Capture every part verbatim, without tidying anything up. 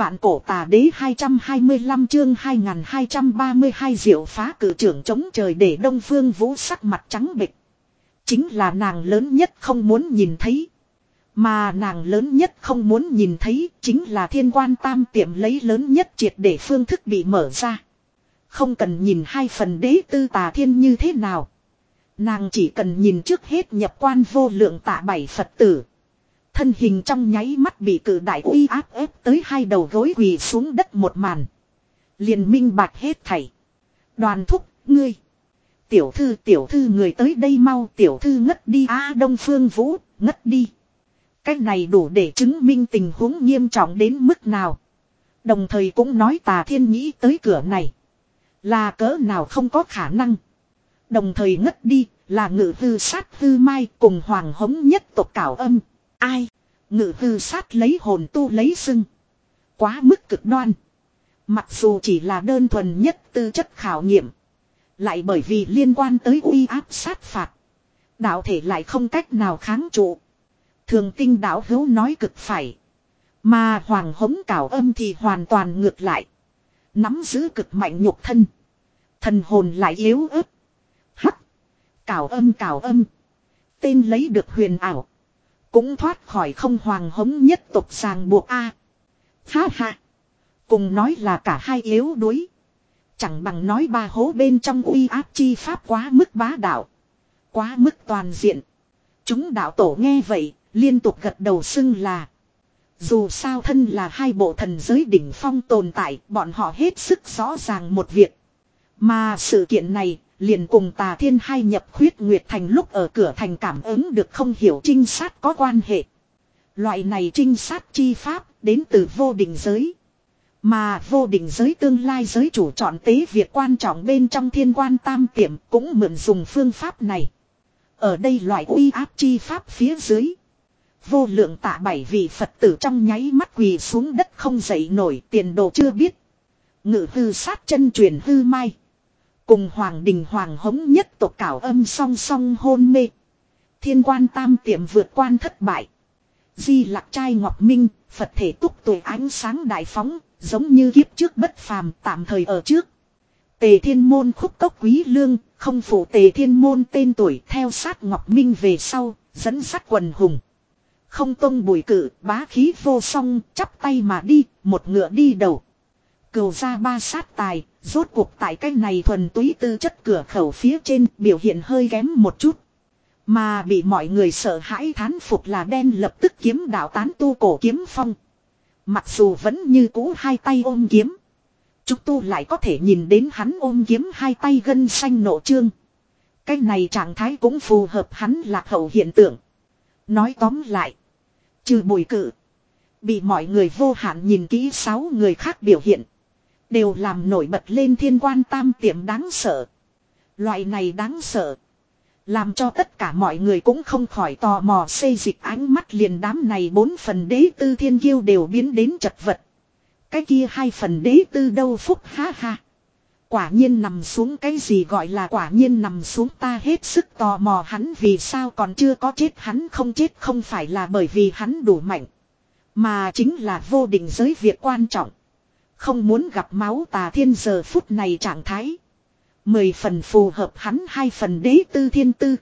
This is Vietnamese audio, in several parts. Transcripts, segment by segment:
Vạn cổ tà đế hai trăm hai mươi lăm chương hai nghìn hai trăm ba mươi hai diệu phá cử trưởng chống trời để Đông Phương Vũ sắc mặt trắng bệch. Chính là nàng lớn nhất không muốn nhìn thấy. Mà nàng lớn nhất không muốn nhìn thấy chính là thiên quan tam tiệm lấy lớn nhất triệt để phương thức bị mở ra. Không cần nhìn hai phần đế tư tà thiên như thế nào. Nàng chỉ cần nhìn trước hết nhập quan vô lượng tạ bảy Phật tử. Thân hình trong nháy mắt bị cử đại uy áp ép tới hai đầu gối quỳ xuống đất một màn. Liền minh bạch hết thảy. Đoàn thúc, ngươi. Tiểu thư tiểu thư người tới đây mau, tiểu thư ngất đi a Đông Phương Vũ, ngất đi. Cách này đủ để chứng minh tình huống nghiêm trọng đến mức nào. Đồng thời cũng nói Tà Thiên nghĩ tới cửa này. Là cỡ nào không có khả năng. Đồng thời ngất đi là ngự hư sát hư mai cùng hoàng hống nhất tộc cảo âm. Ai? Ngự hư sát lấy hồn tu lấy xưng. Quá mức cực đoan. Mặc dù chỉ là đơn thuần nhất tư chất khảo nghiệm. Lại bởi vì liên quan tới uy áp sát phạt. Đạo thể lại không cách nào kháng trụ. Thường tinh đạo hữu nói cực phải. Mà hoàng hống cảo âm thì hoàn toàn ngược lại. Nắm giữ cực mạnh nhục thân. Thần hồn lại yếu ớt. Hắc. Cảo âm cảo âm. Tên lấy được huyền ảo. Cũng thoát khỏi không hoàng hống nhất tộc ràng buộc a. Ha ha. Cùng nói là cả hai yếu đuối. Chẳng bằng nói ba hố bên trong uy áp chi pháp quá mức bá đạo. Quá mức toàn diện. Chúng đạo tổ nghe vậy, liên tục gật đầu xưng là. Dù sao thân là hai bộ thần giới đỉnh phong tồn tại, bọn họ hết sức rõ ràng một việc. Mà sự kiện này, liền cùng Tà Thiên hai nhập khuyết nguyệt thành lúc ở cửa thành cảm ứng được không hiểu trinh sát có quan hệ. Loại này trinh sát chi pháp đến từ vô định giới. Mà vô định giới tương lai giới chủ chọn tế việc quan trọng bên trong thiên quan tam tiệm cũng mượn dùng phương pháp này. Ở đây loại uy áp chi pháp phía dưới. Vô lượng tạ bảy vị Phật tử trong nháy mắt quỳ xuống đất không dậy nổi, tiền đồ chưa biết. Ngự hư sát chân truyền hư mai. Cùng hoàng đình hoàng hống nhất tộc cảo âm song song hôn mê. Thiên quan tam tiệm vượt quan thất bại. Di lạc trai ngọc minh, Phật thể túc tuổi ánh sáng đại phóng, giống như kiếp trước bất phàm tạm thời ở trước. Tề thiên môn khúc cốc quý lương, không phụ tề thiên môn tên tuổi theo sát ngọc minh về sau, dẫn sát quần hùng. Không tông bùi cử, bá khí vô song, chắp tay mà đi, một ngựa đi đầu. Cừu ra ba sát tài, rốt cuộc tại cái này thuần túy tư chất cửa khẩu phía trên biểu hiện hơi kém một chút. Mà bị mọi người sợ hãi thán phục là đen lập tức kiếm đạo tán tu cổ kiếm phong. Mặc dù vẫn như cũ hai tay ôm kiếm. Chúng tu lại có thể nhìn đến hắn ôm kiếm hai tay gân xanh nộ trương. Cái này trạng thái cũng phù hợp hắn lạc hậu hiện tượng. Nói tóm lại. Trừ bùi cự. Bị mọi người vô hạn nhìn kỹ sáu người khác biểu hiện. Đều làm nổi bật lên thiên quan tam tiệm đáng sợ. Loại này đáng sợ. Làm cho tất cả mọi người cũng không khỏi tò mò xây dịch ánh mắt liền đám này bốn phần đế tư thiên kiêu đều biến đến chật vật. Cái kia hai phần đế tư đâu phúc ha ha. Quả nhiên nằm xuống cái gì gọi là quả nhiên nằm xuống ta hết sức tò mò hắn vì sao còn chưa có chết hắn không chết không phải là bởi vì hắn đủ mạnh. Mà chính là vô định giới việc quan trọng. Không muốn gặp máu Tà Thiên giờ phút này trạng thái. Mười phần phù hợp hắn hai phần đế tư thiên tư.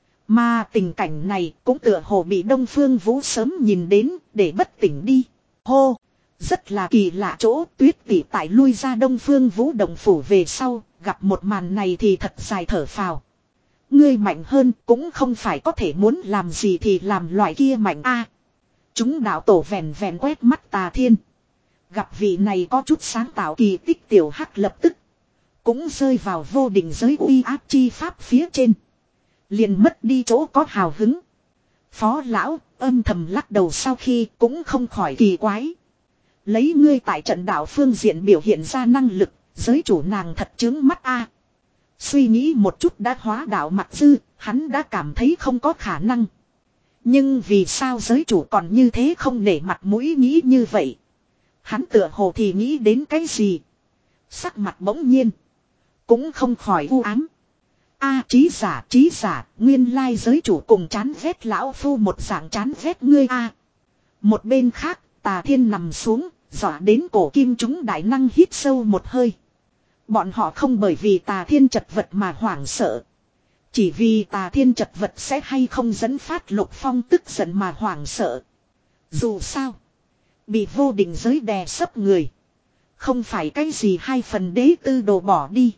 Mà tình cảnh này cũng tựa hồ bị Đông Phương Vũ sớm nhìn đến để bất tỉnh đi. Hô! Rất là kỳ lạ chỗ Tuyết tỷ tại lui ra Đông Phương Vũ động phủ về sau, gặp một màn này thì thật dài thở phào. Ngươi mạnh hơn cũng không phải có thể muốn làm gì thì làm loại kia mạnh a. Chúng đạo tổ vèn vèn quét mắt Tà Thiên. Gặp vị này có chút sáng tạo kỳ tích tiểu hắc lập tức. Cũng rơi vào vô định giới uy áp chi pháp phía trên. Liền mất đi chỗ có hào hứng. Phó lão âm thầm lắc đầu sau khi cũng không khỏi kỳ quái. Lấy ngươi tại trận đạo phương diện biểu hiện ra năng lực, giới chủ nàng thật chướng mắt a. Suy nghĩ một chút đã hóa đạo mặc dư, hắn đã cảm thấy không có khả năng. Nhưng vì sao giới chủ còn như thế không để mặt mũi nghĩ như vậy? Hắn tựa hồ thì nghĩ đến cái gì? Sắc mặt bỗng nhiên. Cũng không khỏi u ám. A trí giả trí giả, nguyên lai giới chủ cùng chán ghét lão phu một dạng chán ghét ngươi a. Một bên khác, Tà Thiên nằm xuống, Dọa đến cổ kim chúng đại năng hít sâu một hơi. Bọn họ không bởi vì Tà Thiên chật vật mà hoảng sợ. Chỉ vì Tà Thiên chật vật sẽ hay không dẫn phát Lục Phong tức giận mà hoảng sợ. Dù sao, bị vô định giới đè sấp người. Không phải cái gì hai phần đế tư đồ bỏ đi.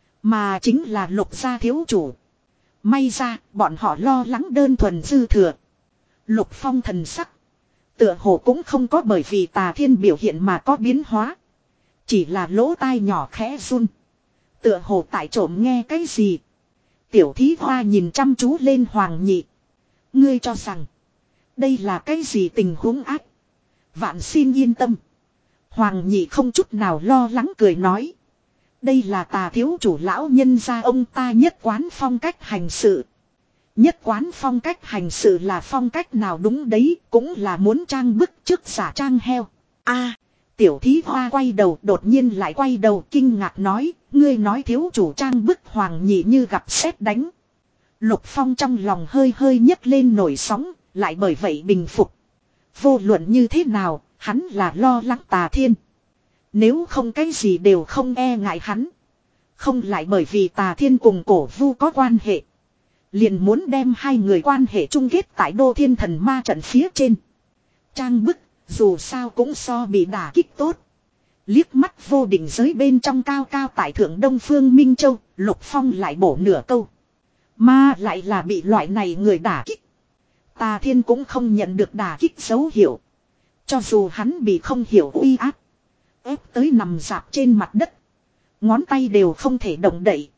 Mà chính là Lục gia thiếu chủ. May ra bọn họ lo lắng đơn thuần dư thừa. Lục Phong thần sắc. Tựa hồ cũng không có bởi vì Tà Thiên biểu hiện mà có biến hóa. Chỉ là lỗ tai nhỏ khẽ run. Tựa hồ tại trộm nghe cái gì. Tiểu thí hoa nhìn chăm chú lên Hoàng Nhị. Ngươi cho rằng. Đây là cái gì tình huống ác. Vạn xin yên tâm. Hoàng Nhị không chút nào lo lắng cười nói. Đây là Tà thiếu chủ lão nhân gia ông ta nhất quán phong cách hành sự. Nhất quán phong cách hành sự là phong cách nào đúng đấy, cũng là muốn trang bức trước giả trang heo. A, tiểu thí hoa quay đầu, đột nhiên lại quay đầu kinh ngạc nói, ngươi nói thiếu chủ trang bức Hoàng Nhị như gặp sét đánh. Lục Phong trong lòng hơi hơi nhấc lên nổi sóng, lại bởi vậy bình phục. Vô luận như thế nào, hắn là lo lắng Tà Thiên. Nếu không cái gì đều không e ngại hắn. Không lại bởi vì Tà Thiên cùng Cổ Vu có quan hệ. Liền muốn đem hai người quan hệ chung kết tại Đô Thiên Thần Ma trận phía trên. Trang bức, dù sao cũng so bị đả kích tốt. Liếc mắt vô định giới bên trong cao cao tại thượng Đông Phương Minh Châu, Lục Phong lại bổ nửa câu. Mà lại là bị loại này người đả kích. Tà Thiên cũng không nhận được đả kích dấu hiệu. Cho dù hắn bị không hiểu uy áp. Ép tới nằm dạp trên mặt đất. Ngón tay đều không thể động đậy.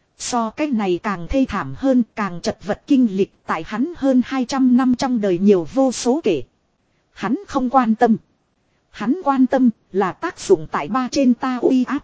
So cái này càng thê thảm hơn, càng chật vật kinh lịch tại hắn hơn hai trăm năm trong đời nhiều vô số kể. Hắn không quan tâm. Hắn quan tâm là tác dụng tại ba trên ta uy áp.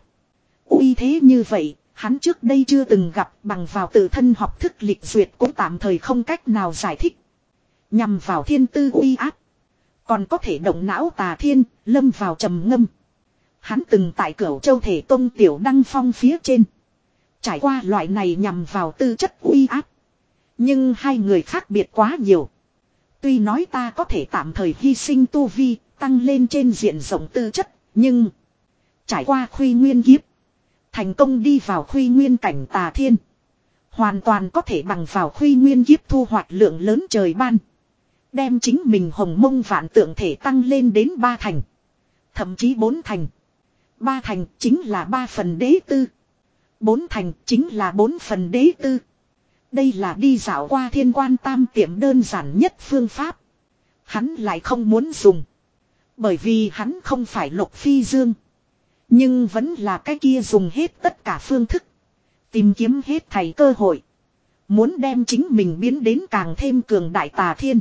Uy thế như vậy, hắn trước đây chưa từng gặp, bằng vào tự thân học thức lịch duyệt cũng tạm thời không cách nào giải thích. Nhằm vào thiên tư uy áp. Còn có thể động não Tà Thiên, lâm vào trầm ngâm. Hắn từng tại Cửu Châu Thể Tông Tiểu Đăng Phong phía trên. Trải qua loại này nhằm vào tư chất uy áp. Nhưng hai người khác biệt quá nhiều. Tuy nói ta có thể tạm thời hy sinh tu vi, tăng lên trên diện rộng tư chất, nhưng trải qua Khuy Nguyên kiếp, thành công đi vào Khuy Nguyên cảnh Tà Thiên, hoàn toàn có thể bằng vào Khuy Nguyên kiếp thu hoạch lượng lớn trời ban, đem chính mình hồng mông vạn tượng thể tăng lên đến ba thành, thậm chí bốn thành. Ba thành chính là ba phần đế tư. Bốn thành chính là bốn phần đế tư. Đây là đi dạo qua thiên quan tam tiệm đơn giản nhất phương pháp. Hắn lại không muốn dùng. Bởi vì hắn không phải Lục Phi Dương. Nhưng vẫn là cái kia dùng hết tất cả phương thức. Tìm kiếm hết thảy cơ hội. Muốn đem chính mình biến đến càng thêm cường đại Tà Thiên.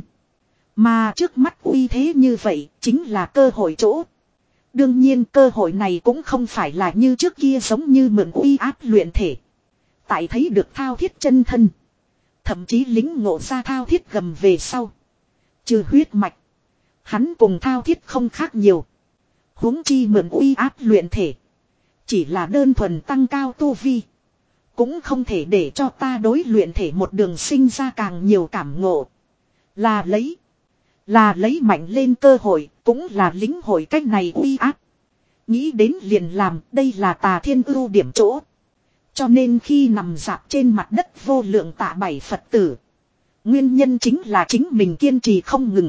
Mà trước mắt uy thế như vậy chính là cơ hội chỗ. Đương nhiên cơ hội này cũng không phải là như trước kia giống như mượn uy áp luyện thể. Tại thấy được thao thiết chân thân. Thậm chí lính ngộ ra thao thiết gầm về sau. Trừ huyết mạch. Hắn cùng thao thiết không khác nhiều. Huống chi mượn uy áp luyện thể. Chỉ là đơn thuần tăng cao tu vi. Cũng không thể để cho ta đối luyện thể một đường sinh ra càng nhiều cảm ngộ. Là lấy. Là lấy mạnh lên cơ hội, cũng là lính hội cách này uy áp. Nghĩ đến liền làm, đây là Tà Thiên ưu điểm chỗ. Cho nên khi nằm dạp trên mặt đất vô lượng tạ bảy Phật tử. Nguyên nhân chính là chính mình kiên trì không ngừng.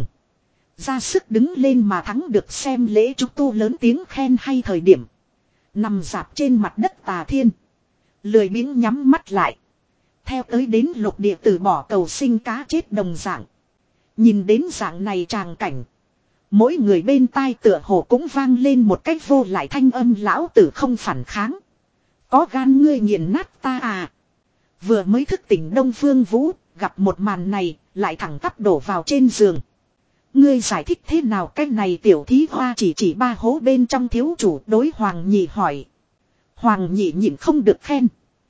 Ra sức đứng lên mà thắng được xem lễ chúc tu lớn tiếng khen hay thời điểm. Nằm dạp trên mặt đất Tà Thiên. Lười biếng nhắm mắt lại. Theo tới đến lục địa tử bỏ cầu sinh cá chết đồng dạng. Nhìn đến dạng này tràng cảnh. Mỗi người bên tai tựa hồ cũng vang lên một cách vô lại thanh âm lão tử không phản kháng. Có gan ngươi nghiền nát ta à. Vừa mới thức tỉnh Đông Phương Vũ, gặp một màn này, lại thẳng tắp đổ vào trên giường. Ngươi giải thích thế nào cái này tiểu thí hoa chỉ chỉ ba hố bên trong thiếu chủ đối Hoàng Nhị hỏi. Hoàng Nhị nhịn không được khen.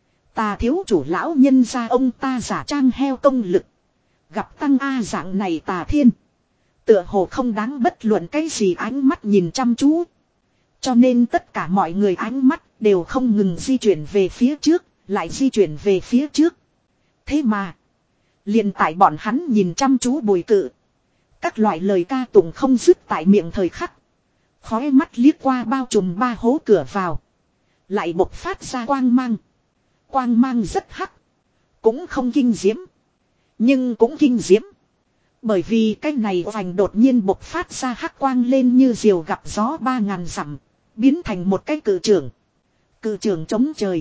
Ta thiếu chủ lão nhân ra ông ta giả trang heo công lực. Gặp tăng A dạng này Tà Thiên. Tựa hồ không đáng bất luận cái gì ánh mắt nhìn chăm chú. Cho nên tất cả mọi người ánh mắt đều không ngừng di chuyển về phía trước, lại di chuyển về phía trước. Thế mà, liền tại bọn hắn nhìn chăm chú Bùi Cự. Các loại lời ca tụng không dứt tại miệng thời khắc. Khói mắt liếc qua bao trùm ba hố cửa vào. Lại bộc phát ra quang mang. Quang mang rất hắc. Cũng không kinh diễm. Nhưng cũng kinh diễm. Bởi vì cái này vành đột nhiên bộc phát ra hắc quang lên như diều gặp gió ba ngàn dặm. Biến thành một cái cự trường. Cự trường chống trời.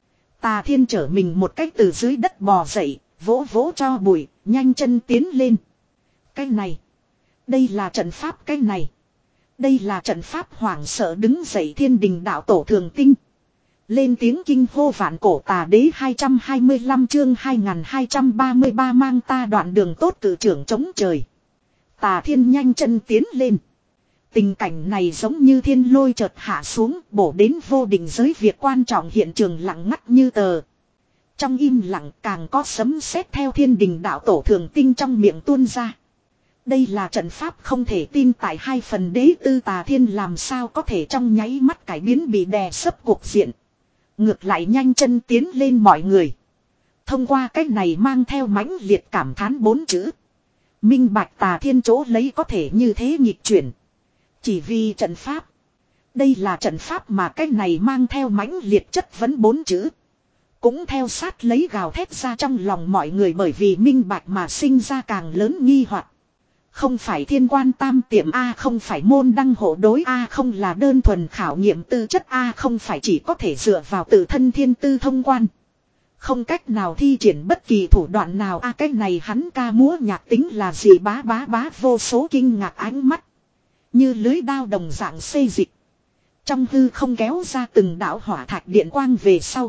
Tà Thiên trở mình một cách từ dưới đất bò dậy. Vỗ vỗ cho bụi. Nhanh chân tiến lên. Cái này. Đây là trận pháp cái này. Đây là trận pháp hoảng sợ đứng dậy Thiên Đình đạo tổ Thường Tinh. Lên tiếng kinh hô vạn cổ tà đế hai trăm hai mươi lăm chương hai nghìn hai trăm ba mươi ba mang ta đoạn đường tốt cử trưởng chống trời. Tà Thiên nhanh chân tiến lên. Tình cảnh này giống như thiên lôi chợt hạ xuống bổ đến vô định giới việc quan trọng hiện trường lặng ngắt như tờ. Trong im lặng càng có sấm sét theo Thiên Đình đạo tổ Thường Tinh trong miệng tuôn ra. Đây là trận pháp không thể tin tại hai phần đế tư Tà Thiên làm sao có thể trong nháy mắt cải biến bị đè sấp cuộc diện. Ngược lại nhanh chân tiến lên mọi người. Thông qua cách này mang theo mãnh liệt cảm thán bốn chữ. Minh bạch Tà Thiên chỗ lấy có thể như thế nghịch chuyển. Chỉ vì trận pháp. Đây là trận pháp mà cách này mang theo mãnh liệt chất vấn bốn chữ. Cũng theo sát lấy gào thét ra trong lòng mọi người bởi vì minh bạch mà sinh ra càng lớn nghi hoặc. Không phải thiên quan tam tiệm A, không phải môn đăng hộ đối A, không là đơn thuần khảo nghiệm tư chất A, không phải chỉ có thể dựa vào tự thân thiên tư thông quan. Không cách nào thi triển bất kỳ thủ đoạn nào A, cái này hắn ca múa nhạc tính là gì bá bá bá vô số kinh ngạc ánh mắt. Như lưới đao đồng dạng xây dịch. Trong hư không kéo ra từng đạo hỏa thạch điện quang về sau.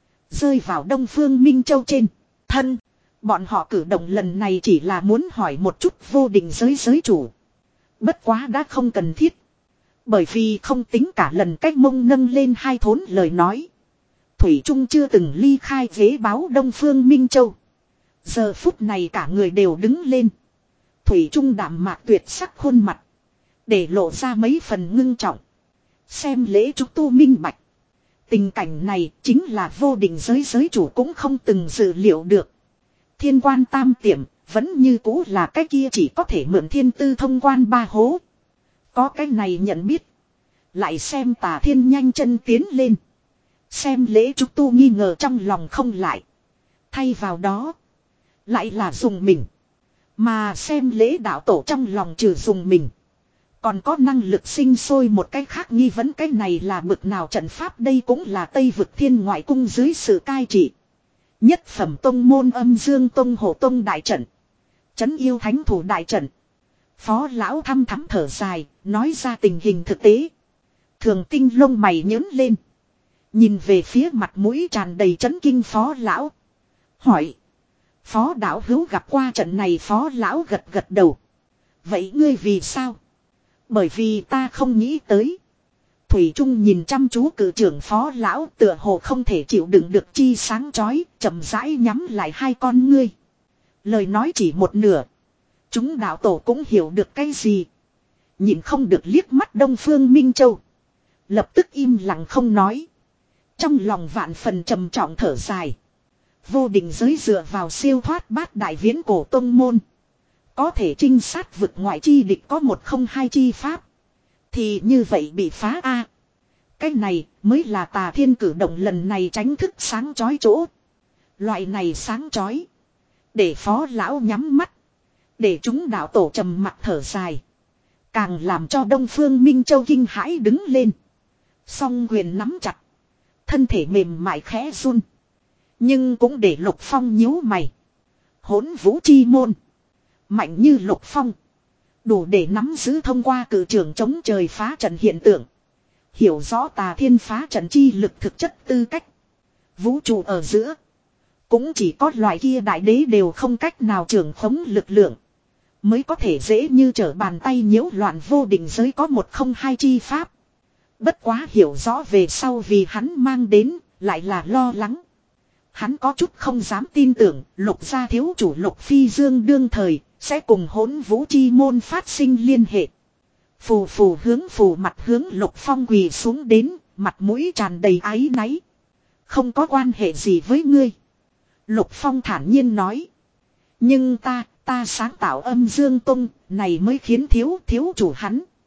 Rơi vào Đông Phương Minh Châu trên thân. Bọn họ cử động lần này chỉ là muốn hỏi một chút vô định giới giới chủ. Bất quá đã không cần thiết. Bởi vì không tính cả lần cách mông nâng lên hai thốn lời nói. Thủy Trung chưa từng ly khai ghế báo Đông Phương Minh Châu. Giờ phút này cả người đều đứng lên. Thủy Trung đạm mạc tuyệt sắc khuôn mặt. Để lộ ra mấy phần ngưng trọng. Xem lễ trúc tu minh bạch. Tình cảnh này chính là vô định giới giới chủ cũng không từng dự liệu được. Thiên quan tam tiệm vẫn như cũ là cái kia chỉ có thể mượn thiên tư thông quan ba hố. Có cái này nhận biết. Lại xem Tà Thiên nhanh chân tiến lên. Xem lễ trúc tu nghi ngờ trong lòng không lại. Thay vào đó. Lại là dùng mình. Mà xem lễ đạo tổ trong lòng trừ dùng mình. Còn có năng lực sinh sôi một cái khác nghi vấn cái này là bực nào trận pháp đây cũng là Tây vực thiên ngoại cung dưới sự cai trị. Nhất phẩm tông môn âm dương tông hộ tông đại trận. Chấn yêu thánh thủ đại trận. Phó lão thăm thắm thở dài, nói ra tình hình thực tế. Thường Tinh lông mày nhớn lên. Nhìn về phía mặt mũi tràn đầy chấn kinh phó lão. Hỏi. Phó đạo hữu gặp qua trận này phó lão gật gật đầu. Vậy ngươi vì sao? Bởi vì ta không nghĩ tới. Thủy Trung nhìn chăm chú cử trưởng phó lão tựa hồ không thể chịu đựng được chi sáng chói, chậm rãi nhắm lại hai con ngươi. Lời nói chỉ một nửa. Chúng đạo tổ cũng hiểu được cái gì. Nhìn không được liếc mắt Đông Phương Minh Châu. Lập tức im lặng không nói. Trong lòng vạn phần trầm trọng thở dài. Vô định giới dựa vào siêu thoát bát đại viễn cổ tông môn. Có thể trinh sát vực ngoại chi địch có một không hai chi pháp. Thì như vậy bị phá a. Cái này mới là Tà Thiên cử động lần này tránh thức sáng chói chỗ. Loại này sáng chói. Để phó lão nhắm mắt. Để chúng đạo tổ trầm mặt thở dài. Càng làm cho Đông Phương Minh Châu kinh hãi đứng lên. Song quyền nắm chặt. Thân thể mềm mại khẽ run. Nhưng cũng để Lục Phong nhíu mày. Hỗn vũ chi môn. Mạnh như Lục Phong. Đủ để nắm giữ thông qua cử trưởng chống trời phá trận hiện tượng. Hiểu rõ Tà Thiên phá trận chi lực thực chất tư cách. Vũ trụ ở giữa. Cũng chỉ có loại kia đại đế đều không cách nào trưởng khống lực lượng. Mới có thể dễ như trở bàn tay nhiễu loạn vô định giới có một không hai chi pháp. Bất quá hiểu rõ về sau vì hắn mang đến lại là lo lắng. Hắn có chút không dám tin tưởng Lục gia thiếu chủ Lục Phi Dương đương thời sẽ cùng hỗn vũ chi môn phát sinh liên hệ. Phù phù hướng phù mặt hướng Lục Phong quỳ xuống đến, mặt mũi tràn đầy áy náy. Không có quan hệ gì với ngươi. Lục Phong thản nhiên nói. Nhưng ta, ta sáng tạo âm dương tông, này mới khiến thiếu thiếu chủ hắn.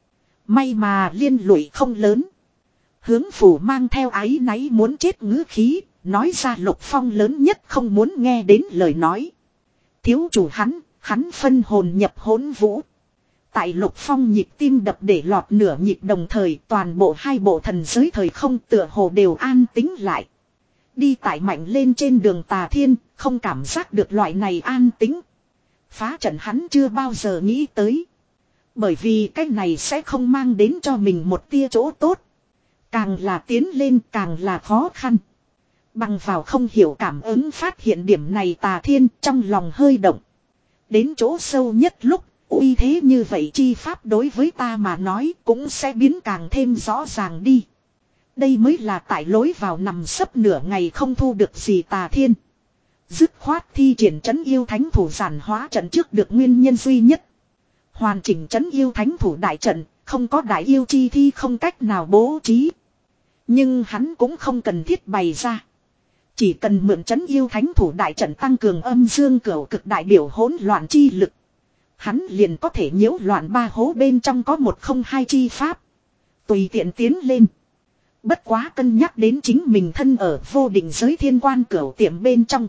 May mà liên lụy không lớn. Hướng phủ mang theo áy náy muốn chết ngữ khí, nói ra Lục Phong lớn nhất không muốn nghe đến lời nói. Thiếu chủ hắn, hắn phân hồn nhập hỗn vũ. Tại Lục Phong nhịp tim đập để lọt nửa nhịp đồng thời toàn bộ hai bộ thần giới thời không tựa hồ đều an tĩnh lại. Đi tại mạnh lên trên đường Tà Thiên, không cảm giác được loại này an tĩnh. Phá trận hắn chưa bao giờ nghĩ tới. Bởi vì cái này sẽ không mang đến cho mình một tia chỗ tốt. Càng là tiến lên càng là khó khăn. Bằng vào không hiểu cảm ứng phát hiện điểm này Tà Thiên trong lòng hơi động. Đến chỗ sâu nhất lúc, uy thế như vậy chi pháp đối với ta mà nói cũng sẽ biến càng thêm rõ ràng đi. Đây mới là tại lối vào nằm sấp nửa ngày không thu được gì Tà Thiên. Dứt khoát thi triển trấn yêu thánh thủ giản hóa trận trước được nguyên nhân duy nhất. Hoàn chỉnh trấn yêu thánh thủ đại trận, không có đại yêu chi thi không cách nào bố trí. Nhưng hắn cũng không cần thiết bày ra. Chỉ cần mượn trấn yêu thánh thủ đại trận tăng cường âm dương cửu cực đại biểu hỗn loạn chi lực. Hắn liền có thể nhiễu loạn ba hố bên trong có một không hai chi pháp. Tùy tiện tiến lên. Bất quá cân nhắc đến chính mình thân ở vô định giới thiên quan cửu tiệm bên trong.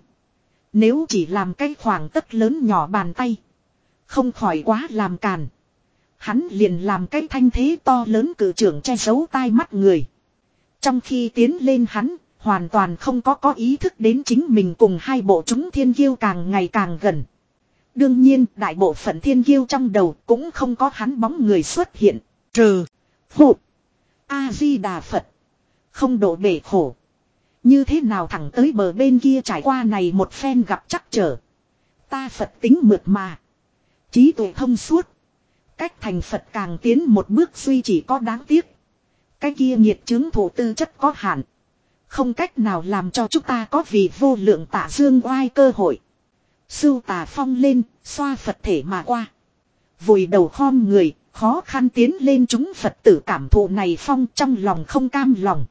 Nếu chỉ làm cái khoảng tất lớn nhỏ bàn tay. Không khỏi quá làm càn. Hắn liền làm cái thanh thế to lớn cử trưởng che giấu tai mắt người. Trong khi tiến lên hắn, hoàn toàn không có có ý thức đến chính mình cùng hai bộ chúng thiên kiêu càng ngày càng gần. Đương nhiên, đại bộ phận thiên kiêu trong đầu cũng không có hắn bóng người xuất hiện. Trừ, phụ, A-di-đà Phật. Không độ bể khổ. Như thế nào thẳng tới bờ bên kia trải qua này một phen gặp chắc trở. Ta Phật tính mượt mà. Trí tuệ thông suốt. Cách thành Phật càng tiến một bước duy chỉ có đáng tiếc. Cái kia nghiệt chứng thủ tư chất có hạn. Không cách nào làm cho chúng ta có vì vô lượng tạ dương oai cơ hội. Sưu Tà Phong lên, xoa Phật thể mà qua. Vùi đầu khom người, khó khăn tiến lên chúng Phật tử cảm thụ này phong trong lòng không cam lòng.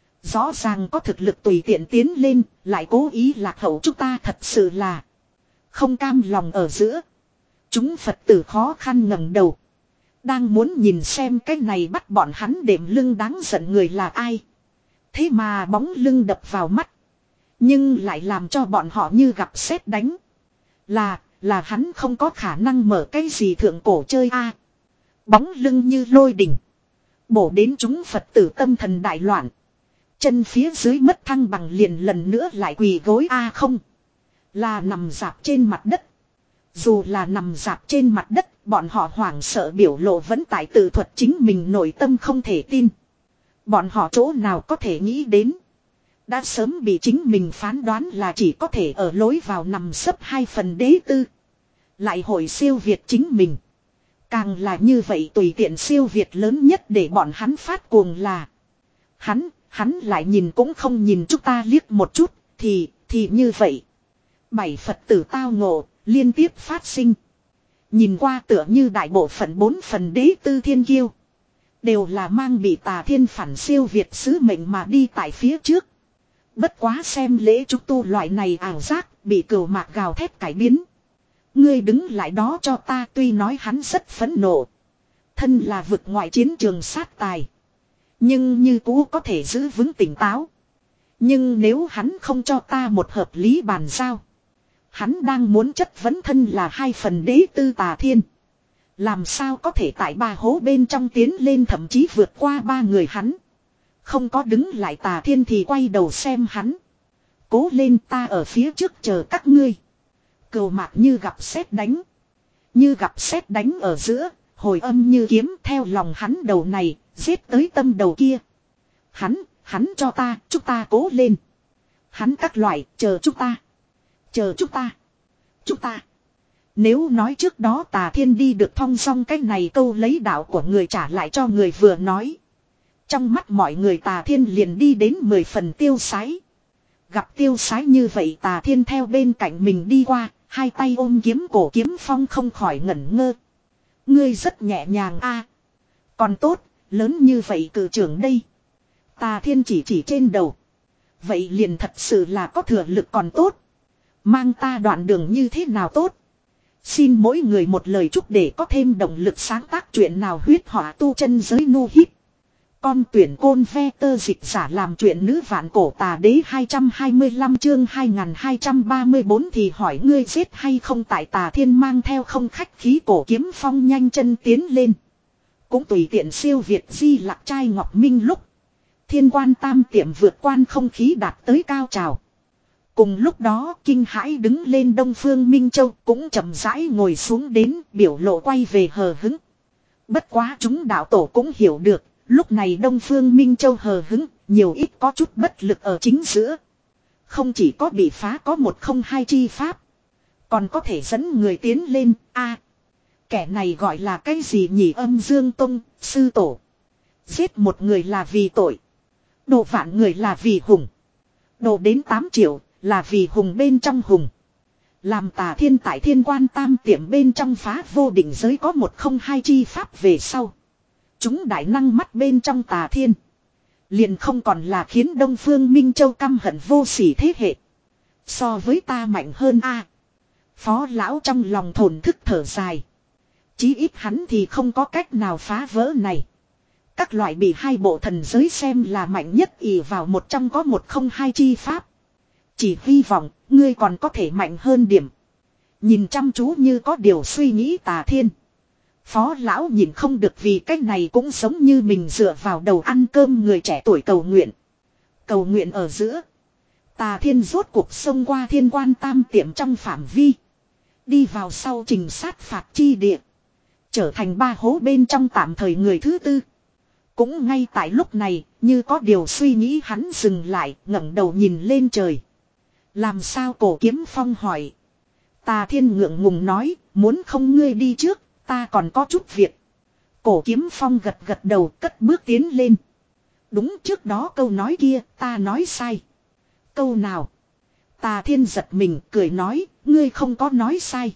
Rõ ràng có thực lực tùy tiện tiến lên, lại cố ý lạc hậu chúng ta thật sự là không cam lòng ở giữa. Chúng Phật tử khó khăn ngẩng đầu. Đang muốn nhìn xem cái này bắt bọn hắn đệm lưng đáng giận người là ai. Thế mà bóng lưng đập vào mắt. Nhưng lại làm cho bọn họ như gặp sét đánh. Là, là hắn không có khả năng mở cái gì thượng cổ chơi a. Bóng lưng như lôi đỉnh. Bổ đến chúng Phật tử tâm thần đại loạn. Chân phía dưới mất thăng bằng liền lần nữa lại quỳ gối a không. Là nằm dạp trên mặt đất. Dù là nằm dạp trên mặt đất, bọn họ hoảng sợ biểu lộ vẫn tại tự thuật chính mình nội tâm không thể tin. Bọn họ chỗ nào có thể nghĩ đến. Đã sớm bị chính mình phán đoán là chỉ có thể ở lối vào nằm sấp hai phần đế tư. Lại hội siêu việt chính mình. Càng là như vậy tùy tiện siêu việt lớn nhất để bọn hắn phát cuồng là. Hắn, hắn lại nhìn cũng không nhìn chúng ta liếc một chút, thì, thì như vậy. Bảy Phật tử tao ngộ, liên tiếp phát sinh. Nhìn qua tựa như đại bộ phận bốn phần đế tư thiên kiêu. Đều là mang bị Tà Thiên phản siêu việt sứ mệnh mà đi tại phía trước. Bất quá xem lễ chúc tu loại này ảo giác bị cừu mạc gào thét cải biến. Ngươi đứng lại đó cho ta tuy nói hắn rất phẫn nộ. Thân là vực ngoại chiến trường sát tài. Nhưng như cũ có thể giữ vững tỉnh táo. Nhưng nếu hắn không cho ta một hợp lý bàn giao. Hắn đang muốn chất vấn thân là hai phần đế tư Tà Thiên. Làm sao có thể tại ba hố bên trong tiến lên thậm chí vượt qua ba người hắn. Không có đứng lại Tà Thiên thì quay đầu xem hắn. Cố lên ta ở phía trước chờ các ngươi. Cừu mạc như gặp sét đánh. Như gặp sét đánh ở giữa, hồi âm như kiếm theo lòng hắn đầu này, giết tới tâm đầu kia. Hắn, hắn cho ta, chúng ta cố lên. Hắn các loại, chờ chúng ta. Chờ chúng ta. Chúng ta. Nếu nói trước đó Tà Thiên đi được thong song cái này câu lấy đạo của người trả lại cho người vừa nói. Trong mắt mọi người Tà Thiên liền đi đến mười phần tiêu sái. Gặp tiêu sái như vậy Tà Thiên theo bên cạnh mình đi qua, hai tay ôm kiếm cổ kiếm phong không khỏi ngẩn ngơ. Ngươi rất nhẹ nhàng a. Còn tốt, lớn như vậy cử trưởng đây. Tà Thiên chỉ chỉ trên đầu. Vậy liền thật sự là có thừa lực còn tốt. Mang ta đoạn đường như thế nào tốt. Xin mỗi người một lời chúc để có thêm động lực sáng tác chuyện nào huyết họa tu chân giới nu hít. Con tuyển côn ve tơ dịch giả làm chuyện nữ vạn cổ tà đế hai trăm hai mươi lăm chương hai nghìn hai trăm ba mươi tư thì hỏi ngươi giết hay không tại Tà Thiên mang theo không khách khí Cổ Kiếm Phong nhanh chân tiến lên. Cũng tùy tiện siêu việt di lạc trai Ngọc Minh lúc. Thiên quan tam tiệm vượt quan không khí đạt tới cao trào. Cùng lúc đó kinh hãi đứng lên Đông Phương Minh Châu cũng chậm rãi ngồi xuống đến biểu lộ quay về hờ hứng. Bất quá chúng đạo tổ cũng hiểu được. Lúc này Đông Phương Minh Châu hờ hứng, nhiều ít có chút bất lực ở chính giữa. Không chỉ có bị phá có một không hai chi pháp. Còn có thể dẫn người tiến lên, a kẻ này gọi là cái gì nhỉ Âm Dương Tông, sư tổ. Giết một người là vì tội. Độ vạn người là vì hùng. Độ đến tám triệu là vì hùng bên trong hùng. Làm Tà Thiên tại Thiên Quan tam tiệm bên trong phá vô định giới có một không hai chi pháp về sau. Chúng đại năng mắt bên trong Tà Thiên. Liền không còn là khiến Đông Phương Minh Châu căm hận vô sỉ thế hệ. So với ta mạnh hơn a Phó lão trong lòng thổn thức thở dài. Chí ít hắn thì không có cách nào phá vỡ này. Các loại bị hai bộ thần giới xem là mạnh nhất ỷ vào một trong có một không hai chi pháp. Chỉ hy vọng ngươi còn có thể mạnh hơn điểm. Nhìn chăm chú như có điều suy nghĩ Tà Thiên. Phó lão nhìn không được vì cách này cũng giống như mình dựa vào đầu ăn cơm người trẻ tuổi cầu nguyện. Cầu nguyện ở giữa. Tà Thiên rốt cuộc xông qua Thiên Quan tam tiệm trong phạm vi. Đi vào sau trình sát phạt chi địa. Trở thành ba hố bên trong tạm thời người thứ tư. Cũng ngay tại lúc này, như có điều suy nghĩ hắn dừng lại, ngẩng đầu nhìn lên trời. Làm sao Cổ Kiếm Phong hỏi. Tà Thiên ngượng ngùng nói, muốn không ngươi đi trước. Ta còn có chút việc. Cổ Kiếm Phong gật gật đầu cất bước tiến lên. Đúng trước đó câu nói kia ta nói sai. Câu nào? Tà Thiên giật mình cười nói. Ngươi không có nói sai.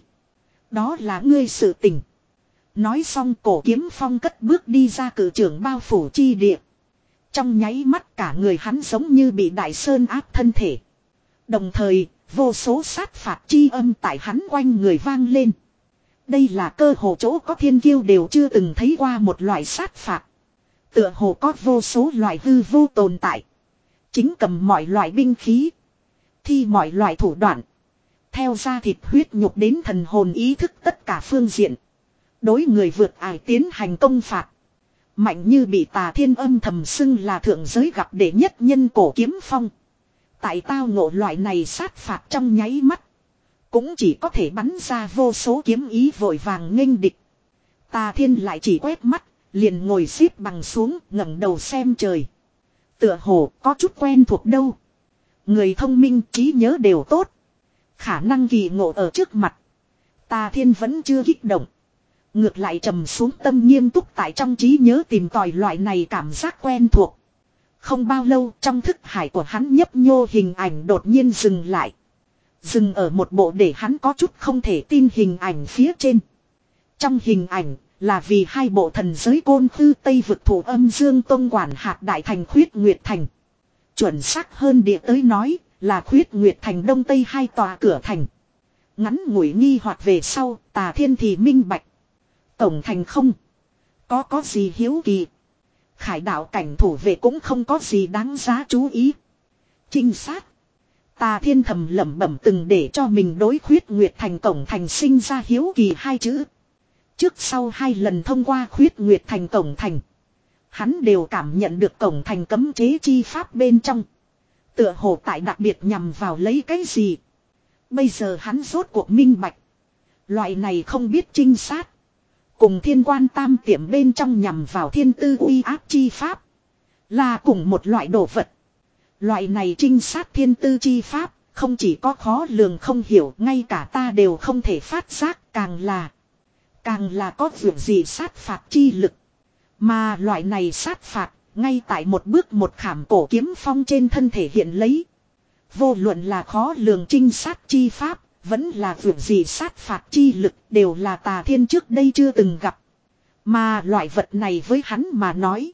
Đó là ngươi sự tình. Nói xong Cổ Kiếm Phong cất bước đi ra cử trưởng bao phủ chi địa. Trong nháy mắt cả người hắn giống như bị đại sơn áp thân thể. Đồng thời vô số sát phạt chi âm tại hắn quanh người vang lên. Đây là cơ hồ chỗ có thiên kiêu đều chưa từng thấy qua một loại sát phạt. Tựa hồ có vô số loại hư vô tồn tại. Chính cầm mọi loại binh khí. Thi mọi loại thủ đoạn. Theo da thịt huyết nhục đến thần hồn ý thức tất cả phương diện. Đối người vượt ải tiến hành công phạt. Mạnh như bị Tà Thiên âm thầm xưng là thượng giới gặp đệ nhất nhân Cổ Kiếm Phong. Tại tao ngộ loại này sát phạt trong nháy mắt. Cũng chỉ có thể bắn ra vô số kiếm ý vội vàng nghênh địch. Tà Thiên lại chỉ quét mắt, liền ngồi xếp bằng xuống ngẩng đầu xem trời. Tựa hồ có chút quen thuộc đâu. Người thông minh trí nhớ đều tốt. Khả năng kỳ ngộ ở trước mặt. Tà Thiên vẫn chưa kích động. Ngược lại trầm xuống tâm nghiêm túc tại trong trí nhớ tìm tòi loại này cảm giác quen thuộc. Không bao lâu trong thức hải của hắn nhấp nhô hình ảnh đột nhiên dừng lại. Dừng ở một bộ để hắn có chút không thể tin hình ảnh phía trên. Trong hình ảnh là vì hai bộ thần giới côn khư Tây vực thủ Âm Dương Tông quản hạt đại thành Khuyết Nguyệt Thành. Chuẩn xác hơn địa tới nói là Khuyết Nguyệt Thành Đông Tây hai tòa cửa thành. Ngắn ngủi nghi hoặc về sau Tà Thiên thì minh bạch. Tổng thành không có có gì hiếu kỳ. Khải đạo cảnh thủ vệ cũng không có gì đáng giá chú ý. Trinh sát. Tà Thiên thầm lẩm bẩm từng để cho mình đối Khuyết Nguyệt Thành cổng thành sinh ra hiếu kỳ hai chữ. Trước sau hai lần thông qua Khuyết Nguyệt Thành cổng thành. Hắn đều cảm nhận được cổng thành cấm chế chi pháp bên trong. Tựa hồ tại đặc biệt nhằm vào lấy cái gì. Bây giờ hắn rốt cuộc minh bạch. Loại này không biết trinh sát. Cùng Thiên Quan tam tiệm bên trong nhằm vào thiên tư uy áp chi pháp. Là cùng một loại đồ vật. Loại này trinh sát thiên tư chi pháp. Không chỉ có khó lường không hiểu. Ngay cả ta đều không thể phát giác. Càng là. Càng là có việc gì sát phạt chi lực. Mà loại này sát phạt. Ngay tại một bước một khảm Cổ Kiếm Phong trên thân thể hiện lấy. Vô luận là khó lường trinh sát chi pháp. Vẫn là việc gì sát phạt chi lực đều là Tà Thiên trước đây chưa từng gặp. Mà loại vật này với hắn mà nói.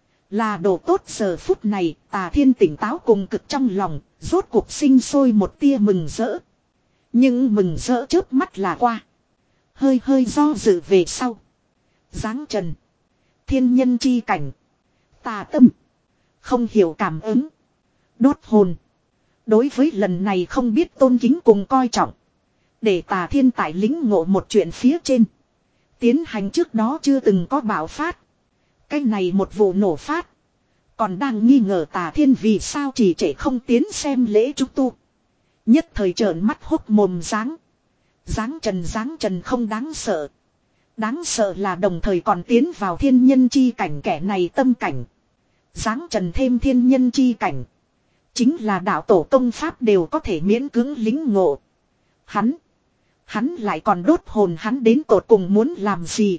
Là đồ tốt giờ phút này Tà Thiên tỉnh táo cùng cực trong lòng. Rốt cuộc sinh sôi một tia mừng rỡ. Nhưng mừng rỡ chớp mắt là qua. Hơi hơi do dự về sau. Giáng trần. Thiên nhân chi cảnh. Tà tâm. Không hiểu cảm ứng. Đốt hồn. Đối với lần này không biết tôn kính cùng coi trọng. Để Tà Thiên tại lĩnh ngộ một chuyện phía trên. Tiến hành trước đó chưa từng có bạo phát. Cái này một vụ nổ phát. Còn đang nghi ngờ Tà Thiên vì sao chỉ trễ không tiến xem lễ trúc tu. Nhất thời trợn mắt hốc mồm dáng. Dáng trần dáng trần không đáng sợ. Đáng sợ là đồng thời còn tiến vào thiên nhân chi cảnh kẻ này tâm cảnh. Dáng trần thêm thiên nhân chi cảnh. Chính là đạo tổ công pháp đều có thể miễn cưỡng lính ngộ. Hắn. Hắn lại còn đốt hồn hắn đến tột cùng muốn làm gì.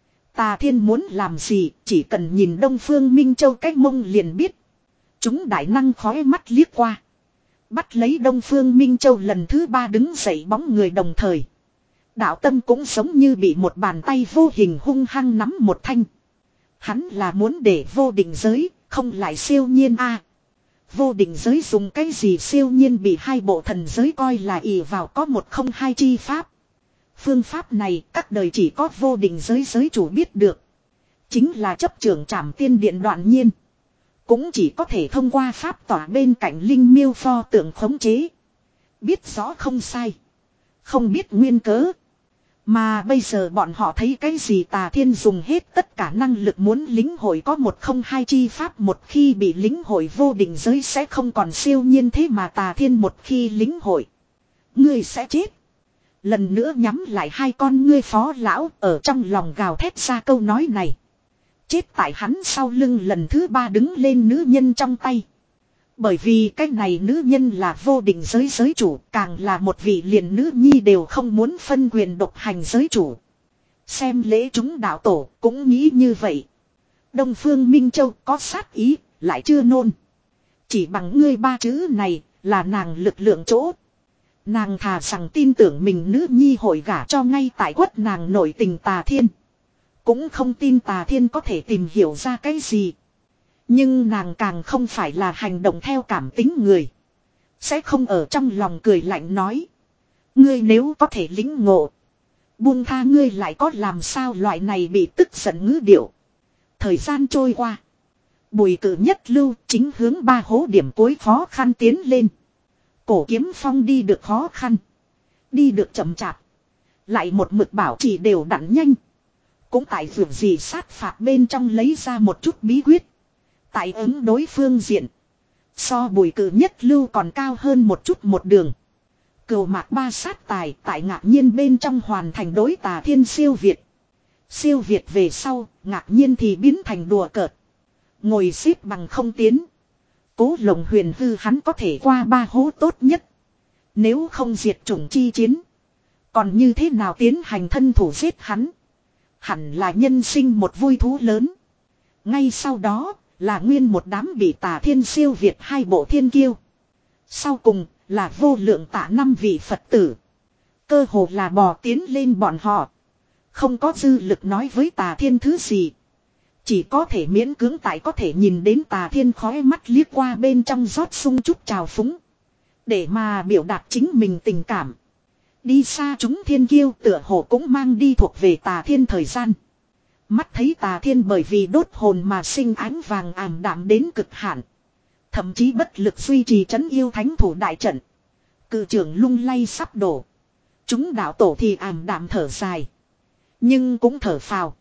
Tà Thiên muốn làm gì chỉ cần nhìn Đông Phương Minh Châu cách mông liền biết. Chúng đại năng khói mắt liếc qua. Bắt lấy Đông Phương Minh Châu lần thứ ba đứng dậy bóng người đồng thời. Đạo tâm cũng giống như bị một bàn tay vô hình hung hăng nắm một thanh. Hắn là muốn để vô định giới, không lại siêu nhiên a. Vô định giới dùng cái gì siêu nhiên bị hai bộ thần giới coi là ỷ vào có một không hai chi pháp. Phương pháp này các đời chỉ có vô định giới giới chủ biết được. Chính là chấp trưởng trảm tiên điện Đoạn Nhiên. Cũng chỉ có thể thông qua pháp tỏa bên cạnh linh miêu pho tượng khống chế. Biết rõ không sai. Không biết nguyên cớ. Mà bây giờ bọn họ thấy cái gì Tà Thiên dùng hết tất cả năng lực muốn lính hội có một không hai chi pháp một khi bị lính hội vô định giới sẽ không còn siêu nhiên thế mà Tà Thiên một khi lính hội. Ngươi sẽ chết. Lần nữa nhắm lại hai con ngươi phó lão ở trong lòng gào thét ra câu nói này. Chết tại hắn sau lưng lần thứ ba đứng lên nữ nhân trong tay. Bởi vì cái này nữ nhân là vô định giới giới chủ, càng là một vị liền nữ nhi đều không muốn phân quyền độc hành giới chủ. Xem lễ chúng đạo tổ cũng nghĩ như vậy. Đông Phương Minh Châu có sát ý, lại chưa nôn. Chỉ bằng ngươi ba chữ này là nàng lực lượng chỗ. Nàng thà rằng tin tưởng mình nữ nhi hội gả cho ngay tại quất nàng nổi tình Tà Thiên. Cũng không tin Tà Thiên có thể tìm hiểu ra cái gì. Nhưng nàng càng không phải là hành động theo cảm tính người. Sẽ không ở trong lòng cười lạnh nói. Ngươi nếu có thể lính ngộ. Buông tha ngươi lại có làm sao loại này bị tức giận ngữ điệu. Thời gian trôi qua. Bùi cử nhất lưu chính hướng ba hố điểm cuối khó khăn tiến lên. Cổ kiếm phong đi được khó khăn. Đi được chậm chạp. Lại một mực bảo trì đều đặn nhanh. Cũng tại vượt gì sát phạt bên trong lấy ra một chút bí quyết. Tại ứng đối phương diện. So bùi cử nhất lưu còn cao hơn một chút một đường. Cừu mạc ba sát tài tại ngạc nhiên bên trong hoàn thành đối Tà Thiên siêu việt. Siêu việt về sau, ngạc nhiên thì biến thành đùa cợt. Ngồi xếp bằng không tiến. Cố lồng huyền hư hắn có thể qua ba hố tốt nhất. Nếu không diệt chủng chi chiến. Còn như thế nào tiến hành thân thủ giết hắn. Hẳn là nhân sinh một vui thú lớn. Ngay sau đó là nguyên một đám bị Tà Thiên siêu việt hai bộ thiên kiêu. Sau cùng là vô lượng tạ năm vị Phật tử. Cơ hồ là bò tiến lên bọn họ. Không có dư lực nói với Tà Thiên thứ gì. Chỉ có thể miễn cưỡng tại có thể nhìn đến Tà Thiên khói mắt liếc qua bên trong rót sung chút trào phúng. Để mà biểu đạt chính mình tình cảm. Đi xa chúng thiên kiêu tựa hồ cũng mang đi thuộc về Tà Thiên thời gian. Mắt thấy Tà Thiên bởi vì đốt hồn mà sinh ánh vàng ảm đạm đến cực hạn. Thậm chí bất lực duy trì trấn yêu thánh thủ đại trận. Cự trưởng lung lay sắp đổ. Chúng đạo tổ thì ảm đạm thở dài. Nhưng cũng thở phào.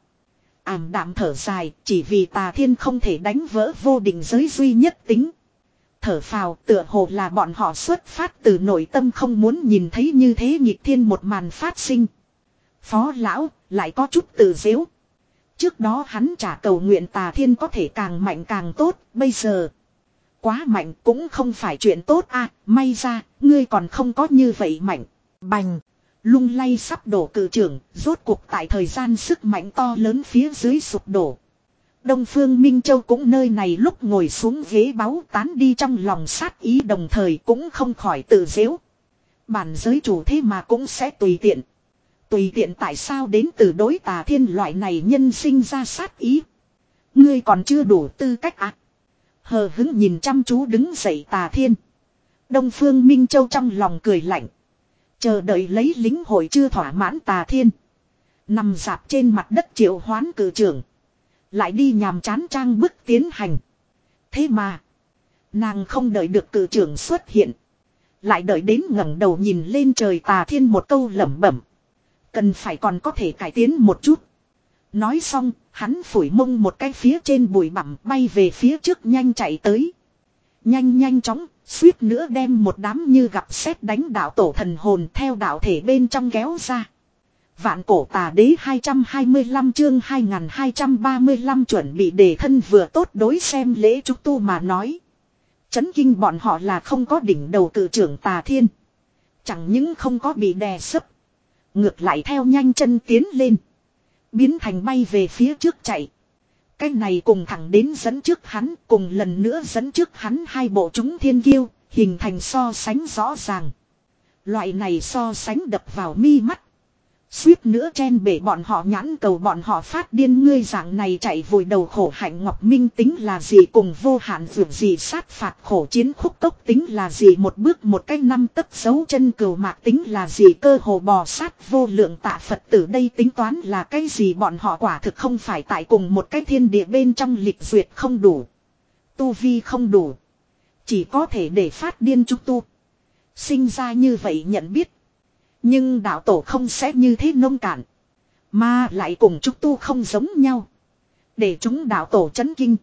Ảm đạm thở dài chỉ vì Tà Thiên không thể đánh vỡ vô định giới duy nhất tính. Thở phào tựa hồ là bọn họ xuất phát từ nội tâm không muốn nhìn thấy như thế nghịch thiên một màn phát sinh. Phó lão lại có chút tự dễu. Trước đó hắn trả cầu nguyện Tà Thiên có thể càng mạnh càng tốt, bây giờ. Quá mạnh cũng không phải chuyện tốt à, may ra, ngươi còn không có như vậy mạnh. Bành, lung lay sắp đổ cự trưởng, rốt cuộc tại thời gian sức mạnh to lớn phía dưới sụp đổ. Đông Phương Minh Châu cũng nơi này lúc ngồi xuống ghế báu tán đi trong lòng sát ý đồng thời cũng không khỏi tự dễu. Bản giới chủ thế mà cũng sẽ tùy tiện. Tùy tiện tại sao đến từ đối Tà Thiên loại này nhân sinh ra sát ý. Ngươi còn chưa đủ tư cách à. Hờ hứng nhìn chăm chú đứng dậy Tà Thiên. Đông Phương Minh Châu trong lòng cười lạnh. Chờ đợi lấy lính hội chưa thỏa mãn Tà Thiên. Nằm dạp trên mặt đất triệu hoán cử trưởng. Lại đi nhàm chán trang bức tiến hành. Thế mà. Nàng không đợi được cử trưởng xuất hiện. Lại đợi đến ngẩng đầu nhìn lên trời Tà Thiên một câu lẩm bẩm. Cần phải còn có thể cải tiến một chút. Nói xong, hắn phủi mông một cái phía trên bụi bặm bay về phía trước nhanh chạy tới. Nhanh nhanh chóng, suýt nữa đem một đám như gặp sét đánh đạo tổ thần hồn theo đạo thể bên trong kéo ra. Vạn cổ tà đế hai trăm hai mươi lăm chương hai nghìn hai trăm ba mươi lăm chuẩn bị để thân vừa tốt đối xem lễ trúc tu mà nói. Chấn kinh bọn họ là không có đỉnh đầu cử trưởng Tà Thiên. Chẳng những không có bị đè sấp. Ngược lại theo nhanh chân tiến lên. Biến thành bay về phía trước chạy. Cái này cùng thẳng đến dẫn trước hắn, cùng lần nữa dẫn trước hắn hai bộ chúng thiên kiêu, hình thành so sánh rõ ràng. Loại này so sánh đập vào mi mắt. Suýt nữa chen bể bọn họ nhãn cầu bọn họ phát điên ngươi dạng này chạy vùi đầu khổ hạnh ngọc minh tính là gì cùng vô hạn vượt gì sát phạt khổ chiến khúc cốc tính là gì một bước một cái năm tấc dấu chân cừu mạc tính là gì cơ hồ bò sát vô lượng tạ Phật tử đây tính toán là cái gì bọn họ quả thực không phải tại cùng một cái thiên địa bên trong lịch duyệt không đủ. Tu vi không đủ. Chỉ có thể để phát điên chúng tu. Sinh ra như vậy nhận biết. Nhưng đạo tổ không sẽ như thế nông cạn. Mà lại cùng trúc tu không giống nhau. Để chúng đạo tổ chấn kinh.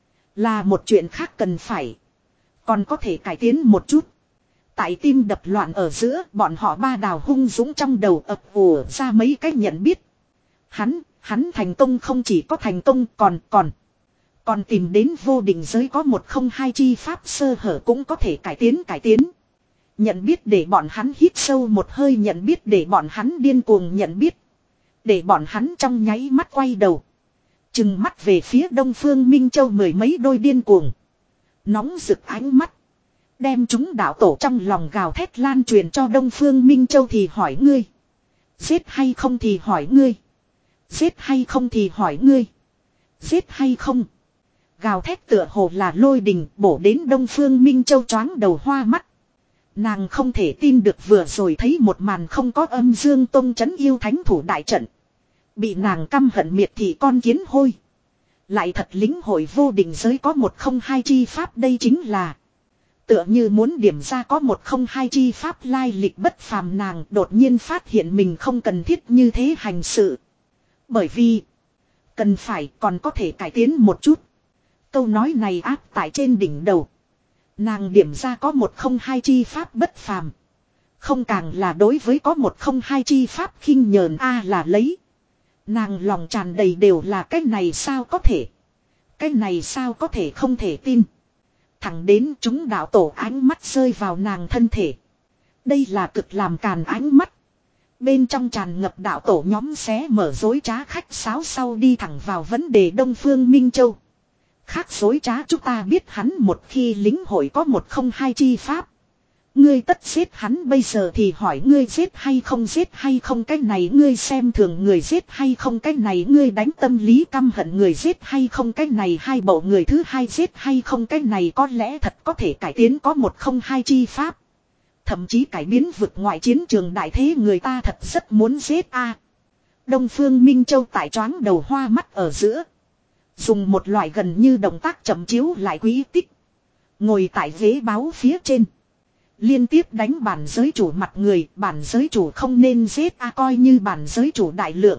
Là một chuyện khác cần phải. Còn có thể cải tiến một chút. Tại tim đập loạn ở giữa bọn họ ba đào hung dũng trong đầu ập ùa ra mấy cái nhận biết. Hắn, hắn thành công không chỉ có thành công còn còn. Còn tìm đến vô định giới có một không hai chi pháp sơ hở cũng có thể cải tiến cải tiến. Nhận biết để bọn hắn hít sâu một hơi nhận biết để bọn hắn điên cuồng nhận biết. Để bọn hắn trong nháy mắt quay đầu. Chừng mắt về phía đông phương Minh Châu mười mấy đôi điên cuồng. Nóng rực ánh mắt. Đem chúng đạo tổ trong lòng gào thét lan truyền cho đông phương Minh Châu thì hỏi ngươi. Giết hay không thì hỏi ngươi. Giết hay không thì hỏi ngươi. Giết hay không. Gào thét tựa hồ là lôi đình bổ đến đông phương Minh Châu choáng đầu hoa mắt. Nàng không thể tin được vừa rồi thấy một màn không có âm dương tông trấn yêu thánh thủ đại trận. Bị nàng căm hận miệt thị con kiến hôi. Lại thật lính hội vô định giới có một không hai chi pháp đây chính là. Tựa như muốn điểm ra có một không hai chi pháp lai lịch bất phàm nàng đột nhiên phát hiện mình không cần thiết như thế hành sự. Bởi vì cần phải còn có thể cải tiến một chút. Câu nói này áp tại trên đỉnh đầu. Nàng điểm ra có một không hai chi pháp bất phàm. Không càng là đối với có một không hai chi pháp khinh nhờn a là lấy. Nàng lòng tràn đầy đều là cái này sao có thể. Cái này sao có thể không thể tin. Thẳng đến chúng đạo tổ ánh mắt rơi vào nàng thân thể. Đây là cực làm càn ánh mắt. Bên trong tràn ngập đạo tổ nhóm xé mở dối trá khách sáo sau đi thẳng vào vấn đề Đông Phương Minh Châu. Khác dối trá chúng ta biết hắn một khi lính hội có một không hai chi pháp. Ngươi tất giết hắn bây giờ thì hỏi ngươi giết hay không giết hay không cái này ngươi xem thường người giết hay không cái này ngươi đánh tâm lý căm hận người giết hay không cái này hai bộ người thứ hai giết hay không cái này có lẽ thật có thể cải tiến có một không hai chi pháp. Thậm chí cải biến vực ngoại chiến trường đại thế người ta thật rất muốn giết a. Đông Phương Minh Châu tại choáng đầu hoa mắt ở giữa. Dùng một loại gần như động tác chậm chiếu lại quý tích. Ngồi tại ghế báo phía trên. Liên tiếp đánh bản giới chủ mặt người. Bản giới chủ không nên giết a coi như bản giới chủ đại lượng.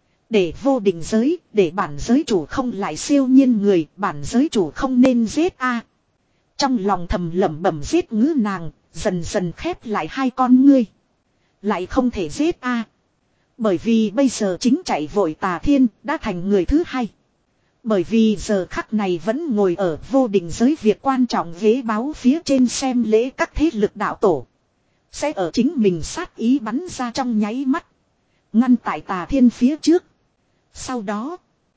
Để vô định giới. Để bản giới chủ không lại siêu nhiên người. Bản giới chủ không nên giết a. Trong lòng thầm lẩm bẩm giết ngữ nàng. Dần dần khép lại hai con ngươi. Lại không thể giết a. Bởi vì bây giờ chính chạy vội Tà Thiên đã thành người thứ hai. Bởi vì giờ khắc này vẫn ngồi ở vô định giới việc quan trọng ghế báo phía trên xem lễ các thế lực đạo tổ. Sẽ ở chính mình sát ý bắn ra trong nháy mắt. Ngăn tại Tà Thiên phía trước. Sau đó.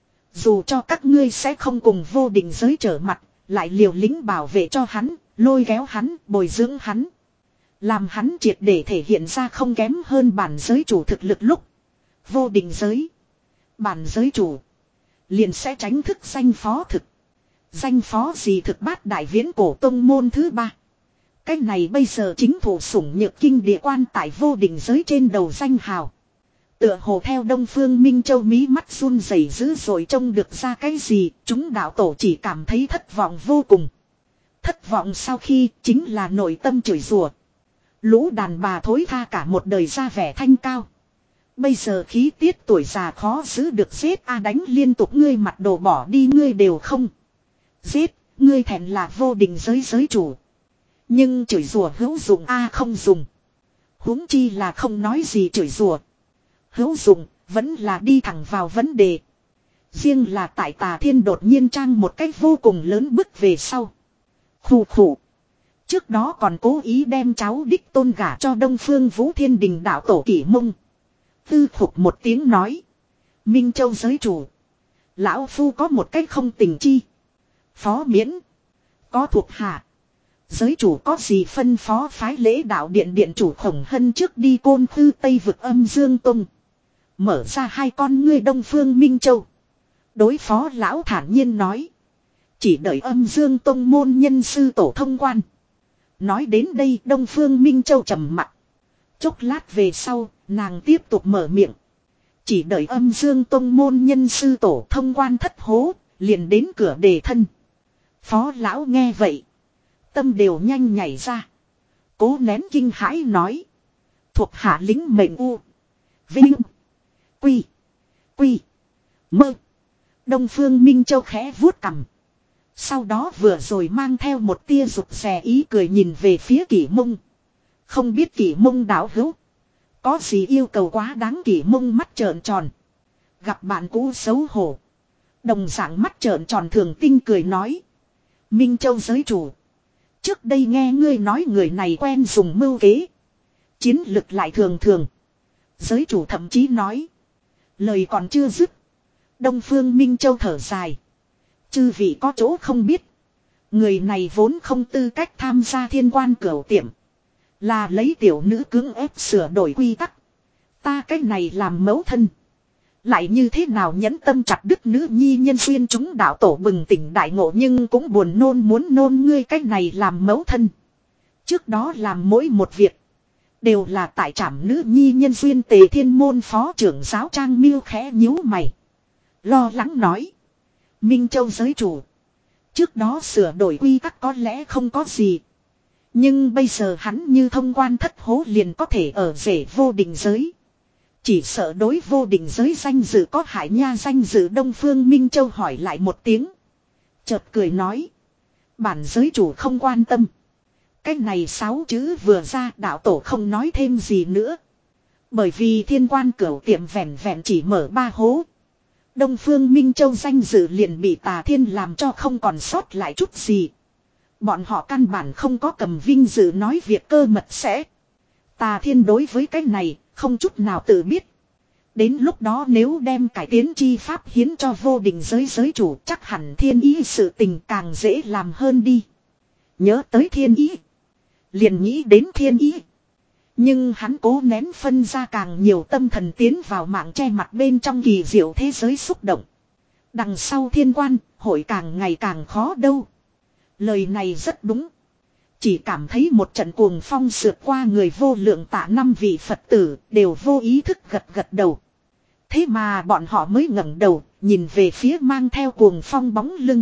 Dù cho các ngươi sẽ không cùng vô định giới trở mặt. Lại liều lĩnh bảo vệ cho hắn. Lôi kéo hắn. Bồi dưỡng hắn. Làm hắn triệt để thể hiện ra không kém hơn bản giới chủ thực lực lúc. Vô định giới. Bản giới chủ. Liền sẽ tránh thức danh phó thực. Danh phó gì thực bát đại viễn cổ tông môn thứ ba. Cái này bây giờ chính thủ sủng nhược kinh địa quan tại vô định giới trên đầu danh hào. Tựa hồ theo Đông Phương Minh Châu mí mắt run rẩy dữ dội trông được ra cái gì, chúng đạo tổ chỉ cảm thấy thất vọng vô cùng. Thất vọng sau khi chính là nội tâm chửi rủa. Lũ đàn bà thối tha cả một đời ra vẻ thanh cao. Bây giờ khí tiết tuổi già khó giữ được giết a đánh liên tục ngươi mặt đồ bỏ đi ngươi đều không. Giết, ngươi thẹn là vô định giới giới chủ. Nhưng chửi rủa hữu dụng a không dùng. Huống chi là không nói gì chửi rủa. Hữu dụng, vẫn là đi thẳng vào vấn đề. Riêng là tại Tà Thiên đột nhiên trang một cách vô cùng lớn bước về sau. Khủ khủ. Trước đó còn cố ý đem cháu đích tôn gả cho Đông Phương Vũ Thiên Đình đạo tổ Kỷ Mông. Tư khục một tiếng nói. Minh Châu giới chủ. Lão Phu có một cách không tình chi. Phó miễn. Có thuộc hạ. Giới chủ có gì phân phó phái lễ đạo điện điện chủ Khổng Hân trước đi Côn Khư Tây vực Âm Dương Tông. Mở ra hai con ngươi Đông Phương Minh Châu. Đối phó lão thản nhiên nói. Chỉ đợi Âm Dương Tông môn nhân sư tổ thông quan. Nói đến đây Đông Phương Minh Châu trầm mặt. Chốc lát về sau, nàng tiếp tục mở miệng. Chỉ đợi Âm Dương Tông môn nhân sư tổ thông quan thất hố, liền đến cửa đề thân. Phó lão nghe vậy. Tâm đều nhanh nhảy ra. Cố nén kinh hãi nói. Thuộc hạ lính mệnh u. Vinh. Quy. Quy. Mơ. Đông Phương Minh Châu khẽ vuốt cằm. Sau đó vừa rồi mang theo một tia rụt rè ý cười nhìn về phía Kỷ Mông. Không biết Kỷ Mông đạo hữu. Có gì yêu cầu quá đáng Kỷ Mông mắt trợn tròn. Gặp bạn cũ xấu hổ. Đồng dạng mắt trợn tròn thường tinh cười nói. Minh Châu giới chủ. Trước đây nghe ngươi nói người này quen dùng mưu kế. Chiến lực lại thường thường. Giới chủ thậm chí nói. Lời còn chưa dứt. Đông Phương Minh Châu thở dài. Chư vị có chỗ không biết. Người này vốn không tư cách tham gia thiên quan cửu tiệm. Là lấy tiểu nữ cưỡng ép sửa đổi quy tắc. Ta cách này làm mẫu thân. Lại như thế nào nhẫn tâm chặt đứt nữ nhi nhân duyên chúng đạo tổ bừng tỉnh đại ngộ nhưng cũng buồn nôn muốn nôn ngươi cách này làm mẫu thân. Trước đó làm mỗi một việc. Đều là tại trảm nữ nhi nhân duyên Tề Thiên môn phó trưởng giáo Trang Miêu khẽ nhíu mày. Lo lắng nói. Minh Châu giới chủ. Trước đó sửa đổi quy tắc có lẽ không có gì. Nhưng bây giờ hắn như thông quan thất hố liền có thể ở rể vô định giới. Chỉ sợ đối vô định giới danh dự có hại nha danh dự Đông Phương Minh Châu hỏi lại một tiếng. Chợt cười nói. Bản giới chủ không quan tâm. Cái này sáu chữ vừa ra đạo tổ không nói thêm gì nữa. Bởi vì thiên quan cửu tiệm vẹn vẹn chỉ mở ba hố. Đông Phương Minh Châu danh dự liền bị Tà Thiên làm cho không còn sót lại chút gì. Bọn họ căn bản không có cầm vinh dự nói việc cơ mật sẽ. Tà Thiên đối với cái này không chút nào tự biết. Đến lúc đó nếu đem cải tiến chi pháp hiến cho vô định giới giới chủ chắc hẳn thiên ý sự tình càng dễ làm hơn đi. Nhớ tới thiên ý. Liền nghĩ đến thiên ý. Nhưng hắn cố nén phân ra càng nhiều tâm thần tiến vào mạng che mặt bên trong kỳ diệu thế giới xúc động. Đằng sau thiên quan, hội càng ngày càng khó đâu. Lời này rất đúng. Chỉ cảm thấy một trận cuồng phong sượt qua người vô lượng tạ năm vị Phật tử đều vô ý thức gật gật đầu. Thế mà bọn họ mới ngẩng đầu, nhìn về phía mang theo cuồng phong bóng lưng.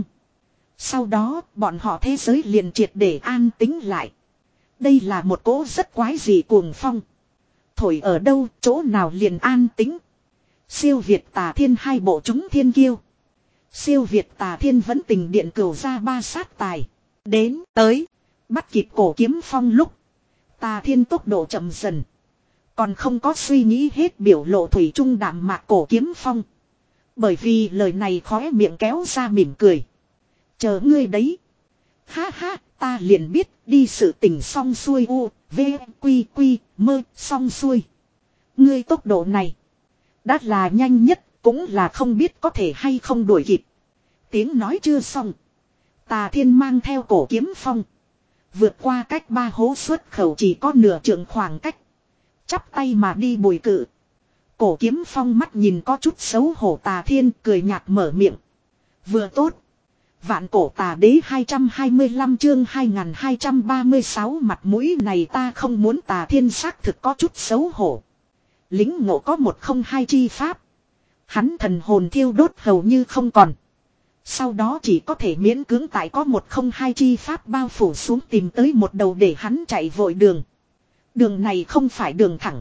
Sau đó, bọn họ thế giới liền triệt để an tĩnh lại. Đây là một cỗ rất quái dị cuồng phong. Thổi ở đâu, chỗ nào liền an tĩnh. Siêu Việt Tà Thiên hai bộ chúng thiên kiêu. Siêu Việt Tà Thiên vẫn tình điện cửu ra ba sát tài. Đến, tới, bắt kịp cổ kiếm phong lúc. Tà Thiên tốc độ chậm dần. Còn không có suy nghĩ hết biểu lộ thủy trung đạm mạc cổ kiếm phong. Bởi vì lời này khóe miệng kéo ra mỉm cười. Chờ ngươi đấy. Ha ha, ta liền biết đi sự tình xong xuôi u, v, quy quy, mơ, xong xuôi. Ngươi tốc độ này. Đã là nhanh nhất, cũng là không biết có thể hay không đuổi kịp. Tiếng nói chưa xong. Tà Thiên mang theo cổ kiếm phong. Vượt qua cách ba hố xuất khẩu chỉ có nửa trượng khoảng cách. Chắp tay mà đi bùi cự. Cổ kiếm phong mắt nhìn có chút xấu hổ Tà Thiên cười nhạt mở miệng. Vừa tốt. Vạn cổ tà đế hai trăm hai mươi lăm chương hai nghìn hai trăm ba mươi sáu mặt mũi này ta không muốn Tà Thiên xác thực có chút xấu hổ. Lính ngộ có một không hai chi pháp. Hắn thần hồn thiêu đốt hầu như không còn. Sau đó chỉ có thể miễn cưỡng tại có một không hai chi pháp bao phủ xuống tìm tới một đầu để hắn chạy vội đường. Đường này không phải đường thẳng.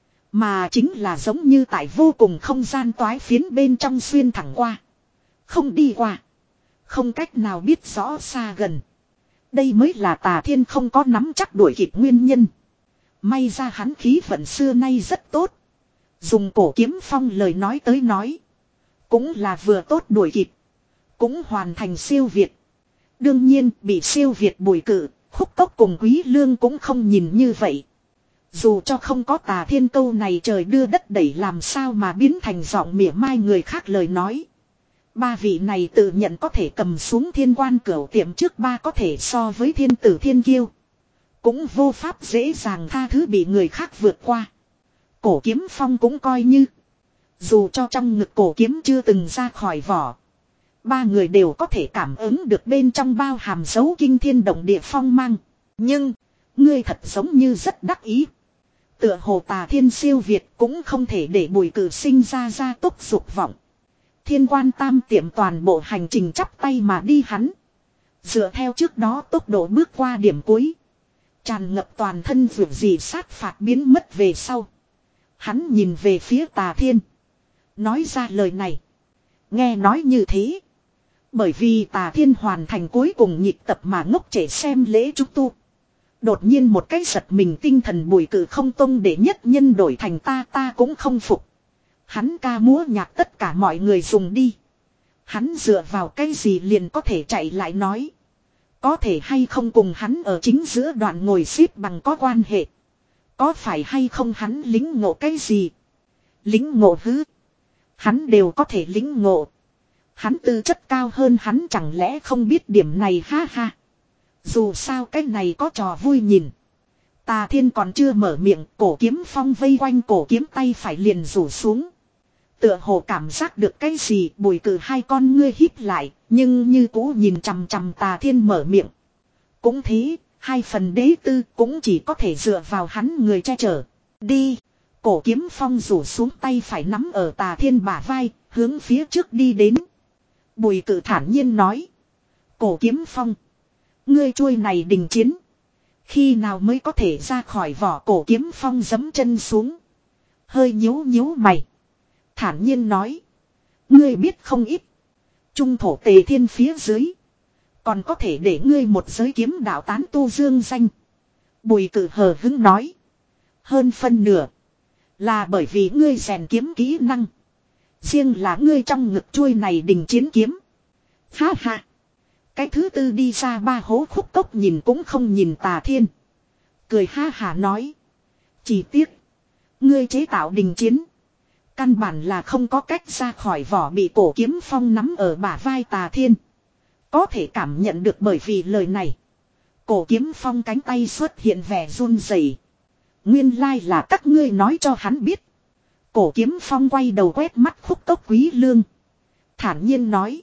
Mà chính là giống như tại vô cùng không gian toái phiến bên trong xuyên thẳng qua. Không đi qua. Không cách nào biết rõ xa gần. Đây mới là Tà Thiên không có nắm chắc đuổi kịp nguyên nhân. May ra hắn khí vận xưa nay rất tốt. Dùng Cổ Kiếm Phong lời nói tới nói. Cũng là vừa tốt đuổi kịp. Cũng hoàn thành siêu việt. Đương nhiên bị siêu việt Bùi Cự, Khúc Cốc cùng Quý Lương cũng không nhìn như vậy. Dù cho không có Tà Thiên câu này trời đưa đất đẩy làm sao mà biến thành giọng mỉa mai người khác lời nói. Ba vị này tự nhận có thể cầm xuống thiên quan cửu tiệm trước ba có thể so với thiên tử thiên kiêu. Cũng vô pháp dễ dàng tha thứ bị người khác vượt qua. Cổ Kiếm Phong cũng coi như. Dù cho trong ngực cổ kiếm chưa từng ra khỏi vỏ. Ba người đều có thể cảm ứng được bên trong bao hàm dấu kinh thiên động địa phong mang. Nhưng, ngươi thật giống như rất đắc ý. Tựa hồ Tà Thiên siêu việt cũng không thể để Bùi Cự sinh ra ra tốc dục vọng. Thiên quan tam tiệm toàn bộ hành trình chắp tay mà đi hắn. Dựa theo trước đó tốc độ bước qua điểm cuối. Tràn ngập toàn thân vượt gì sát phạt biến mất về sau. Hắn nhìn về phía Tà Thiên. Nói ra lời này. Nghe nói như thế. Bởi vì Tà Thiên hoàn thành cuối cùng nhịp tập mà ngốc trẻ xem lễ trúc tu. Đột nhiên một cái giật mình tinh thần Bùi Cự không tông để nhất nhân đổi thành ta ta cũng không phục. Hắn ca múa nhạc tất cả mọi người dùng đi. Hắn dựa vào cái gì liền có thể chạy lại nói. Có thể hay không cùng hắn ở chính giữa đoạn ngồi xếp bằng có quan hệ. Có phải hay không hắn lính ngộ cái gì. Lính ngộ hứ. Hắn đều có thể lính ngộ. Hắn tư chất cao hơn hắn chẳng lẽ không biết điểm này ha ha. Dù sao cái này có trò vui nhìn. Tà Thiên còn chưa mở miệng, Cổ Kiếm Phong vây quanh cổ kiếm tay phải liền rủ xuống. Tựa hồ cảm giác được cái gì, Bùi Cự hai con ngươi híp lại, nhưng như cũ nhìn chằm chằm Tà Thiên mở miệng. Cũng thế, hai phần đế tư cũng chỉ có thể dựa vào hắn người che chở. Đi, Cổ Kiếm Phong rủ xuống tay phải nắm ở Tà Thiên bả vai, hướng phía trước đi đến. Bùi Cự thản nhiên nói. Cổ Kiếm Phong, ngươi chuôi này đình chiến. Khi nào mới có thể ra khỏi vỏ? Cổ Kiếm Phong giẫm chân xuống. Hơi nhíu nhíu mày. Thản nhiên nói. Ngươi biết không ít. Trung thổ Tề Thiên phía dưới. Còn có thể để ngươi một giới kiếm đạo tán tu dương danh. Bùi Cự hờ hứng nói. Hơn phân nửa. Là bởi vì ngươi rèn kiếm kỹ năng. Riêng là ngươi trong ngực chuôi này đình chiến kiếm. Ha ha. Cái thứ tư đi ra ba hố Khúc Cốc nhìn cũng không nhìn Tà Thiên. Cười ha hà nói. Chỉ tiếc. Ngươi chế tạo đình chiến. Căn bản là không có cách ra khỏi vỏ. Bị Cổ Kiếm Phong nắm ở bả vai Tà Thiên. Có thể cảm nhận được bởi vì lời này. Cổ Kiếm Phong cánh tay xuất hiện vẻ run rẩy. Nguyên lai là các ngươi nói cho hắn biết. Cổ Kiếm Phong quay đầu quét mắt Khúc Cốc Quý Lương. Thản nhiên nói.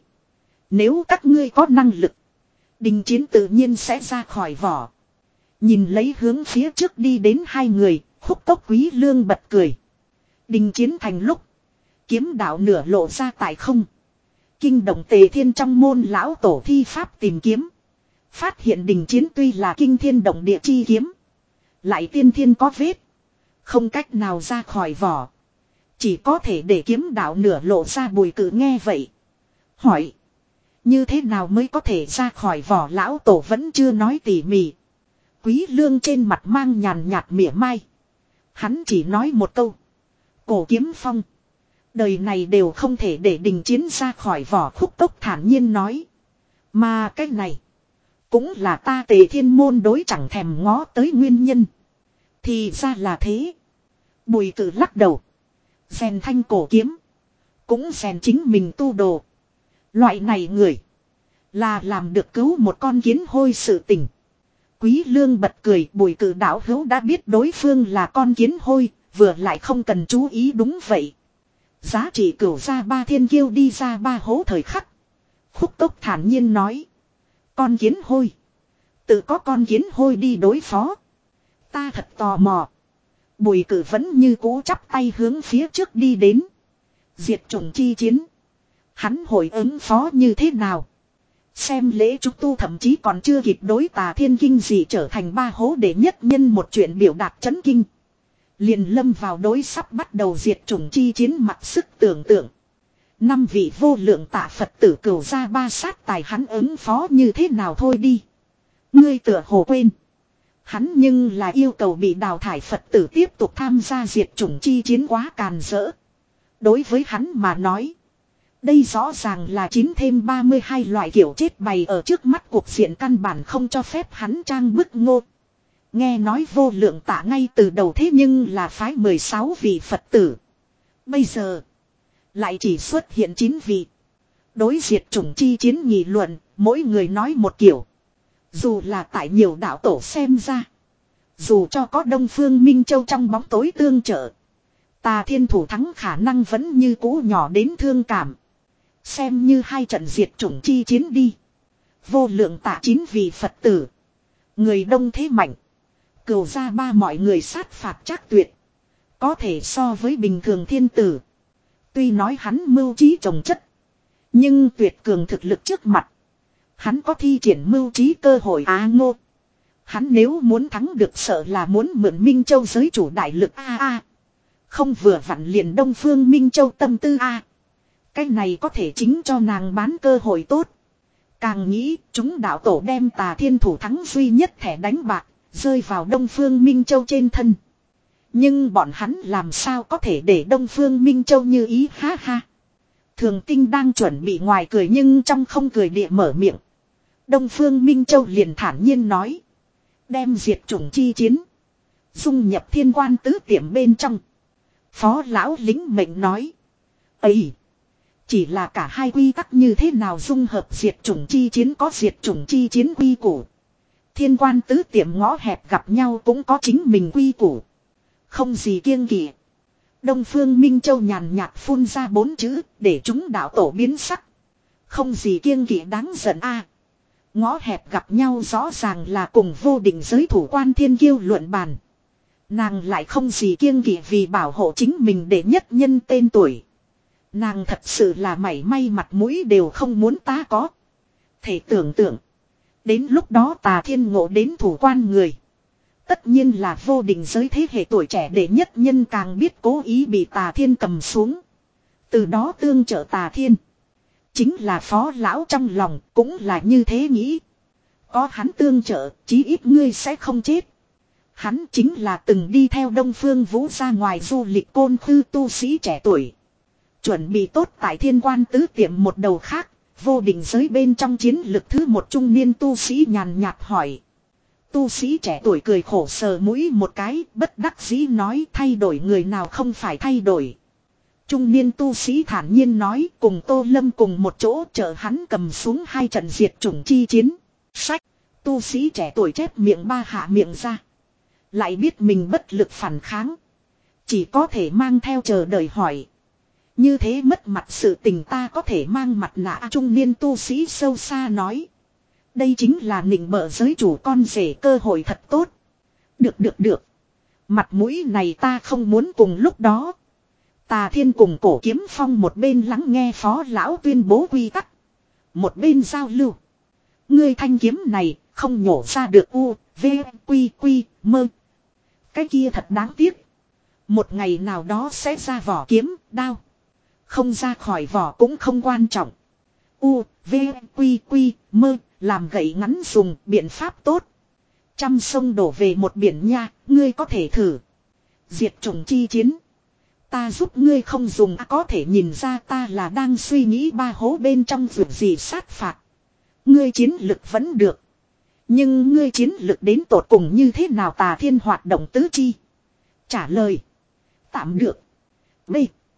Nếu các ngươi có năng lực. Đình chiến tự nhiên sẽ ra khỏi vỏ. Nhìn lấy hướng phía trước đi đến hai người. Khúc Cốc Quý Lương bật cười. Đình chiến thành lúc. Kiếm đạo nửa lộ ra tại không. Kinh động Tề Thiên trong môn lão tổ thi pháp tìm kiếm. Phát hiện đình chiến tuy là kinh thiên động địa chi kiếm. Lại tiên thiên có vết. Không cách nào ra khỏi vỏ. Chỉ có thể để kiếm đạo nửa lộ ra. Bùi Cự nghe vậy. Hỏi. Như thế nào mới có thể ra khỏi vỏ? Lão tổ vẫn chưa nói tỉ mỉ. Quý Lương trên mặt mang nhàn nhạt mỉa mai. Hắn chỉ nói một câu. Cổ Kiếm Phong. Đời này đều không thể để đình chiến ra khỏi vỏ. Khúc Cốc thản nhiên nói. Mà cái này. Cũng là ta Tề Thiên môn đối chẳng thèm ngó tới nguyên nhân. Thì ra là thế. Bùi Cự lắc đầu. Rèn thanh cổ kiếm. Cũng rèn chính mình tu đồ. Loại này người. Là làm được cứu một con kiến hôi sự tình. Quý Lương bật cười. Bùi Cự đạo hữu đã biết đối phương là con kiến hôi. Vừa lại không cần chú ý đúng vậy. Giá trị cửu ra ba thiên kiêu đi ra ba hố thời khắc. Khúc Cốc thản nhiên nói. Con kiến hôi. Tự có con kiến hôi đi đối phó. Ta thật tò mò. Bùi Cử vẫn như cũ chắp tay hướng phía trước đi đến. Diệt chủng chi chiến. Hắn hồi ứng phó như thế nào? Xem lễ trúc tu thậm chí còn chưa kịp đối Tà Thiên kinh dị trở thành ba hố đệ nhất nhân một chuyện biểu đạt chấn kinh. Liền lâm vào đối sắp bắt đầu diệt chủng chi chiến mặc sức tưởng tượng. Năm vị vô lượng tạ Phật tử cửu ra ba sát tài hắn ứng phó như thế nào thôi đi. Ngươi tựa hồ quên. Hắn nhưng là yêu cầu bị đào thải Phật tử tiếp tục tham gia diệt chủng chi chiến quá càn rỡ. Đối với hắn mà nói. Đây rõ ràng là chín thêm ba mươi hai loại kiểu chết bày ở trước mắt cuộc diện căn bản không cho phép hắn trang bức ngô. Nghe nói vô lượng tạ ngay từ đầu thế nhưng là phái mười sáu vị Phật tử. Bây giờ. Lại chỉ xuất hiện chín vị. Đối diệt chủng chi chiến nghị luận. Mỗi người nói một kiểu. Dù là tại nhiều đạo tổ xem ra. Dù cho có Đông Phương Minh Châu trong bóng tối tương trợ. Tà Thiên thủ thắng khả năng vẫn như cũ nhỏ đến thương cảm. Xem như hai trận diệt chủng chi chiến đi. Vô lượng tạ chín vị Phật tử. Người đông thế mạnh. Cửu ra ba mọi người sát phạt chắc tuyệt. Có thể so với bình thường thiên tử. Tuy nói hắn mưu trí trồng chất. Nhưng tuyệt cường thực lực trước mặt. Hắn có thi triển mưu trí cơ hội á ngô. Hắn nếu muốn thắng được sợ là muốn mượn Minh Châu giới chủ đại lực a a. Không vừa vặn liền Đông Phương Minh Châu tâm tư a. Cái này có thể chính cho nàng bán cơ hội tốt. Càng nghĩ chúng đạo tổ đem Tà Thiên thủ thắng duy nhất thẻ đánh bạc. Rơi vào Đông Phương Minh Châu trên thân. Nhưng bọn hắn làm sao có thể để Đông Phương Minh Châu như ý ha ha. Thường Tinh đang chuẩn bị ngoài cười nhưng trong không cười địa mở miệng. Đông Phương Minh Châu liền thản nhiên nói. Đem diệt chủng chi chiến. Dung nhập thiên quan tứ tiệm bên trong. Phó lão lính mệnh nói. Ấy. Chỉ là cả hai quy tắc như thế nào dung hợp diệt chủng chi chiến có diệt chủng chi chiến quy củ. Thiên quan tứ tiệm ngõ hẹp gặp nhau cũng có chính mình quy củ. Không gì kiêng kỵ. Đông Phương Minh Châu nhàn nhạt phun ra bốn chữ để chúng đạo tổ biến sắc. Không gì kiêng kỵ đáng giận a. Ngõ hẹp gặp nhau rõ ràng là cùng vô định giới thủ quan thiên kiêu luận bàn. Nàng lại không gì kiêng kỵ vì bảo hộ chính mình để nhất nhân tên tuổi. Nàng thật sự là mảy may mặt mũi đều không muốn ta có. Thể tưởng tượng. Đến lúc đó Tà Thiên ngộ đến thủ quan người. Tất nhiên là vô định giới thế hệ tuổi trẻ để nhất nhân càng biết cố ý bị Tà Thiên cầm xuống. Từ đó tương trợ Tà Thiên. Chính là phó lão trong lòng cũng là như thế nghĩ. Có hắn tương trợ chí ít ngươi sẽ không chết. Hắn chính là từng đi theo Đông Phương Vũ ra ngoài du lịch côn khư tu sĩ trẻ tuổi. Chuẩn bị tốt tại thiên quan tứ tiệm một đầu khác. Vô định giới bên trong chiến lực thứ một trung niên tu sĩ nhàn nhạt hỏi. Tu sĩ trẻ tuổi cười khổ sờ mũi một cái bất đắc dĩ nói thay đổi người nào không phải thay đổi. Trung niên tu sĩ thản nhiên nói cùng Tô Lâm cùng một chỗ chờ hắn cầm xuống hai trận diệt chủng chi chiến. Sách. Tu sĩ trẻ tuổi chép miệng ba hạ miệng ra. Lại biết mình bất lực phản kháng. Chỉ có thể mang theo chờ đợi hỏi. Như thế mất mặt sự tình ta có thể mang mặt nạ trung niên tu sĩ sâu xa nói. Đây chính là nịnh bợ giới chủ con rể cơ hội thật tốt. Được được được. Mặt mũi này ta không muốn cùng lúc đó. Tà Thiên cùng Cổ Kiếm Phong một bên lắng nghe phó lão tuyên bố quy tắc. Một bên giao lưu. Ngươi thanh kiếm này không nhổ ra được u, v, quy, quy, mơ. Cái kia thật đáng tiếc. Một ngày nào đó sẽ ra vỏ kiếm, đao. Không ra khỏi vỏ cũng không quan trọng. U, V, Quy, Quy, mơ, làm gậy ngắn dùng, biện pháp tốt. Trăm sông đổ về một biển nha, ngươi có thể thử. Diệt chủng chi chiến. Ta giúp ngươi không dùng à, có thể nhìn ra ta là đang suy nghĩ ba hố bên trong việc gì sát phạt. Ngươi chiến lực vẫn được. Nhưng ngươi chiến lực đến tột cùng như thế nào Tà Thiên hoạt động tứ chi? Trả lời. Tạm được. B.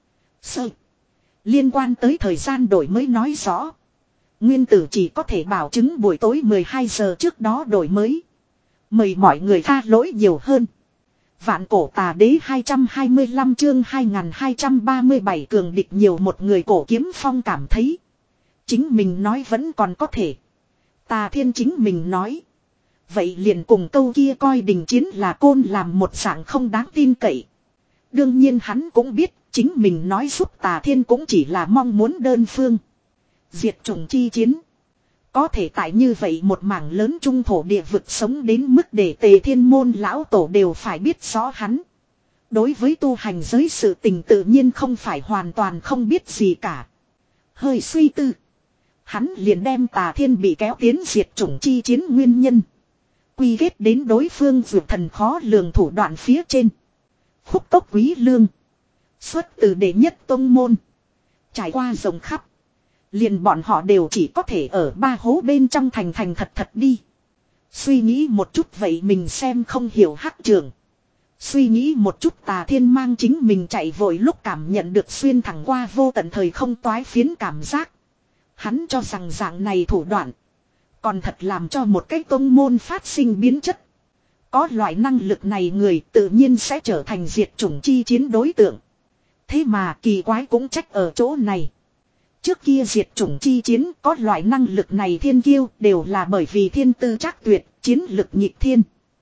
Sơ. Liên quan tới thời gian đổi mới nói rõ. Nguyên tử chỉ có thể bảo chứng buổi tối mười hai giờ trước đó đổi mới. Mời mọi người tha lỗi nhiều hơn. Vạn cổ tà đế hai trăm hai mươi lăm chương hai nghìn hai trăm ba mươi bảy cường địch nhiều một người Cổ Kiếm Phong cảm thấy. Chính mình nói vẫn còn có thể. Tà Thiên chính mình nói. Vậy liền cùng câu kia coi đình chiến là côn làm một dạng không đáng tin cậy. Đương nhiên hắn cũng biết chính mình nói giúp Tà Thiên cũng chỉ là mong muốn đơn phương. Diệt chủng chi chiến. Có thể tại như vậy một mảng lớn trung thổ địa vực sống đến mức để Tề Thiên môn lão tổ đều phải biết rõ hắn. Đối với tu hành giới sự tình tự nhiên không phải hoàn toàn không biết gì cả. Hơi suy tư. Hắn liền đem Tà Thiên bị kéo tiến diệt chủng chi chiến nguyên nhân. Quy kết đến đối phương vượt thần khó lường thủ đoạn phía trên. Khúc tốc quý lương. Xuất từ đệ nhất tông môn. Trải qua rộng khắp. Liền bọn họ đều chỉ có thể ở ba hố bên trong thành thành thật thật đi. Suy nghĩ một chút vậy mình xem không hiểu hắc trường. Suy nghĩ một chút Tà Thiên mang chính mình chạy vội lúc cảm nhận được xuyên thẳng qua vô tận thời không toái phiến cảm giác. Hắn cho rằng dạng này thủ đoạn. Còn thật làm cho một cái tông môn phát sinh biến chất. Có loại năng lực này người tự nhiên sẽ trở thành diệt chủng chi chiến đối tượng. Thế mà kỳ quái cũng trách ở chỗ này. Trước kia diệt chủng chi chiến có loại năng lực này thiên kiêu đều là bởi vì thiên tư trác tuyệt, chiến lực nhịp thiên.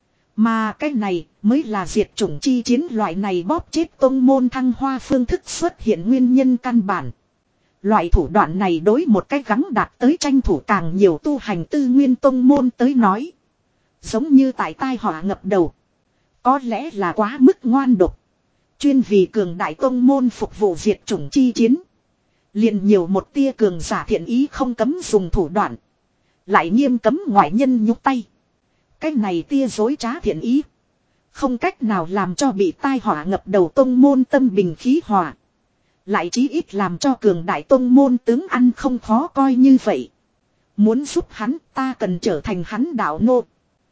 Mà cái này mới là diệt chủng chi chiến loại này bóp chết tông môn thăng hoa phương thức xuất hiện nguyên nhân căn bản. Loại thủ đoạn này đối một cái gắng đạt tới tranh thủ càng nhiều tu hành tư nguyên tông môn tới nói. Giống như tại tai họa ngập đầu. Có lẽ là quá mức ngoan độc. Chuyên vì cường đại tông môn phục vụ diệt chủng chi chiến. Liền nhiều một tia cường giả thiện ý không cấm dùng thủ đoạn. Lại nghiêm cấm ngoại nhân nhúc tay. Cái này tia dối trá thiện ý. Không cách nào làm cho bị tai họa ngập đầu tông môn tâm bình khí hòa. Lại chí ít làm cho cường đại tông môn tướng ăn không khó coi như vậy. Muốn giúp hắn ta cần trở thành hắn đạo nô.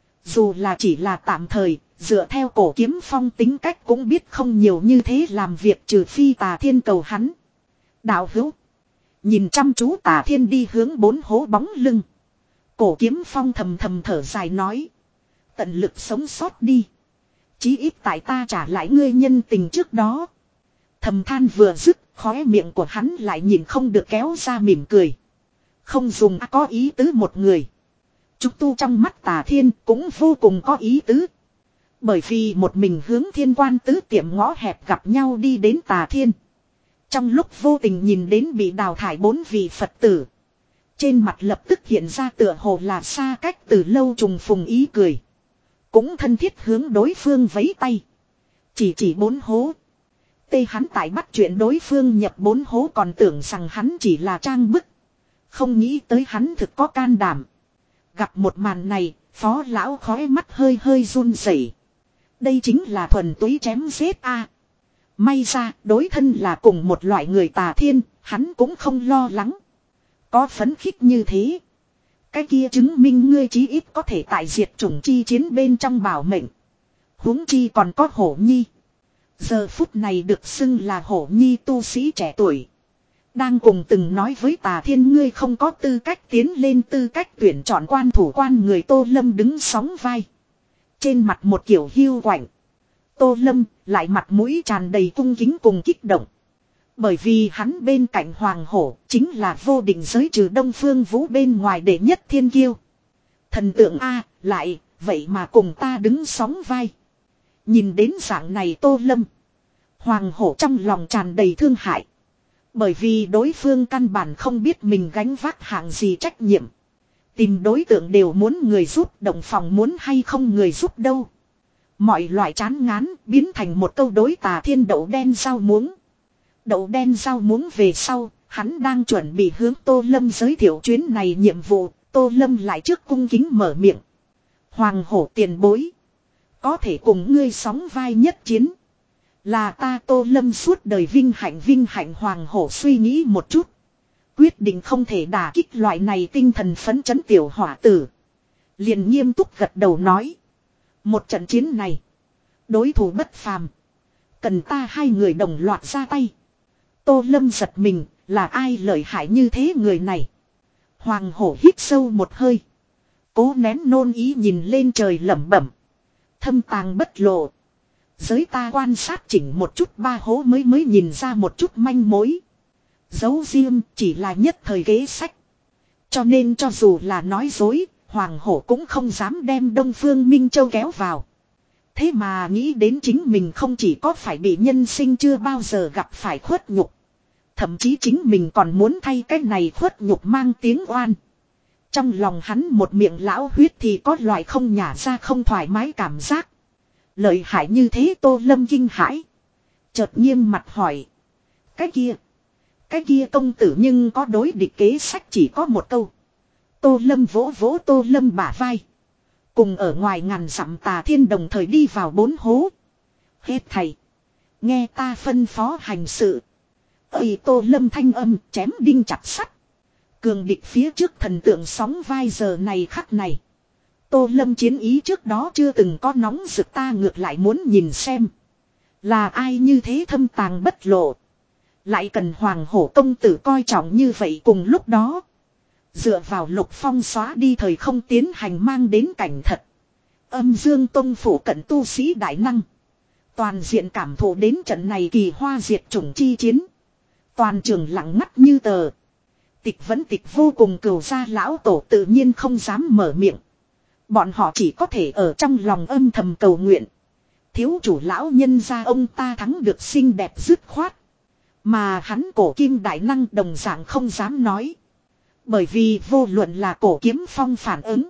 Dù là chỉ là tạm thời, dựa theo cổ kiếm phong tính cách cũng biết không nhiều như thế làm việc trừ phi Tà Thiên cầu hắn. Đạo hữu. Nhìn chăm chú Tà Thiên đi hướng bốn hố bóng lưng. Cổ kiếm phong thầm thầm thở dài nói. Tận lực sống sót đi. Chí ít tại ta trả lại ngươi nhân tình trước đó. Thầm than vừa dứt, khóe miệng của hắn lại nhìn không được kéo ra mỉm cười. Không dùng có ý tứ một người. Trúc tu trong mắt Tà Thiên cũng vô cùng có ý tứ. Bởi vì một mình hướng thiên quan tứ tiệm ngõ hẹp gặp nhau đi đến Tà Thiên. Trong lúc vô tình nhìn đến bị đào thải bốn vị Phật tử. Trên mặt lập tức hiện ra tựa hồ là xa cách từ lâu trùng phùng ý cười. Cũng thân thiết hướng đối phương vẫy tay. Chỉ chỉ bốn hố. Tê hắn tại bắt chuyện đối phương nhập bốn hố còn tưởng rằng hắn chỉ là trang bức. Không nghĩ tới hắn thực có can đảm. Gặp một màn này, phó lão khói mắt hơi hơi run rẩy. Đây chính là thuần túy chém giết a. May ra đối thân là cùng một loại người Tà Thiên, hắn cũng không lo lắng. Có phấn khích như thế. Cái kia chứng minh ngươi chí ít có thể tại diệt chủng chi chiến bên trong bảo mệnh. Huống chi còn có Hổ Nhi. Giờ phút này được xưng là Hổ Nhi tu sĩ trẻ tuổi. Đang cùng từng nói với Tà Thiên ngươi không có tư cách tiến lên tư cách tuyển chọn quan thủ quan người Tô Lâm đứng sóng vai. Trên mặt một kiểu hiu quạnh. Tô Lâm lại mặt mũi tràn đầy cung kính cùng kích động. Bởi vì hắn bên cạnh Hoàng Hổ chính là vô định giới trừ Đông Phương Vũ bên ngoài đệ nhất thiên kiêu. Thần tượng A lại vậy mà cùng ta đứng sóng vai. Nhìn đến dạng này Tô Lâm. Hoàng Hổ trong lòng tràn đầy thương hại. Bởi vì đối phương căn bản không biết mình gánh vác hạng gì trách nhiệm. Tìm đối tượng đều muốn người giúp, động phòng muốn hay không người giúp đâu. Mọi loại chán ngán biến thành một câu đối Tà Thiên đậu đen rau muống. Đậu đen rau muống về sau, hắn đang chuẩn bị hướng Tô Lâm giới thiệu chuyến này nhiệm vụ, Tô Lâm lại trước cung kính mở miệng. Hoàng Hổ tiền bối. Có thể cùng ngươi sóng vai nhất chiến. Là ta Tô Lâm suốt đời vinh hạnh vinh hạnh. Hoàng Hổ suy nghĩ một chút. Quyết định không thể đả kích loại này tinh thần phấn chấn tiểu hỏa tử. Liền nghiêm túc gật đầu nói. Một trận chiến này. Đối thủ bất phàm. Cần ta hai người đồng loạt ra tay. Tô Lâm giật mình. Là ai lợi hại như thế người này. Hoàng Hổ hít sâu một hơi. Cố nén nôn ý nhìn lên trời lẩm bẩm. Thâm tàng bất lộ. Giới ta quan sát chỉnh một chút ba hố mới mới nhìn ra một chút manh mối. Giấu riêng chỉ là nhất thời kế sách. Cho nên cho dù là nói dối, Hoàng hổ cũng không dám đem Đông Phương Minh Châu kéo vào. Thế mà nghĩ đến chính mình không chỉ có phải bị nhân sinh chưa bao giờ gặp phải khuất nhục. Thậm chí chính mình còn muốn thay cái này khuất nhục mang tiếng oan. Trong lòng hắn một miệng lão huyết thì có loại không nhả ra không thoải mái cảm giác. Lợi hại như thế Tô Lâm kinh hãi. Chợt nghiêm mặt hỏi. Cái kia. Cái kia công tử nhưng có đối địch kế sách chỉ có một câu. Tô Lâm vỗ vỗ Tô Lâm bả vai. Cùng ở ngoài ngàn dặm Tà Thiên đồng thời đi vào bốn hố. Hết thầy. Nghe ta phân phó hành sự. Ây Tô Lâm thanh âm chém đinh chặt sắt. Cường địch phía trước thần tượng sóng vai giờ này khắc này. Tô Lâm chiến ý trước đó chưa từng có nóng rực, ta ngược lại muốn nhìn xem. Là ai như thế thâm tàng bất lộ. Lại cần Hoàng hổ công tử coi trọng như vậy. Cùng lúc đó. Dựa vào Lục Phong xóa đi thời không tiến hành mang đến cảnh thật. Âm Dương Tông phủ cận tu sĩ đại năng. Toàn diện cảm thụ đến trận này kỳ hoa diệt chủng chi chiến. Toàn trường lặng ngắt như tờ. Tịch vẫn tịch vô cùng, cừu gia lão tổ tự nhiên không dám mở miệng. Bọn họ chỉ có thể ở trong lòng âm thầm cầu nguyện. Thiếu chủ lão nhân gia ông ta thắng được xinh đẹp dứt khoát. Mà hắn cổ kim đại năng đồng dạng không dám nói. Bởi vì vô luận là cổ kiếm phong phản ứng.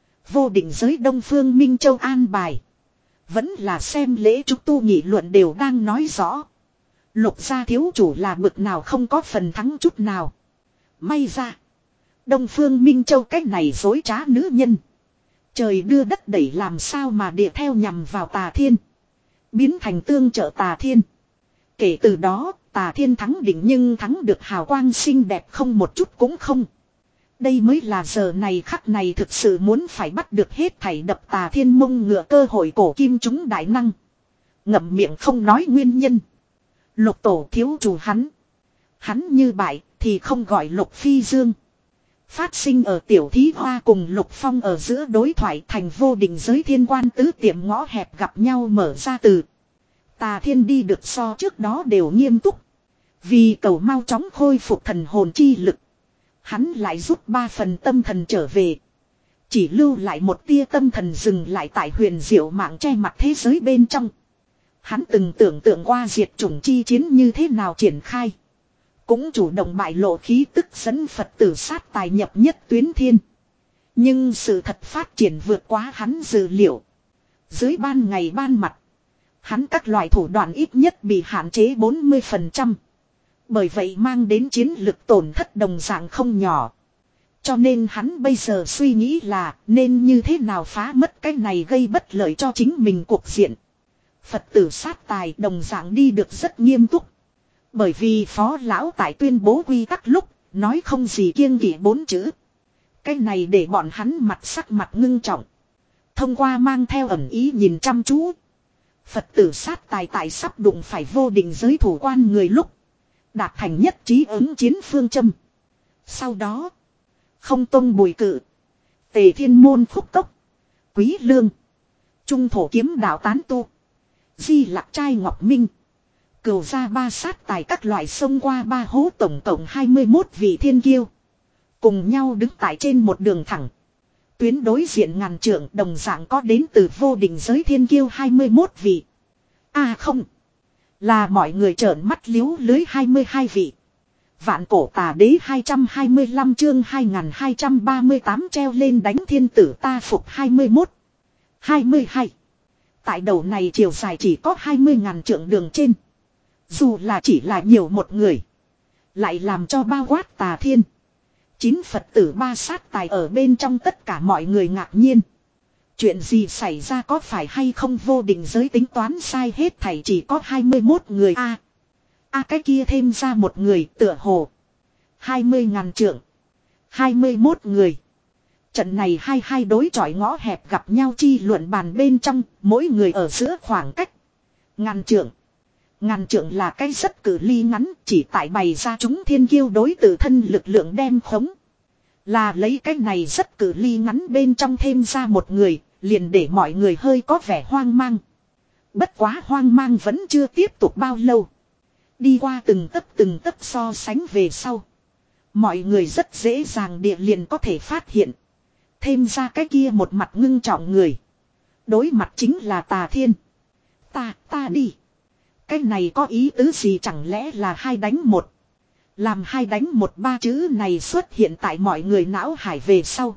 Vô định giới Đông Phương Minh Châu an bài. Vẫn là xem lễ trúc tu nghị luận đều đang nói rõ. Lục gia thiếu chủ là bực nào không có phần thắng chút nào. May ra. Đông Phương Minh Châu cách này dối trá nữ nhân. Trời đưa đất đẩy làm sao mà địa theo nhằm vào Tà Thiên. Biến thành tương trợ Tà Thiên. Kể từ đó Tà Thiên thắng định, nhưng thắng được hào quang xinh đẹp không một chút cũng không. Đây mới là giờ này khắc này thực sự muốn phải bắt được hết thảy đập Tà Thiên mông ngựa cơ hội. Cổ kim chúng đại năng ngậm miệng không nói nguyên nhân. Lục tổ thiếu chủ hắn. Hắn như bại thì không gọi Lục Phi Dương. Phát sinh ở Tiểu Thí Hoa cùng Lục Phong ở giữa đối thoại thành vô định giới thiên quan tứ tiệm ngõ hẹp gặp nhau mở ra từ. Tà Thiên đi được so trước đó đều nghiêm túc. Vì cầu mau chóng khôi phục thần hồn chi lực. Hắn lại rút ba phần tâm thần trở về. Chỉ lưu lại một tia tâm thần dừng lại tại huyền diệu mạng che mặt thế giới bên trong. Hắn từng tưởng tượng qua diệt chủng chi chiến như thế nào triển khai. Cũng chủ động bại lộ khí tức dẫn Phật tử sát tài nhập nhất tuyến thiên. Nhưng sự thật phát triển vượt quá hắn dự liệu. Dưới ban ngày ban mặt. Hắn các loại thủ đoạn ít nhất bị hạn chế bốn mươi phần trăm. Bởi vậy mang đến chiến lực tổn thất đồng dạng không nhỏ. Cho nên hắn bây giờ suy nghĩ là nên như thế nào phá mất cái này gây bất lợi cho chính mình cuộc diện. Phật tử sát tài đồng dạng đi được rất nghiêm túc. Bởi vì phó lão tại tuyên bố quy tắc lúc nói không gì kiêng kỵ bốn chữ. Cái này để bọn hắn mặt sắc mặt ngưng trọng. Thông qua mang theo ẩn ý nhìn chăm chú. Phật tử sát tài tại sắp đụng phải vô định giới thủ quan người lúc đạt thành nhất trí ứng chiến phương châm. Sau đó không tông bùi cự, Tề Thiên môn phúc cốc, Quý Lương, Trung thổ kiếm đạo tán tu, Di Lạc trai Ngọc Minh, cửu gia ba sát tài các loại xông qua ba hố, tổng tổng hai mươi mốt vị thiên kiêu. Cùng nhau đứng tại trên một đường thẳng. Tuyến đối diện ngàn trượng đồng dạng có đến từ vô định giới thiên kiêu hai mươi mốt vị. À không. Là mọi người trợn mắt liếu lưới hai mươi hai vị. Vạn cổ tà đế hai trăm hai mươi lăm chương hai nghìn hai trăm ba mươi tám treo lên đánh thiên tử ta phục hai mươi mốt. hai mươi hai. Tại đầu này chiều dài chỉ có hai mươi ngàn trượng đường trên. Dù là chỉ là nhiều một người. Lại làm cho bao quát Tà Thiên. Chín Phật tử ba sát tài ở bên trong tất cả mọi người ngạc nhiên. Chuyện gì xảy ra, có phải hay không vô định giới tính toán sai hết thảy chỉ có hai mươi mốt người a. A cái kia thêm ra một người tựa hồ. hai mươi ngàn trượng. hai mươi mốt người. Trận này hai hai đối chọi ngõ hẹp gặp nhau chi luận bàn bên trong, mỗi người ở giữa khoảng cách. Ngàn trượng. Ngàn trượng là cái rất cự ly ngắn, chỉ tại bày ra chúng thiên kiêu đối tự thân lực lượng đem khống. Là lấy cái này rất cự ly ngắn bên trong thêm ra một người, liền để mọi người hơi có vẻ hoang mang. Bất quá hoang mang vẫn chưa tiếp tục bao lâu. Đi qua từng tấc từng tấc so sánh về sau. Mọi người rất dễ dàng địa liền có thể phát hiện. Thêm ra cái kia một mặt ngưng trọng người. Đối mặt chính là Tà Thiên. Ta, ta đi. Cái này có ý tứ gì, chẳng lẽ là hai đánh một. Làm hai đánh một ba chữ này xuất hiện tại mọi người não hải về sau.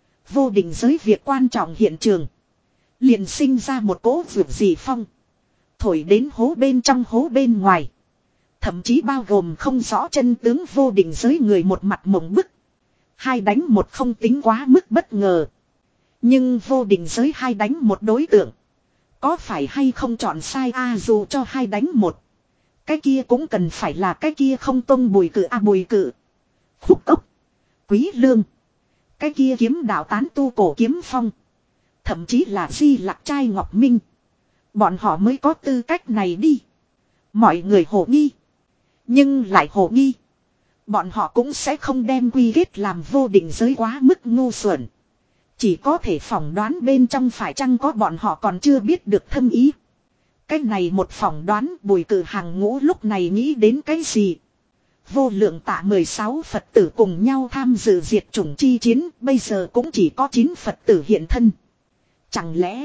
Vô định giới việc quan trọng hiện trường. Liền sinh ra một cỗ vượt dị phong. Thổi đến hố bên trong hố bên ngoài. Thậm chí bao gồm không rõ chân tướng vô định giới người một mặt mộng bức. Hai đánh một không tính quá mức bất ngờ. Nhưng vô định giới hai đánh một đối tượng. Có phải hay không chọn sai a à, dù cho hai đánh một. Cái kia cũng cần phải là cái kia không tông bùi cự a à, bùi cự. Khúc ốc. Quý lương. Cái kia kiếm đạo tán tu cổ kiếm phong. Thậm chí là Di Lạc trai Ngọc Minh. Bọn họ mới có tư cách này đi. Mọi người hồ nghi. Nhưng lại hồ nghi. Bọn họ cũng sẽ không đem quy kết làm vô định giới quá mức ngu xuẩn. Chỉ có thể phỏng đoán bên trong phải chăng có bọn họ còn chưa biết được thâm ý. Cái này một phỏng đoán Bùi Cự hàng ngũ lúc này nghĩ đến cái gì. Vô lượng tạ mười sáu Phật tử cùng nhau tham dự diệt chủng chi chiến. Bây giờ cũng chỉ có chín Phật tử hiện thân. Chẳng lẽ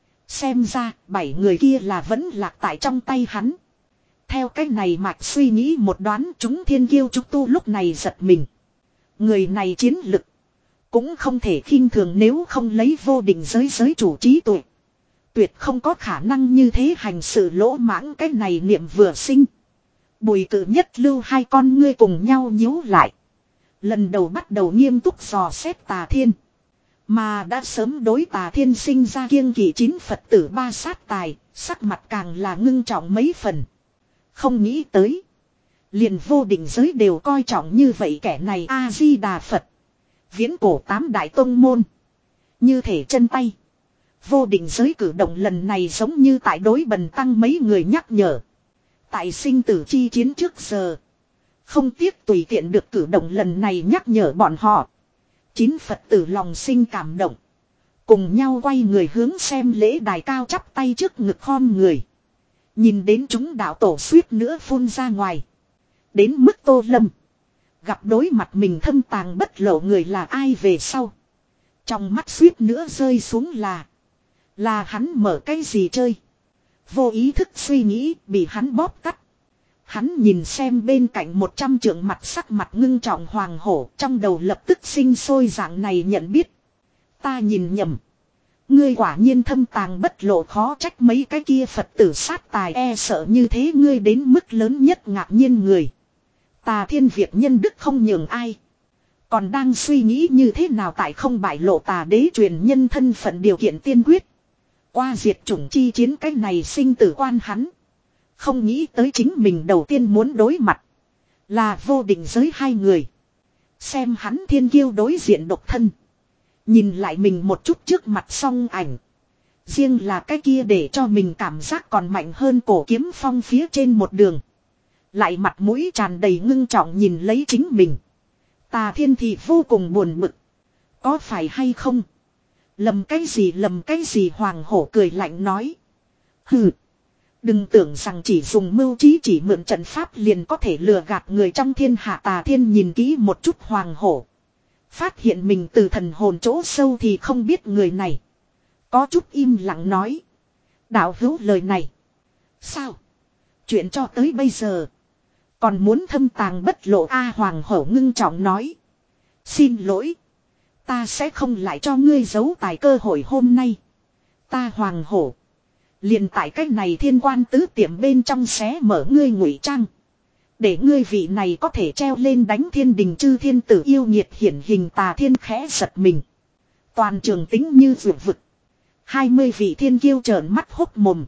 xem ra bảy người kia là vẫn lạc tại trong tay hắn. Theo cái này mạch suy nghĩ một đoán, chúng thiên kiêu trúc tu lúc này giật mình. Người này chiến lực cũng không thể khinh thường, nếu không lấy vô định giới giới chủ trí tuệ. Tuyệt không có khả năng như thế hành sự lỗ mãng. Cái này niệm vừa sinh. Bùi Cự nhất lưu hai con ngươi cùng nhau nhíu lại. Lần đầu bắt đầu nghiêm túc dò xét Tà Thiên. Mà đã sớm đối Tà Thiên sinh ra kiêng kỵ chín Phật tử ba sát tài, sắc mặt càng là ngưng trọng mấy phần. Không nghĩ tới. Liền vô định giới đều coi trọng như vậy kẻ này. A-di-đà Phật. Viễn cổ tám đại tông môn. Như thể chân tay. Vô định giới cử động lần này giống như tại đối bần tăng mấy người nhắc nhở. Tại sinh tử chi chiến trước giờ. Không tiếc tùy tiện được cử động lần này nhắc nhở bọn họ. Chín Phật tử lòng sinh cảm động. Cùng nhau quay người hướng xem lễ đài cao chắp tay trước ngực khom người. Nhìn đến chúng đạo tổ suýt nữa phun ra ngoài. Đến mức Tô Lâm. Gặp đối mặt mình thâm tàng bất lộ người là ai về sau. Trong mắt suýt nữa rơi xuống là. Là hắn mở cái gì chơi. Vô ý thức suy nghĩ bị hắn bóp tắt. Hắn nhìn xem bên cạnh một trăm trượng mặt sắc mặt ngưng trọng hoàng hổ. Trong đầu lập tức sinh sôi dạng này nhận biết. Ta nhìn nhầm. Ngươi quả nhiên thâm tàng bất lộ, khó trách mấy cái kia Phật tử sát tài e sợ như thế. Ngươi đến mức lớn nhất ngạc nhiên người. Tà Thiên việc nhân đức không nhường ai. Còn đang suy nghĩ như thế nào tại không bại lộ Tà đế truyền nhân thân phận điều kiện tiên quyết. Qua diệt chủng chi chiến cái này sinh tử quan hắn. Không nghĩ tới chính mình đầu tiên muốn đối mặt. Là vô định giới hai người. Xem hắn thiên kiêu đối diện độc thân. Nhìn lại mình một chút trước mặt song ảnh. Riêng là cái kia để cho mình cảm giác còn mạnh hơn cổ kiếm phong phía trên một đường. Lại mặt mũi tràn đầy ngưng trọng nhìn lấy chính mình. Tà Thiên thì vô cùng buồn bực. Có phải hay không? Lầm cái gì lầm cái gì, hoàng hổ cười lạnh nói. Hừ. Đừng tưởng rằng chỉ dùng mưu trí chỉ mượn trận pháp liền có thể lừa gạt người trong thiên hạ. Tà Thiên nhìn kỹ một chút hoàng hổ. Phát hiện mình từ thần hồn chỗ sâu thì không biết người này. Có chút im lặng nói. Đạo hữu lời này. Sao? Chuyện cho tới bây giờ. Còn muốn thâm tàng bất lộ a hoàng hổ ngưng trọng nói. Xin lỗi. Ta sẽ không lại cho ngươi giấu tài cơ hội hôm nay. Ta hoàng hổ. Liền tại cách này thiên quan tứ tiệm bên trong xé mở ngươi ngụy trang. Để ngươi vị này có thể treo lên đánh thiên đình chư thiên tử yêu nhiệt hiển hình. Tà Thiên khẽ giật mình. Toàn trường tính như vượt vực. Hai mươi vị thiên kiêu trợn mắt hốc mồm.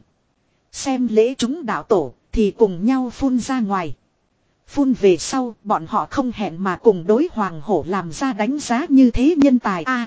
Xem lễ chúng đạo tổ thì cùng nhau phun ra ngoài. Phun về sau bọn họ không hẹn mà cùng đối hoàng hổ làm ra đánh giá như thế nhân tài a.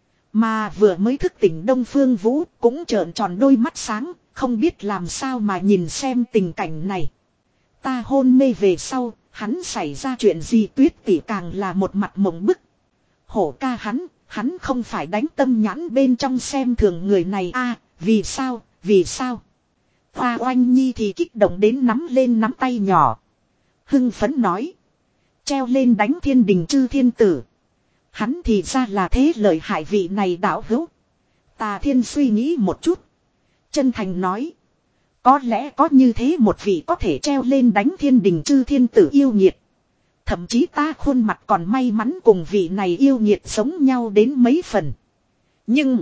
Mà vừa mới thức tỉnh Đông Phương Vũ cũng trợn tròn đôi mắt sáng, không biết làm sao mà nhìn xem tình cảnh này. Ta hôn mê về sau, hắn xảy ra chuyện gì Tuyết tỷ càng là một mặt mộng bức. Hổ ca hắn, hắn không phải đánh tâm nhãn bên trong xem thường người này a, vì sao, vì sao. Hoa Oanh Nhi thì kích động đến nắm lên nắm tay nhỏ. Hưng phấn nói. Treo lên đánh thiên đình chư thiên tử. Hắn thì ra là thế lợi hại vị này đạo hữu. Tà Thiên suy nghĩ một chút. Chân thành nói. Có lẽ có như thế một vị có thể treo lên đánh thiên đình chư thiên tử yêu nghiệt. Thậm chí ta khuôn mặt còn may mắn cùng vị này yêu nghiệt sống nhau đến mấy phần. Nhưng.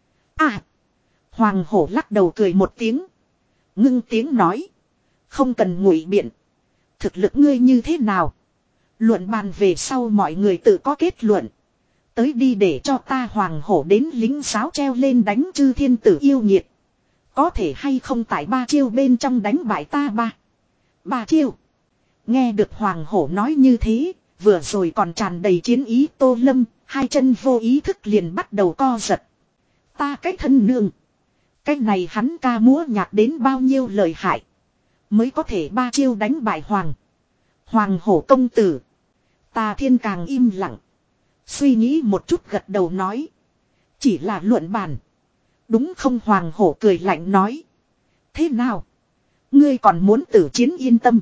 À. Hoàng hổ lắc đầu cười một tiếng. Ngưng tiếng nói. Không cần ngụy biện. Thực lực ngươi như thế nào? Luận bàn về sau mọi người tự có kết luận. Tới đi để cho ta hoàng hổ đến lính sáo treo lên đánh chư thiên tử yêu nghiệt. Có thể hay không tại ba chiêu bên trong đánh bại ta ba. Ba chiêu. Nghe được hoàng hổ nói như thế, vừa rồi còn tràn đầy chiến ý Tô Lâm, hai chân vô ý thức liền bắt đầu co giật. Ta cái thân nương. Cái này hắn ca múa nhạc đến bao nhiêu lời hại. Mới có thể ba chiêu đánh bại hoàng. Hoàng hổ công tử. Tà Thiên càng im lặng. Suy nghĩ một chút gật đầu nói. Chỉ là luận bàn. Đúng không hoàng hổ cười lạnh nói. Thế nào? Ngươi còn muốn tử chiến yên tâm.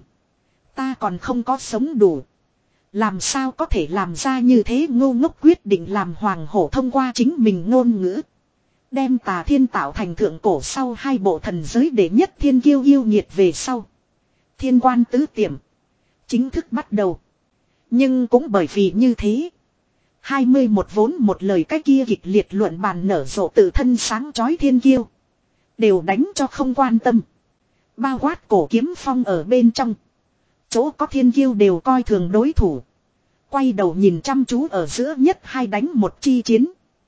Ta còn không có sống đủ. Làm sao có thể làm ra như thế ngô ngốc quyết định làm hoàng hổ thông qua chính mình ngôn ngữ. Đem Tà Thiên tạo thành thượng cổ sau hai bộ thần giới để nhất thiên kiêu yêu nghiệt về sau. Thiên quan tứ tiệm. Chính thức bắt đầu. Nhưng cũng bởi vì như thế. hai mươi một vốn một lời cái kia kịch liệt luận bàn nở rộ tự thân sáng chói thiên kiêu. Đều đánh cho không quan tâm. Bao quát cổ kiếm phong ở bên trong. Chỗ có thiên kiêu đều coi thường đối thủ. Quay đầu nhìn chăm chú ở giữa nhất hai đánh một chi chiến.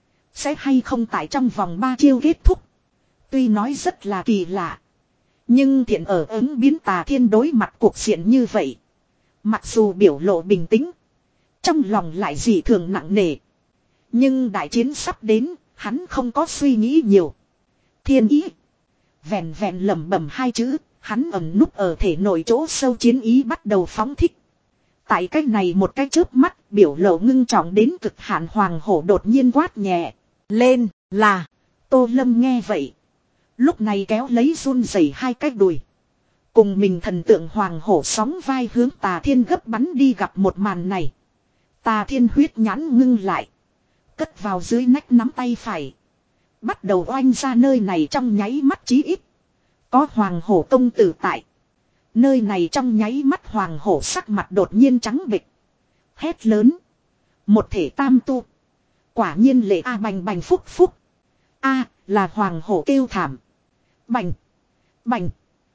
Sẽ hay không tại trong vòng ba chiêu kết thúc. Tuy nói rất là kỳ lạ. Nhưng thiện ở ứng biến Tà Thiên đối mặt cuộc diện như vậy. Mặc dù biểu lộ bình tĩnh. Trong lòng lại dị thường nặng nề. Nhưng đại chiến sắp đến. Hắn không có suy nghĩ nhiều. Thiên ý. Vẹn vẹn lẩm bẩm hai chữ. Hắn ẩn núp ở thể nội chỗ sâu chiến ý bắt đầu phóng thích. Tại cách này một cái chớp mắt. Biểu lộ ngưng trọng đến cực hạn hoàng hổ đột nhiên quát nhẹ. Lên là. Tô Lâm nghe vậy. Lúc này kéo lấy run rẩy hai cái đùi. Cùng mình thần tượng hoàng hổ sóng vai hướng Tà Thiên gấp bắn đi gặp một màn này. Tà Thiên huyết nhãn ngưng lại. Cất vào dưới nách nắm tay phải. Bắt đầu oanh ra nơi này trong nháy mắt chí ít. Có hoàng hổ công tử tại. Nơi này trong nháy mắt hoàng hổ sắc mặt đột nhiên trắng bệch. Hét lớn. Một thể tam tu. Quả nhiên lệ A bành bành phúc phúc. A là hoàng hổ kêu thảm. Bành. Bành.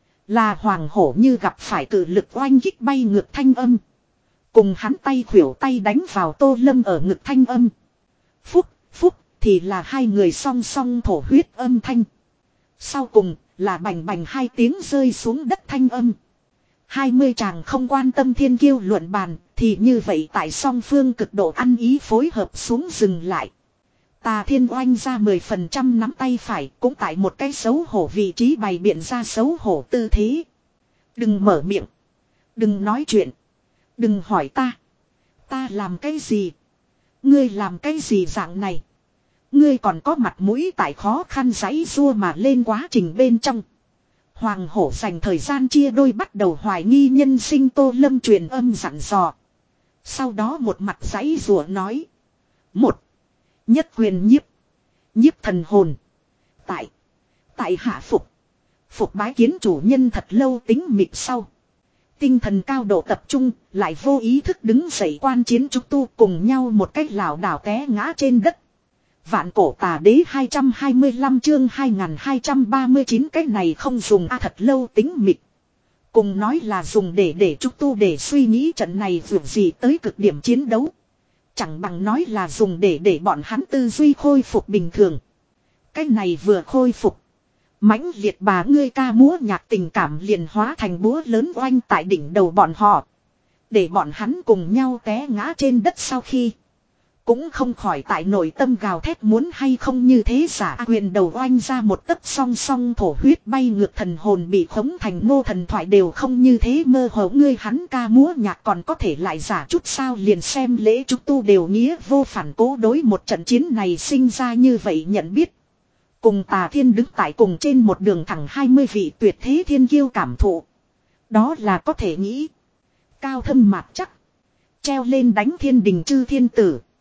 Là hoàng hổ như gặp phải cự lực oanh kích bay ngược thanh âm. Cùng hắn tay khuỷu tay đánh vào Tô Lâm ở ngực thanh âm. Phúc, phúc thì là hai người song song thổ huyết âm thanh. Sau cùng là bành bành hai tiếng rơi xuống đất thanh âm. Hai mươi chàng không quan tâm thiên kiêu luận bàn thì như vậy tại song phương cực độ ăn ý phối hợp xuống dừng lại. Tà Thiên oanh ra mười phần trăm nắm tay phải cũng tại một cái xấu hổ vị trí bày biện ra xấu hổ tư thế. Đừng mở miệng. Đừng nói chuyện. Đừng hỏi ta. Ta làm cái gì? Ngươi làm cái gì dạng này? Ngươi còn có mặt mũi tại khó khăn giãy giụa mà lên quá trình bên trong. Hoàng hổ dành thời gian chia đôi bắt đầu hoài nghi nhân sinh Tô Lâm truyền âm dặn dò. Sau đó một mặt giãy giụa nói. Một. Nhất quyền nhiếp. Nhiếp thần hồn. Tại. Tại hạ phục. Phục bái kiến chủ nhân thật lâu tính mịt sau. Tinh thần cao độ tập trung. Lại vô ý thức đứng dậy quan chiến trúc tu cùng nhau một cách lảo đảo té ngã trên đất. Vạn cổ tà đế hai trăm hai mươi lăm chương hai nghìn hai trăm ba mươi chín cái này không dùng a thật lâu tính mịt. Cùng nói là dùng để để trúc tu để suy nghĩ trận này vượt gì tới cực điểm chiến đấu. Chẳng bằng nói là dùng để để bọn hắn tư duy khôi phục bình thường. Cái này vừa khôi phục. Mãnh liệt bà ngươi ca múa nhạc tình cảm liền hóa thành búa lớn oanh tại đỉnh đầu bọn họ. Để bọn hắn cùng nhau té ngã trên đất sau khi. Cũng không khỏi tại nội tâm gào thét muốn hay không như thế giả quyền đầu oanh ra một tấc song song thổ huyết bay ngược thần hồn bị khống thành ngô thần thoại đều không như thế mơ hồ ngươi hắn ca múa nhạc còn có thể lại giả chút sao liền xem lễ trúc tu đều nghĩa vô phản cố đối một trận chiến này sinh ra như vậy nhận biết. Cùng Tà Thiên đứng tại cùng trên một đường thẳng hai mươi vị tuyệt thế thiên kiêu cảm thụ. Đó là có thể nghĩ. Cao thâm mạt chắc. Treo lên đánh thiên đình chư thiên tử.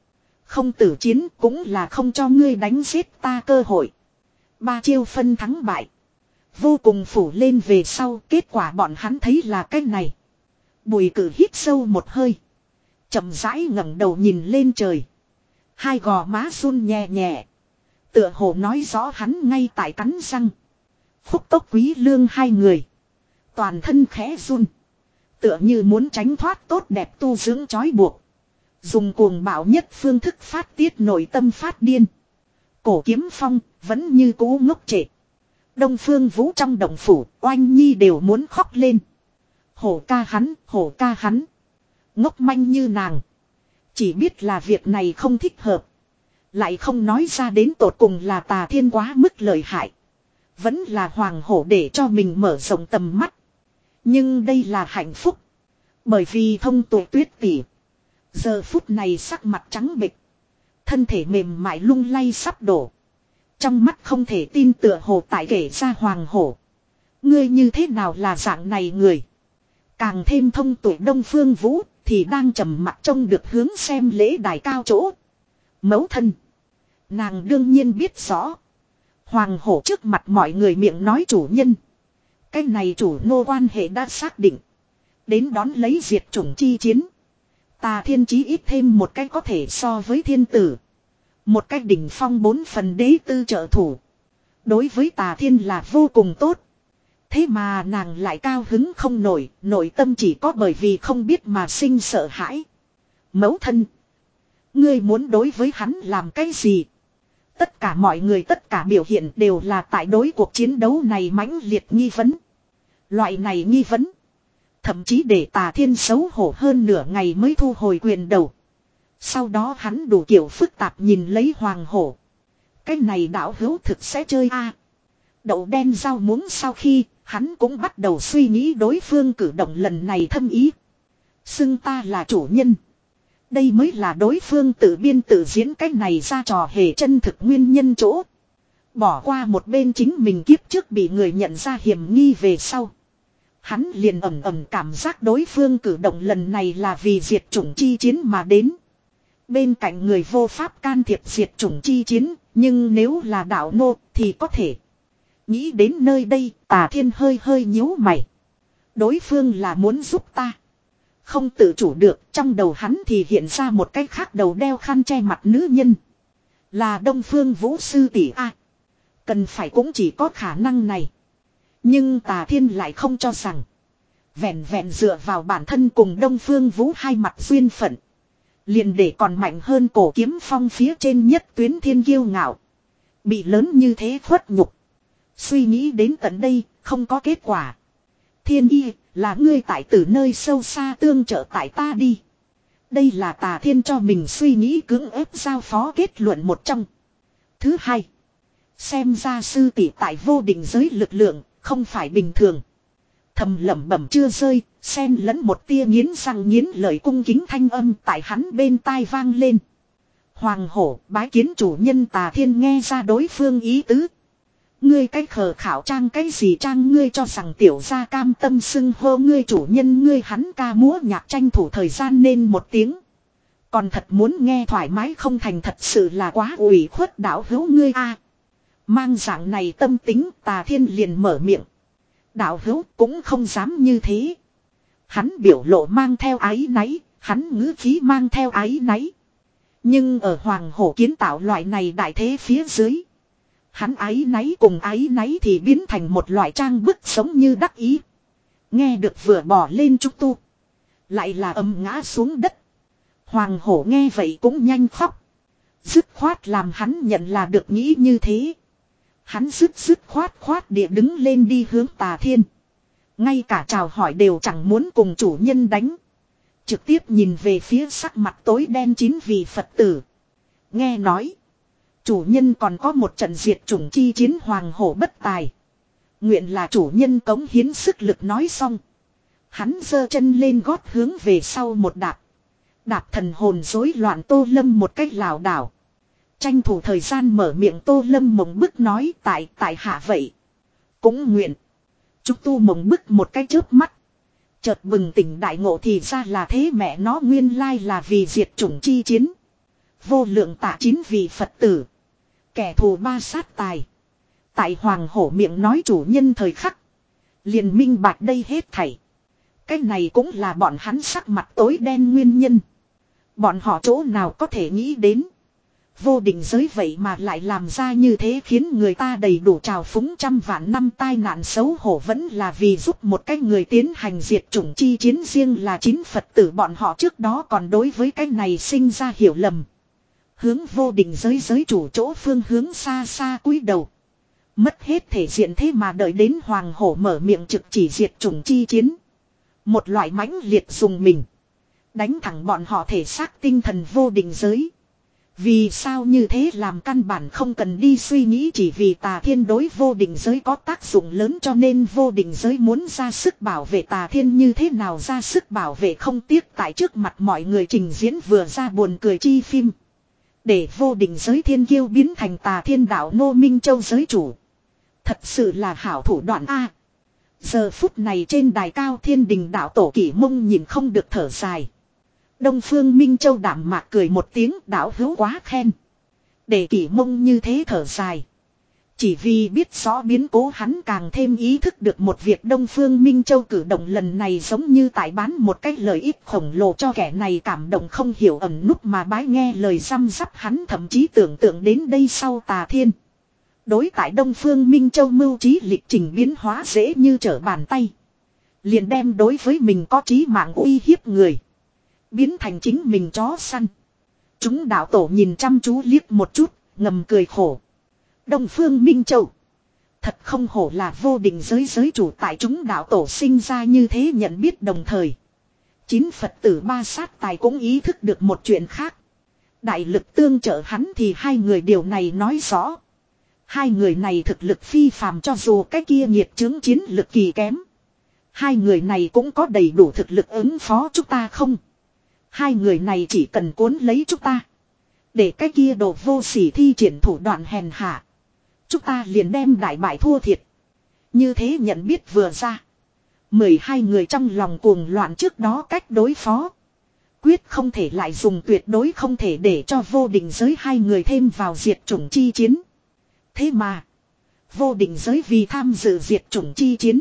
Không tử chiến cũng là không cho ngươi đánh giết ta cơ hội. Ba chiêu phân thắng bại. Vô cùng phủ lên về sau, kết quả bọn hắn thấy là cái này. Bùi cử hít sâu một hơi. Chậm rãi ngẩng đầu nhìn lên trời. Hai gò má run nhẹ nhẹ. Tựa hồ nói rõ hắn ngay tại cắn răng. Phúc Tốc Quý Lương hai người. Toàn thân khẽ run. Tựa như muốn tránh thoát tốt đẹp tu dưỡng trói buộc. Dùng cuồng bạo nhất phương thức phát tiết nội tâm phát điên. Cổ Kiếm Phong vẫn như cũ ngốc trệ. Đông Phương Vũ trong động phủ, Oanh Nhi đều muốn khóc lên. Hổ ca hắn, hổ ca hắn. Ngốc manh như nàng. Chỉ biết là việc này không thích hợp. Lại không nói ra đến tột cùng là Tà Thiên quá mức lợi hại. Vẫn là hoàng hổ để cho mình mở rộng tầm mắt. Nhưng đây là hạnh phúc. Bởi vì thông tuệ tuyết tỉ. Giờ phút này sắc mặt trắng bệch. Thân thể mềm mại lung lay sắp đổ. Trong mắt không thể tin tựa hồ tại kể ra hoàng hổ. Ngươi như thế nào là dạng này người. Càng thêm thông tuệ Đông Phương Vũ thì đang trầm mặc trông được hướng xem lễ đài cao chỗ. Mẫu thân. Nàng đương nhiên biết rõ. Hoàng hổ trước mặt mọi người miệng nói chủ nhân. Cái này chủ nô quan hệ đã xác định. Đến đón lấy diệt chủng chi chiến. Tà Thiên chí ít thêm một cái có thể so với thiên tử. Một cái đỉnh phong bốn phần đế tư trợ thủ. Đối với Tà Thiên là vô cùng tốt. Thế mà nàng lại cao hứng không nổi. Nội tâm chỉ có bởi vì không biết mà sinh sợ hãi. Mẫu thân. Ngươi muốn đối với hắn làm cái gì? Tất cả mọi người tất cả biểu hiện đều là tại đối cuộc chiến đấu này mãnh liệt nghi vấn. Loại này nghi vấn. Thậm chí để Tà Thiên xấu hổ hơn nửa ngày mới thu hồi quyền đầu. Sau đó hắn đủ kiểu phức tạp nhìn lấy hoàng hổ. Cái này đạo hữu thực sẽ chơi a. Đậu đen rau muống sau khi hắn cũng bắt đầu suy nghĩ đối phương cử động lần này thâm ý. Xưng ta là chủ nhân. Đây mới là đối phương tự biên tự diễn cách này ra trò hề chân thực nguyên nhân chỗ. Bỏ qua một bên chính mình kiếp trước bị người nhận ra hiểm nghi về sau. Hắn liền ẩm ẩm cảm giác đối phương cử động lần này là vì diệt chủng chi chiến mà đến. Bên cạnh người vô pháp can thiệp diệt chủng chi chiến, nhưng nếu là đạo nô thì có thể. Nghĩ đến nơi đây, Tà Thiên hơi hơi nhíu mày. Đối phương là muốn giúp ta. Không tự chủ được, trong đầu hắn thì hiện ra một cái khác đầu đeo khăn che mặt nữ nhân. Là Đông Phương Vũ sư tỷ a. Cần phải cũng chỉ có khả năng này. Nhưng Tà Thiên lại không cho rằng. Vẹn vẹn dựa vào bản thân cùng Đông Phương Vũ hai mặt duyên phận. Liền để còn mạnh hơn Cổ Kiếm Phong phía trên nhất tuyến thiên kiêu ngạo. Bị lớn như thế khuất nhục. Suy nghĩ đến tận đây, không có kết quả. Thiên y, là ngươi tại từ nơi sâu xa tương trợ tại ta đi. Đây là Tà Thiên cho mình suy nghĩ cưỡng ép giao phó kết luận một trong. Thứ hai. Xem ra sư tỷ tại vô định giới lực lượng, không phải bình thường. Thầm lẩm bẩm chưa rơi, xen lẫn một tia nghiến răng nghiến lợi cung kính thanh âm tại hắn bên tai vang lên. Hoàng hổ bái kiến chủ nhân. Tà Thiên nghe ra đối phương ý tứ. Ngươi cái khờ khảo trang cái gì trang, ngươi cho rằng tiểu gia cam tâm xưng hô ngươi chủ nhân. Ngươi hắn ca múa nhạc tranh thủ thời gian nên một tiếng. Còn thật muốn nghe thoải mái không thành, thật sự là quá ủy khuất đạo hữu ngươi a. Mang dạng này tâm tính, Tà Thiên liền mở miệng. Đạo hữu cũng không dám như thế. Hắn biểu lộ mang theo áy náy, hắn ngữ khí mang theo áy náy. Nhưng ở Hoàng Hổ kiến tạo loại này đại thế phía dưới, hắn áy náy cùng áy náy thì biến thành một loại trang bức sống như đắc ý. Nghe được vừa bỏ lên trúc tu, lại là ầm ngã xuống đất. Hoàng Hổ nghe vậy cũng nhanh khóc. Dứt khoát làm hắn nhận là được nghĩ như thế. Hắn dứt dứt khoát khoát địa đứng lên đi hướng Tà Thiên. Ngay cả chào hỏi đều chẳng muốn cùng chủ nhân đánh. Trực tiếp nhìn về phía sắc mặt tối đen chín vị Phật tử. Nghe nói, chủ nhân còn có một trận diệt chủng chi chiến. Hoàng hổ bất tài, nguyện là chủ nhân cống hiến sức lực. Nói xong, hắn giơ chân lên gót hướng về sau một đạp. Đạp thần hồn rối loạn Tô Lâm một cách lảo đảo. Tranh thủ thời gian mở miệng Tô Lâm mộng bức nói tại tại hạ vậy. Cũng nguyện. Trúc tu mộng bức một cái chớp mắt. Chợt bừng tỉnh đại ngộ thì ra là thế, mẹ nó nguyên lai là vì diệt chủng chi chiến. Vô lượng tạ chín vị Phật tử. Kẻ thù ba sát tài. Tại hoàng hổ miệng nói chủ nhân thời khắc. Liền minh bạch đây hết thảy. Cái này cũng là bọn hắn sắc mặt tối đen nguyên nhân. Bọn họ chỗ nào có thể nghĩ đến. Vô định giới vậy mà lại làm ra như thế khiến người ta đầy đủ trào phúng trăm vạn năm tai nạn xấu hổ vẫn là vì giúp một cái người tiến hành diệt chủng chi chiến riêng là chín Phật tử bọn họ trước đó còn đối với cái này sinh ra hiểu lầm. Hướng vô định giới giới chủ chỗ phương hướng xa xa cúi đầu. Mất hết thể diện thế mà đợi đến hoàng hổ mở miệng trực chỉ diệt chủng chi chiến. Một loại mãnh liệt dùng mình. Đánh thẳng bọn họ thể xác tinh thần vô định giới. Vì sao như thế làm căn bản không cần đi suy nghĩ chỉ vì tà thiên đối vô định giới có tác dụng lớn cho nên vô định giới muốn ra sức bảo vệ tà thiên như thế nào ra sức bảo vệ không tiếc tại trước mặt mọi người trình diễn vừa ra buồn cười chi phim. Để vô định giới thiên kiêu biến thành tà thiên đạo Ngô Minh Châu giới chủ. Thật sự là hảo thủ đoạn A. Giờ phút này trên đài cao thiên đình đạo tổ Kỷ Mông nhìn không được thở dài. Đông Phương Minh Châu đạm mạc cười một tiếng đạo hữu quá khen. Để Kỷ Mông như thế thở dài. Chỉ vì biết rõ biến cố hắn càng thêm ý thức được một việc Đông Phương Minh Châu cử động lần này giống như tại bán một cái lợi ích khổng lồ cho kẻ này cảm động không hiểu ẩn nút mà bái nghe lời răm rắp hắn thậm chí tưởng tượng đến đây sau tà thiên. Đối tại Đông Phương Minh Châu mưu trí lịch trình biến hóa dễ như trở bàn tay. Liền đem đối với mình có trí mạng uy hiếp người. Biến thành chính mình chó săn. Chúng đạo tổ nhìn chăm chú liếc một chút, ngầm cười khổ. Đông Phương Minh Châu. Thật không hổ là vô định giới giới chủ tại chúng đạo tổ sinh ra như thế nhận biết đồng thời. Chín Phật tử ba sát tài cũng ý thức được một chuyện khác. Đại lực tương trợ hắn thì hai người điều này nói rõ. Hai người này thực lực phi phàm cho dù cái kia nhiệt chứng chiến lực kỳ kém. Hai người này cũng có đầy đủ thực lực ứng phó chúng ta không. Hai người này chỉ cần cuốn lấy chúng ta. Để cái kia đồ vô sỉ thi triển thủ đoạn hèn hạ. Chúng ta liền đem đại bại thua thiệt. Như thế nhận biết vừa ra. Mười hai người trong lòng cuồng loạn trước đó cách đối phó. Quyết không thể lại dùng tuyệt đối không thể để cho vô định giới hai người thêm vào diệt chủng chi chiến. Thế mà. Vô định giới vì tham dự diệt chủng chi chiến.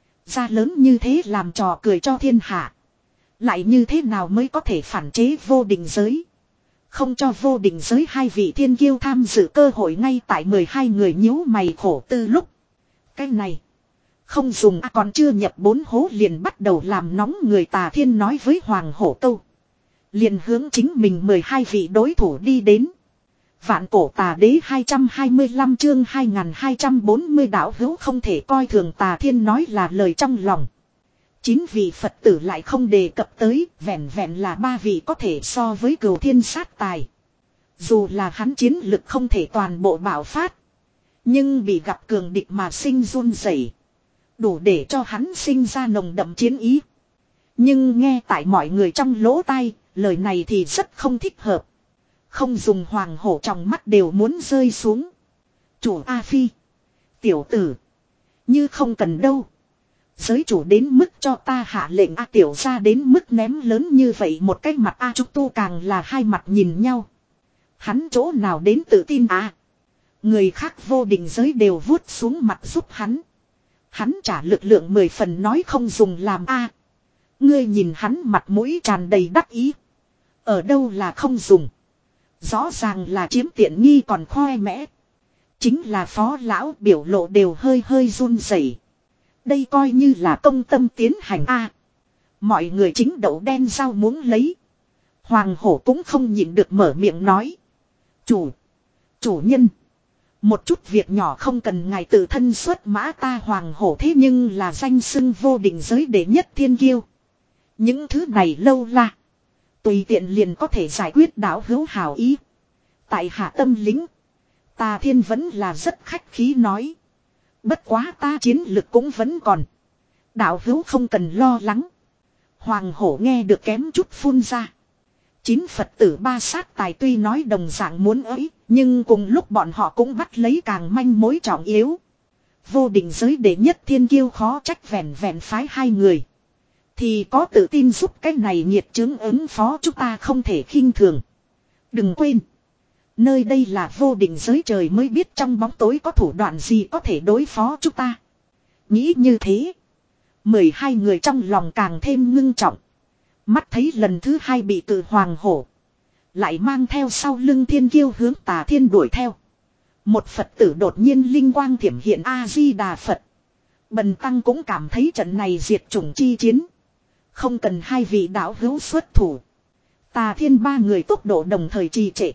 Ra lớn như thế làm trò cười cho thiên hạ. Lại như thế nào mới có thể phản chế vô định giới. Không cho vô định giới hai vị thiên kiêu tham dự cơ hội ngay tại mười hai người nhíu mày khổ tư lúc. Cái này. Không dùng à, còn chưa nhập bốn hố liền bắt đầu làm nóng người tà thiên nói với hoàng hổ câu. Liền hướng chính mình mười hai vị đối thủ đi đến. Vạn cổ tà đế hai trăm hai mươi lăm chương hai nghìn hai trăm bốn mươi đạo hữu không thể coi thường tà thiên nói là lời trong lòng. Chín vị Phật tử lại không đề cập tới, vẹn vẹn là ba vị có thể so với cửu thiên sát tài. Dù là hắn chiến lực không thể toàn bộ bạo phát. Nhưng bị gặp cường địch mà sinh run rẩy, đủ để cho hắn sinh ra nồng đậm chiến ý. Nhưng nghe tại mọi người trong lỗ tai, lời này thì rất không thích hợp. Không dùng hoàng hổ trong mắt đều muốn rơi xuống. Chủ A Phi. Tiểu tử. Như không cần đâu. Giới chủ đến mức cho ta hạ lệnh A tiểu ra đến mức ném lớn như vậy một cái mặt A Trúc Tu càng là hai mặt nhìn nhau. Hắn chỗ nào đến tự tin à. Người khác vô định giới đều vuốt xuống mặt giúp hắn. Hắn trả lực lượng mười phần nói không dùng làm A. Ngươi nhìn hắn mặt mũi tràn đầy đắc ý. Ở đâu là không dùng. Rõ ràng là chiếm tiện nghi còn khoe mẽ. Chính là phó lão biểu lộ đều hơi hơi run rẩy. Đây coi như là công tâm tiến hành A. Mọi người chính đậu đen rau muốn lấy. Hoàng hổ cũng không nhịn được mở miệng nói. Chủ. Chủ nhân. Một chút việc nhỏ không cần ngài tự thân xuất mã ta hoàng hổ thế nhưng là danh xưng vô định giới đệ nhất thiên kiêu. Những thứ này lâu la. Tùy tiện liền có thể giải quyết đạo hữu hảo ý. Tại hạ tâm lính. Tà thiên vẫn là rất khách khí nói. Bất quá ta chiến lực cũng vẫn còn. Đạo hữu không cần lo lắng. Hoàng hổ nghe được kém chút phun ra. Chín Phật tử ba sát tài tuy nói đồng dạng muốn ấy. Nhưng cùng lúc bọn họ cũng bắt lấy càng manh mối trọng yếu. Vô định giới đệ nhất thiên kiêu khó trách vẹn vẹn phái hai người. Thì có tự tin giúp cái này nhiệt chứng ứng phó chúng ta không thể khinh thường. Đừng quên. Nơi đây là vô định giới, trời mới biết trong bóng tối có thủ đoạn gì có thể đối phó chúng ta. Nghĩ như thế. Mười hai người trong lòng càng thêm ngưng trọng. Mắt thấy lần thứ hai bị cự hoàng hổ. Lại mang theo sau lưng thiên kiêu hướng Tà Thiên đuổi theo. Một Phật tử đột nhiên linh quang thiểm hiện A-di-đà Phật. Bần tăng cũng cảm thấy trận này diệt chủng chi chiến. Không cần hai vị đạo hữu xuất thủ. Tà Thiên ba người tốc độ đồng thời trì trệ.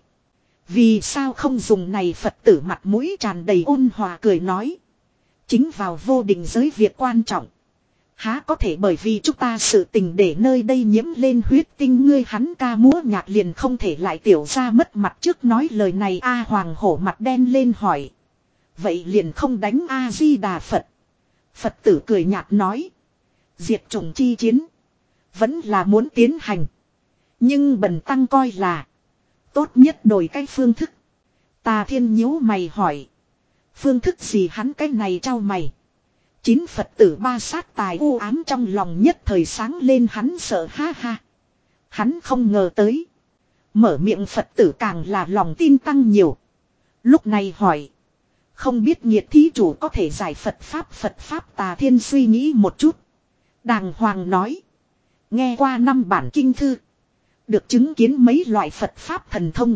Vì sao không dùng này? Phật tử mặt mũi tràn đầy ôn hòa cười nói. Chính vào vô định giới việc quan trọng. Há có thể bởi vì chúng ta sự tình để nơi đây nhiễm lên huyết tinh, ngươi hắn ca múa nhạc liền không thể lại tiểu ra mất mặt trước nói lời này. A Hoàng hổ mặt đen lên hỏi. Vậy liền không đánh A-di-đà Phật. Phật tử cười nhạt nói. Diệt chủng chi chiến. Vẫn là muốn tiến hành. Nhưng bần tăng coi là. Tốt nhất đổi cái phương thức. Tà Thiên nhíu mày hỏi. Phương thức gì? Hắn cái này trao mày. Chín Phật tử ba sát tài u ám trong lòng nhất thời sáng lên, hắn sợ ha ha. Hắn không ngờ tới. Mở miệng Phật tử càng là lòng tin tăng nhiều. Lúc này hỏi. Không biết nhiệt thí chủ có thể giải Phật Pháp? Phật Pháp Tà Thiên suy nghĩ một chút. Đàng hoàng nói. Nghe qua năm bản kinh thư. Được chứng kiến mấy loại Phật Pháp thần thông.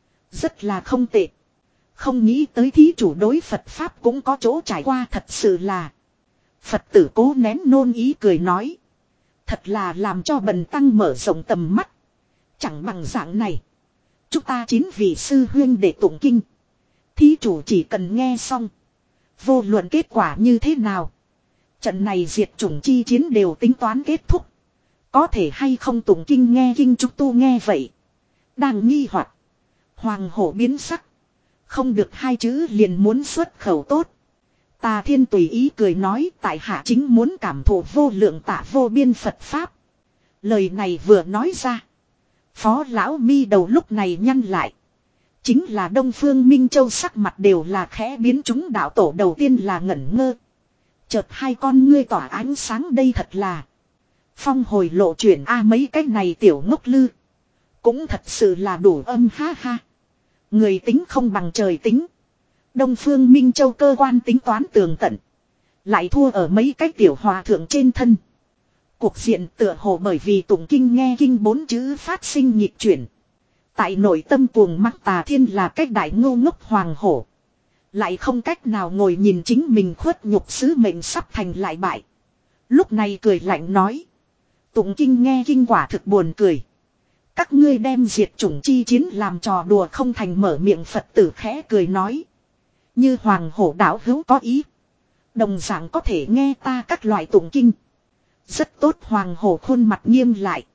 Rất là không tệ. Không nghĩ tới thí chủ đối Phật Pháp cũng có chỗ trải qua, thật sự là. Phật tử cố nén nôn ý cười nói. Thật là làm cho bần tăng mở rộng tầm mắt. Chẳng bằng dạng này. Chúng ta chín vị sư huyên để tụng kinh. Thí chủ chỉ cần nghe xong. Vô luận kết quả như thế nào. Trận này diệt chủng chi chiến đều tính toán kết thúc. Có thể hay không tụng kinh nghe kinh chúng tu nghe vậy. Đang nghi hoặc. Hoàng hổ biến sắc. Không được hai chữ liền muốn xuất khẩu tốt. Tà Thiên tùy ý cười nói, tại hạ chính muốn cảm thụ vô lượng tạ vô biên Phật Pháp. Lời này vừa nói ra. Phó lão mi đầu lúc này nhăn lại. Chính là Đông Phương Minh Châu sắc mặt đều là khẽ biến, chúng đạo tổ đầu tiên là ngẩn ngơ. Chợt hai con ngươi tỏa ánh sáng, đây thật là. Phong hồi lộ chuyển a, mấy cái này tiểu ngốc lư. Cũng thật sự là đủ âm ha ha. Người tính không bằng trời tính. Đông Phương Minh Châu cơ quan tính toán tường tận. Lại thua ở mấy cái tiểu hòa thượng trên thân. Cuộc diện tựa hồ bởi vì tụng kinh nghe kinh bốn chữ phát sinh nhịp chuyển. Tại nội tâm cuồng mắng Tà Thiên là cách đại ngô ngốc hoàng hổ. Lại không cách nào ngồi nhìn chính mình khuất nhục sứ mệnh sắp thành lại bại. Lúc này cười lạnh nói. Tụng kinh nghe kinh quả thực buồn cười. Các ngươi đem diệt chủng chi chiến làm trò đùa không thành. Mở miệng Phật tử khẽ cười nói. Như hoàng hổ đạo hữu có ý. Đồng dạng có thể nghe ta các loại tụng kinh. Rất tốt. Hoàng hổ khuôn mặt nghiêm lại.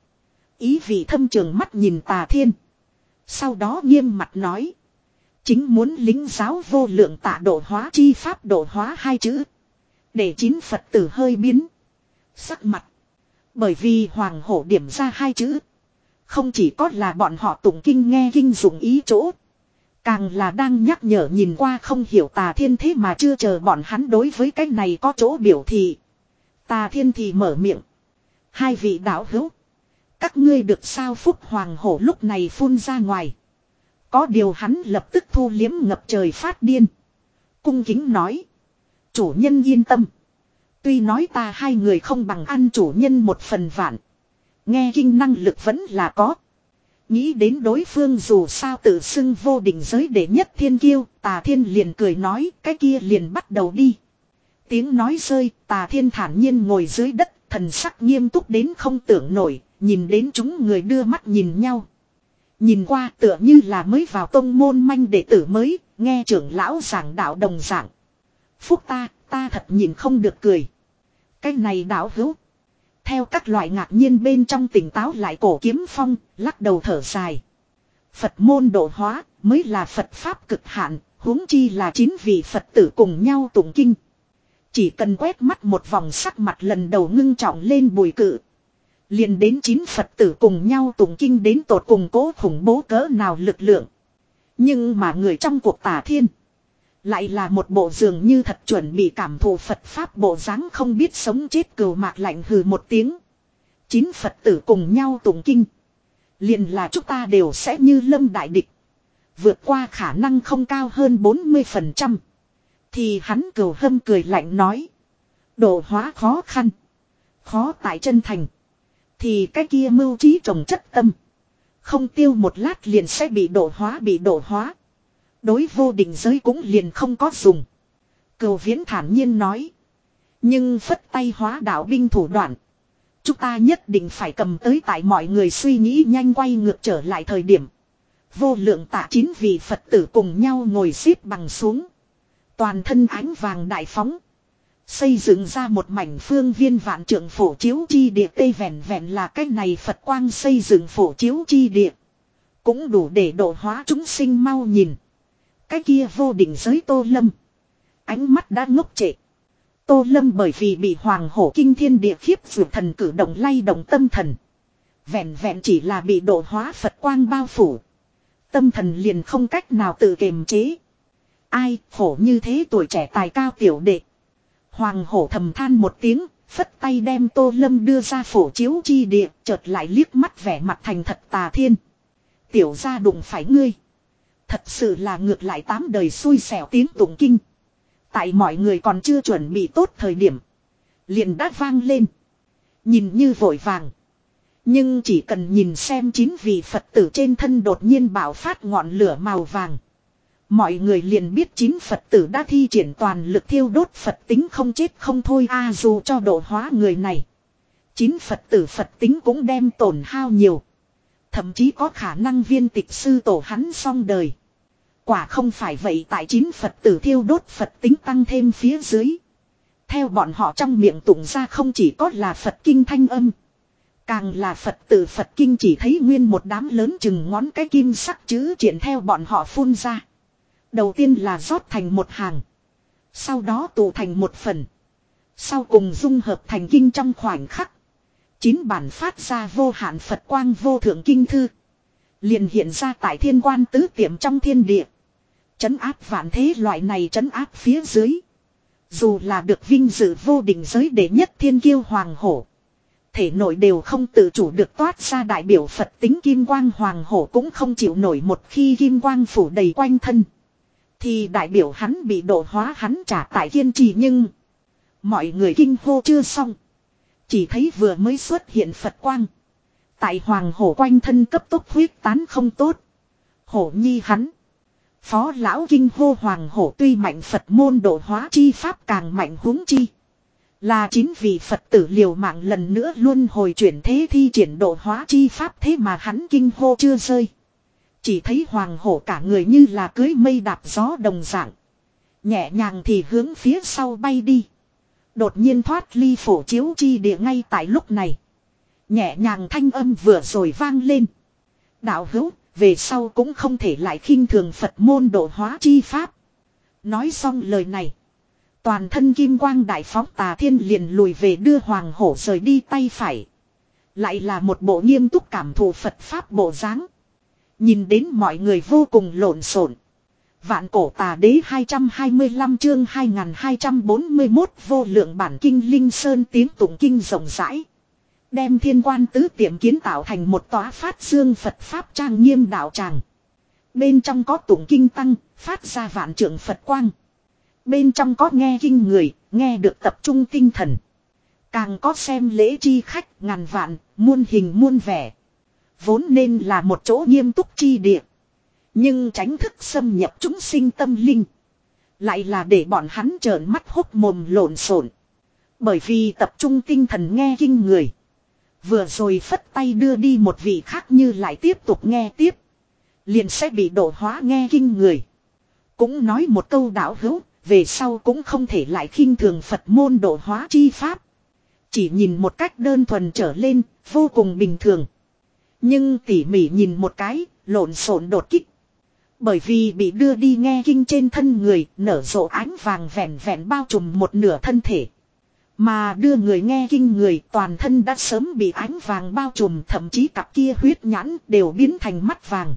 Ý vị thâm trường mắt nhìn Tà Thiên. Sau đó nghiêm mặt nói. Chính muốn lính giáo vô lượng tạ độ hóa chi pháp, độ hóa hai chữ. Để chín Phật tử hơi biến. Sắc mặt. Bởi vì hoàng hổ điểm ra hai chữ. Không chỉ có là bọn họ tụng kinh nghe kinh dụng ý chỗ. Càng là đang nhắc nhở nhìn qua không hiểu Tà Thiên, thế mà chưa chờ bọn hắn đối với cái này có chỗ biểu thị. Tà Thiên thì mở miệng. Hai vị đạo hữu. Các ngươi được sao? Phúc hoàng hổ lúc này phun ra ngoài. Có điều hắn lập tức thu liếm ngập trời phát điên. Cung kính nói. Chủ nhân yên tâm. Tuy nói ta hai người không bằng ăn chủ nhân một phần vạn. Nghe kinh năng lực vẫn là có. Nghĩ đến đối phương dù sao tự xưng vô định giới đệ nhất thiên kiêu. Tà Thiên liền cười nói, cái kia liền bắt đầu đi. Tiếng nói rơi, Tà Thiên thản nhiên ngồi dưới đất, thần sắc nghiêm túc đến không tưởng nổi. Nhìn đến chúng người đưa mắt nhìn nhau. Nhìn qua tựa như là mới vào tông môn manh đệ tử mới, nghe trưởng lão giảng đạo đồng giảng. Phúc ta, ta thật nhìn không được cười. Cái này đạo hữu. Theo các loại ngạc nhiên bên trong tỉnh táo lại Cổ Kiếm Phong, lắc đầu thở dài. Phật môn độ hóa, mới là Phật Pháp cực hạn, huống chi là chín vị Phật tử cùng nhau tụng kinh. Chỉ cần quét mắt một vòng sắc mặt lần đầu ngưng trọng lên Bùi Cự. Liền đến chín Phật tử cùng nhau tụng kinh đến tột cùng cố khủng bố cỡ nào lực lượng. Nhưng mà người trong cuộc Tà Thiên. Lại là một bộ dường như thật chuẩn bị cảm thụ Phật Pháp bộ dáng không biết sống chết, cừu mạc lạnh hừ một tiếng. Chín Phật tử cùng nhau tụng kinh. Liền là chúng ta đều sẽ như lâm đại địch. Vượt qua khả năng không cao hơn bốn mươi phần trăm. Thì hắn cừu hâm cười lạnh nói. Độ hóa khó khăn. Khó tại chân thành. Thì cái kia mưu trí trồng chất tâm. Không tiêu một lát liền sẽ bị độ hóa bị độ hóa. Đối vô định giới cũng liền không có dùng. Cừu Viễn thản nhiên nói. Nhưng phất tay hóa đạo binh thủ đoạn. Chúng ta nhất định phải cầm tới tại mọi người suy nghĩ nhanh quay ngược trở lại thời điểm. Vô lượng tạ chín vị Phật tử cùng nhau ngồi xếp bằng xuống. Toàn thân ánh vàng đại phóng. Xây dựng ra một mảnh phương viên vạn trượng phổ chiếu chi địa tây vẹn vẹn là cái này Phật quang xây dựng phổ chiếu chi địa. Cũng đủ để độ hóa chúng sinh mau nhìn. Cái kia vô định giới Tô Lâm. Ánh mắt đã ngốc trệ. Tô Lâm bởi vì bị hoàng hổ kinh thiên địa khiếp vượt thần cử động lay động tâm thần. Vẹn vẹn chỉ là bị độ hóa Phật quang bao phủ. Tâm thần liền không cách nào tự kiềm chế. Ai khổ như thế tuổi trẻ tài cao tiểu đệ. Hoàng hổ thầm than một tiếng, phất tay đem Tô Lâm đưa ra phổ chiếu chi địa, chợt lại liếc mắt vẻ mặt thành thật Tà Thiên. Tiểu gia đụng phải ngươi. Thật sự là ngược lại tám đời xui xẻo tiếng tụng kinh. Tại mọi người còn chưa chuẩn bị tốt thời điểm. Liền đã vang lên. Nhìn như vội vàng. Nhưng chỉ cần nhìn xem chín vị Phật tử trên thân đột nhiên bạo phát ngọn lửa màu vàng. Mọi người liền biết chín Phật tử đã thi triển toàn lực thiêu đốt Phật tính không chết không thôi a dù cho độ hóa người này. Chín Phật tử Phật tính cũng đem tổn hao nhiều. Thậm chí có khả năng viên tịch sư tổ hắn xong đời. Quả không phải vậy tại chín Phật tử thiêu đốt Phật tính tăng thêm phía dưới. Theo bọn họ trong miệng tụng ra không chỉ có là Phật kinh thanh âm. Càng là Phật tử Phật kinh chỉ thấy nguyên một đám lớn chừng ngón cái kim sắc chữ triển theo bọn họ phun ra. Đầu tiên là rót thành một hàng. Sau đó tụ thành một phần. Sau cùng dung hợp thành kinh trong khoảnh khắc. Chín bản phát ra vô hạn Phật quang vô thượng kinh thư. Liền hiện ra tại thiên quan tứ tiệm trong thiên địa. Trấn áp vạn thế loại này trấn áp phía dưới. Dù là được vinh dự vô định giới đệ nhất thiên kiêu hoàng hổ. Thể nội đều không tự chủ được toát ra đại biểu Phật tính kim quang hoàng hổ cũng không chịu nổi một khi kim quang phủ đầy quanh thân. Thì đại biểu hắn bị độ hóa hắn trả tại kiên trì nhưng. Mọi người kinh hô chưa xong. Chỉ thấy vừa mới xuất hiện Phật quang. Tại hoàng hổ quanh thân cấp tốc huyết tán không tốt. Hổ nhi hắn. Phó lão kinh hô hoàng hổ tuy mạnh Phật môn độ hóa chi pháp càng mạnh huống chi. Là chín vị Phật tử liều mạng lần nữa luôn hồi chuyển thế thi triển độ hóa chi pháp thế mà hắn kinh hô chưa rơi. Chỉ thấy hoàng hổ cả người như là cưới mây đạp gió đồng dạng. Nhẹ nhàng thì hướng phía sau bay đi. Đột nhiên thoát ly phổ chiếu chi địa ngay tại lúc này. Nhẹ nhàng thanh âm vừa rồi vang lên. Đạo hữu, về sau cũng không thể lại khinh thường Phật môn độ hóa chi pháp. Nói xong lời này. Toàn thân kim quang đại phóng Tà Thiên liền lùi về đưa hoàng hổ rời đi tay phải. Lại là một bộ nghiêm túc cảm thụ Phật pháp bộ dáng. Nhìn đến mọi người vô cùng lộn xộn. Vạn cổ tà đế hai trăm hai mươi lăm chương hai nghìn hai trăm bốn mươi mốt vô lượng bản kinh linh sơn tiếng tụng kinh rộng rãi. Đem thiên quan tứ tiệm kiến tạo thành một tòa phát dương Phật pháp trang nghiêm đạo tràng. Bên trong có tụng kinh tăng, phát ra vạn trượng Phật quang. Bên trong có nghe kinh người, nghe được tập trung tinh thần. Càng có xem lễ chi khách ngàn vạn, muôn hình muôn vẻ. Vốn nên là một chỗ nghiêm túc chi địa. Nhưng tránh thức xâm nhập chúng sinh tâm linh. Lại là để bọn hắn trợn mắt hốc mồm lộn xộn. Bởi vì tập trung tinh thần nghe kinh người. Vừa rồi phất tay đưa đi một vị khác như lại tiếp tục nghe tiếp. Liền sẽ bị độ hóa nghe kinh người. Cũng nói một câu đạo hữu, về sau cũng không thể lại khinh thường Phật môn độ hóa chi pháp. Chỉ nhìn một cách đơn thuần trở lên, vô cùng bình thường. Nhưng tỉ mỉ nhìn một cái, lộn xộn đột kích. Bởi vì bị đưa đi nghe kinh trên thân người, nở rộ ánh vàng vẹn vẹn bao trùm một nửa thân thể. Mà đưa người nghe kinh người toàn thân đã sớm bị ánh vàng bao trùm, thậm chí cặp kia huyết nhãn đều biến thành mắt vàng.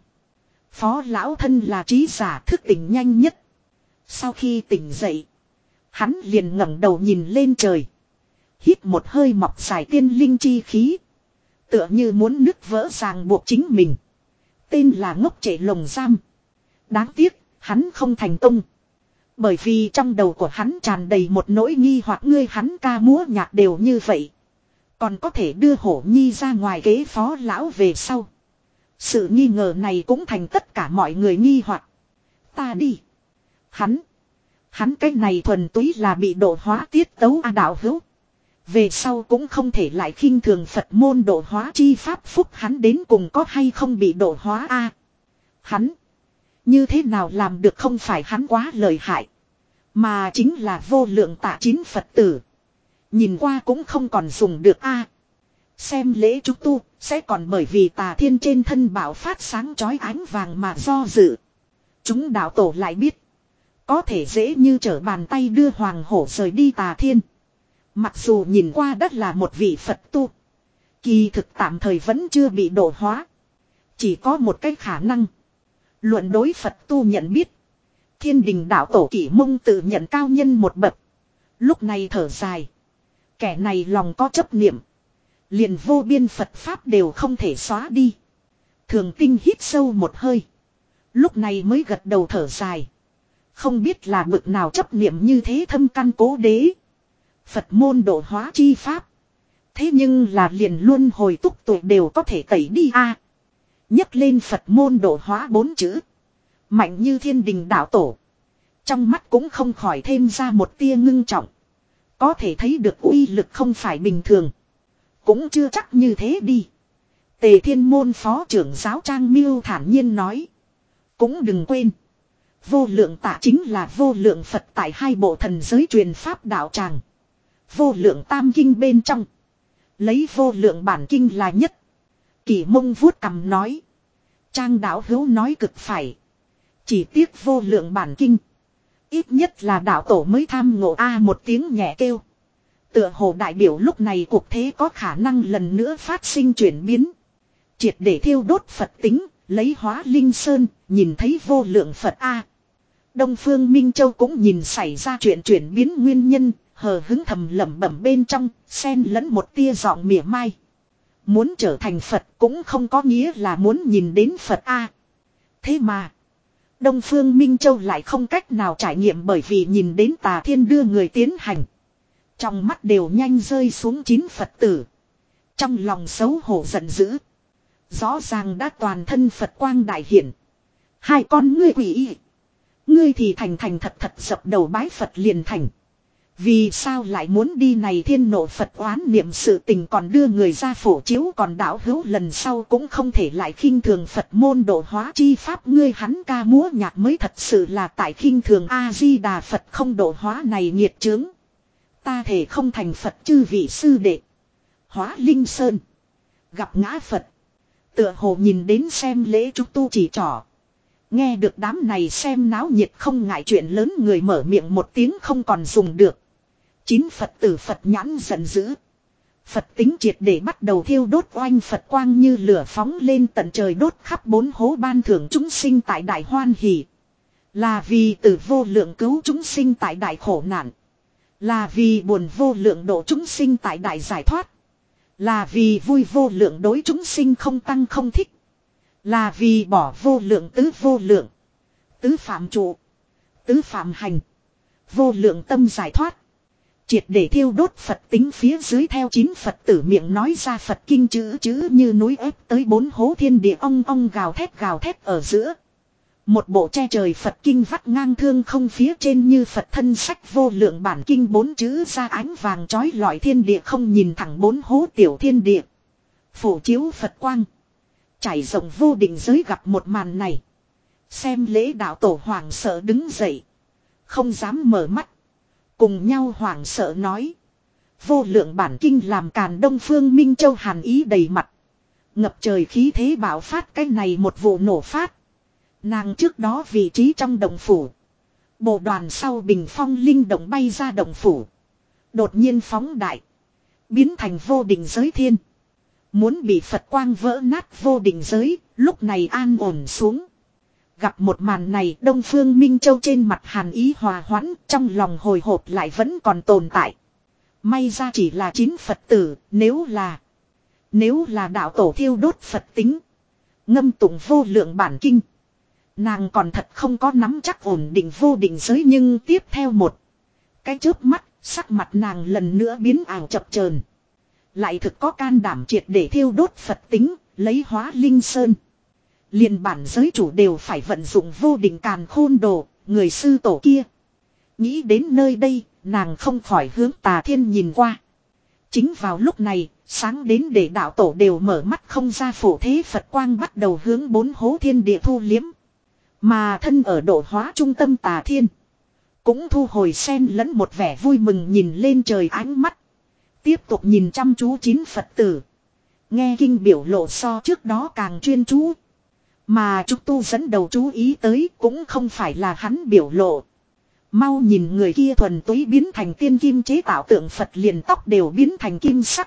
Phó lão thân là trí giả thức tỉnh nhanh nhất. Sau khi tỉnh dậy, hắn liền ngẩng đầu nhìn lên trời. Hít một hơi mọc dài tiên linh chi khí. Tựa như muốn nứt vỡ ràng buộc chính mình. Tên là ngốc trệ lồng giam. Đáng tiếc, hắn không thành công. Bởi vì trong đầu của hắn tràn đầy một nỗi nghi hoặc ngươi hắn ca múa nhạc đều như vậy. Còn có thể đưa hổ nhi ra ngoài kế phó lão về sau. Sự nghi ngờ này cũng thành tất cả mọi người nghi hoặc. Ta đi. Hắn. Hắn cái này thuần túy là bị độ hóa tiết tấu a đạo hữu. Về sau cũng không thể lại khinh thường Phật môn độ hóa chi pháp phúc hắn đến cùng có hay không bị độ hóa a. Hắn. Như thế nào làm được không phải hắn quá lợi hại. Mà chính là vô lượng tạ chín Phật tử. Nhìn qua cũng không còn dùng được a. Xem lễ chúng tu sẽ còn bởi vì tà thiên trên thân bảo phát sáng chói ánh vàng mà do dự. Chúng đạo tổ lại biết. Có thể dễ như trở bàn tay đưa hoàng hổ rời đi tà thiên. Mặc dù nhìn qua đất là một vị Phật tu. Kỳ thực tạm thời vẫn chưa bị độ hóa. Chỉ có một cái khả năng. Luận đối Phật tu nhận biết. Thiên đình đạo tổ Kỷ Mông tự nhận cao nhân một bậc. Lúc này thở dài. Kẻ này lòng có chấp niệm. Liền vô biên Phật Pháp đều không thể xóa đi. Thường Tinh hít sâu một hơi. Lúc này mới gật đầu thở dài. Không biết là bực nào chấp niệm như thế thâm căn cố đế. Phật môn độ hóa chi Pháp. Thế nhưng là liền luôn hồi túc tuổi đều có thể tẩy đi a. Nhấc lên Phật môn độ hóa bốn chữ. Mạnh như thiên đình đạo tổ. Trong mắt cũng không khỏi thêm ra một tia ngưng trọng. Có thể thấy được uy lực không phải bình thường. Cũng chưa chắc như thế đi. Tề Thiên Môn phó trưởng giáo Trang Miêu thản nhiên nói. Cũng đừng quên. Vô lượng tạ chính là vô lượng Phật tại hai bộ thần giới truyền pháp đạo tràng. Vô lượng tam kinh bên trong. Lấy vô lượng bản kinh là nhất. Kỷ Mông vuốt cằm nói. Trang đạo hữu nói cực phải. Chỉ tiếc vô lượng bản kinh. Ít nhất là đạo tổ mới tham ngộ a một tiếng nhẹ kêu. Tựa hồ đại biểu lúc này cuộc thế có khả năng lần nữa phát sinh chuyển biến. Triệt để thiêu đốt Phật tính, lấy hóa linh sơn, nhìn thấy vô lượng Phật a. Đông Phương Minh Châu cũng nhìn xảy ra chuyện chuyển biến nguyên nhân, hờ hứng thầm lẩm bẩm bên trong, xen lẫn một tia giọng mỉa mai. Muốn trở thành Phật cũng không có nghĩa là muốn nhìn đến Phật a. Thế mà, Đông Phương Minh Châu lại không cách nào trải nghiệm bởi vì nhìn đến Tà Thiên đưa người tiến hành. Trong mắt đều nhanh rơi xuống chín Phật tử. Trong lòng xấu hổ giận dữ. Rõ ràng đã toàn thân Phật quang đại hiển. Hai con ngươi quỷ y. Ngươi thì thành thành thật thật dập đầu bái Phật liền thành. Vì sao lại muốn đi này thiên nộ Phật oán niệm sự tình còn đưa người ra phổ chiếu còn đạo hữu lần sau cũng không thể lại khinh thường Phật môn độ hóa chi pháp ngươi hắn ca múa nhạc mới thật sự là tại khinh thường A-di-đà Phật không độ hóa này nhiệt chướng. Ta thể không thành Phật chư vị sư đệ. Hóa linh sơn. Gặp ngã Phật. Tựa hồ nhìn đến xem lễ trúc tu chỉ trỏ. Nghe được đám này xem náo nhiệt không ngại chuyện lớn người mở miệng một tiếng không còn dùng được. Chín Phật tử Phật nhãn giận dữ. Phật tính triệt để bắt đầu thiêu đốt oanh Phật quang như lửa phóng lên tận trời đốt khắp bốn hố ban thưởng chúng sinh tại đại hoan hỷ. Là vì từ vô lượng cứu chúng sinh tại đại khổ nạn. Là vì buồn vô lượng độ chúng sinh tại đại giải thoát. Là vì vui vô lượng đối chúng sinh không tăng không thích. Là vì bỏ vô lượng tứ vô lượng. Tứ phạm trụ. Tứ phạm hành. Vô lượng tâm giải thoát. Triệt để thiêu đốt Phật tính phía dưới theo chín Phật tử miệng nói ra Phật kinh chữ chữ như núi ép tới bốn hố thiên địa ong ong gào thét gào thét ở giữa. Một bộ che trời Phật kinh vắt ngang thương không phía trên như Phật thân sách vô lượng bản kinh bốn chữ ra ánh vàng chói lọi thiên địa không nhìn thẳng bốn hố tiểu thiên địa. Phổ chiếu Phật quang. Trải rộng vô định giới gặp một màn này. Xem lễ đạo tổ hoảng sợ đứng dậy. Không dám mở mắt. Cùng nhau hoảng sợ nói. Vô lượng bản kinh làm càn Đông Phương Minh Châu hàn ý đầy mặt. Ngập trời khí thế bạo phát cái này một vụ nổ phát. Nàng trước đó vị trí trong đồng phủ. Bộ đoàn sau bình phong linh động bay ra đồng phủ. Đột nhiên phóng đại. Biến thành vô định giới thiên. Muốn bị Phật quang vỡ nát vô định giới. Lúc này an ổn xuống. Gặp một màn này Đông Phương Minh Châu trên mặt hàn ý hòa hoãn. Trong lòng hồi hộp lại vẫn còn tồn tại. May ra chỉ là chín Phật tử. Nếu là Nếu là đạo tổ thiêu đốt Phật tính. Ngâm tụng vô lượng bản kinh. Nàng còn thật không có nắm chắc ổn định vô định giới, nhưng tiếp theo một cái chớp mắt, sắc mặt nàng lần nữa biến ảo chập chờn. Lại thực có can đảm triệt để thiêu đốt Phật tính, lấy hóa linh sơn. Liền bản giới chủ đều phải vận dụng vô định càn khôn đồ, người sư tổ kia. Nghĩ đến nơi đây, nàng không khỏi hướng Tà Thiên nhìn qua. Chính vào lúc này, sáng đến để đạo tổ đều mở mắt không ra phổ thế Phật quang bắt đầu hướng bốn hố thiên địa thu liếm. Mà thân ở độ hóa trung tâm Tà Thiên cũng thu hồi xen lẫn một vẻ vui mừng nhìn lên trời ánh mắt. Tiếp tục nhìn chăm chú chín Phật tử. Nghe kinh biểu lộ so trước đó càng chuyên chú. Mà Trúc Tu dẫn đầu chú ý tới cũng không phải là hắn biểu lộ. Mau nhìn người kia thuần túy biến thành tiên kim chế tạo tượng Phật, liền tóc đều biến thành kim sắc.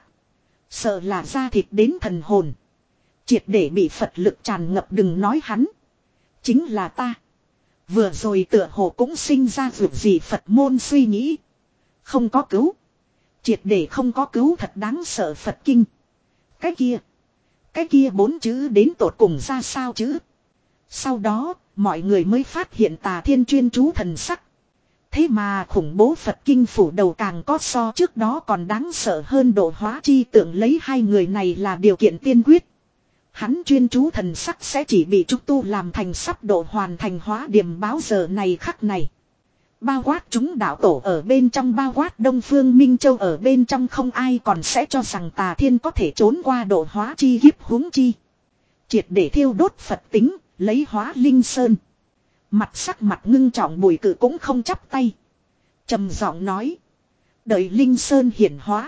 Sợ là da thịt đến thần hồn. Triệt để bị Phật lực tràn ngập, đừng nói hắn. Chính là ta. Vừa rồi tựa hồ cũng sinh ra việc gì Phật môn suy nghĩ. Không có cứu. Triệt để không có cứu, thật đáng sợ Phật kinh. Cái kia. Cái kia bốn chữ đến tột cùng ra sao chứ. Sau đó, mọi người mới phát hiện Tà Thiên chuyên chú thần sắc. Thế mà khủng bố Phật kinh phủ đầu càng có so trước đó còn đáng sợ hơn, độ hóa chi tượng lấy hai người này là điều kiện tiên quyết. Hắn chuyên chú thần sắc sẽ chỉ bị Trúc Tu làm thành sắp độ hoàn thành hóa điểm báo giờ này khắc này. Bao quát chúng đạo tổ ở bên trong, bao quát Đông Phương Minh Châu ở bên trong, không ai còn sẽ cho rằng Tà Thiên có thể trốn qua độ hóa chi kiếp, huống chi. Triệt để thiêu đốt Phật tính, lấy hóa linh sơn. Mặt sắc mặt ngưng trọng Bùi Cự cũng không chắp tay. Trầm giọng nói. Đợi linh sơn hiển hóa.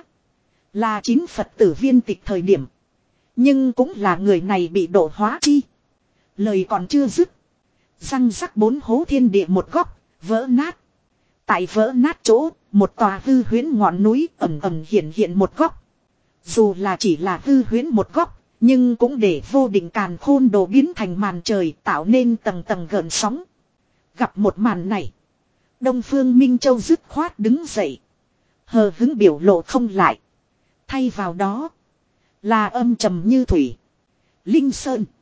Là chín Phật tử viên tịch thời điểm. Nhưng cũng là người này bị độ hóa chi. Lời còn chưa dứt. Răng rắc bốn hố thiên địa một góc, vỡ nát. Tại vỡ nát chỗ, một tòa hư huyễn ngọn núi ẩm ẩm hiện hiện một góc. Dù là chỉ là hư huyễn một góc, nhưng cũng để vô định càn khôn đồ biến thành màn trời, tạo nên tầng tầng gợn sóng. Gặp một màn này, Đông Phương Minh Châu dứt khoát đứng dậy. Hờ hứng biểu lộ không lại. Thay vào đó là âm trầm như thủy. Linh Sơn.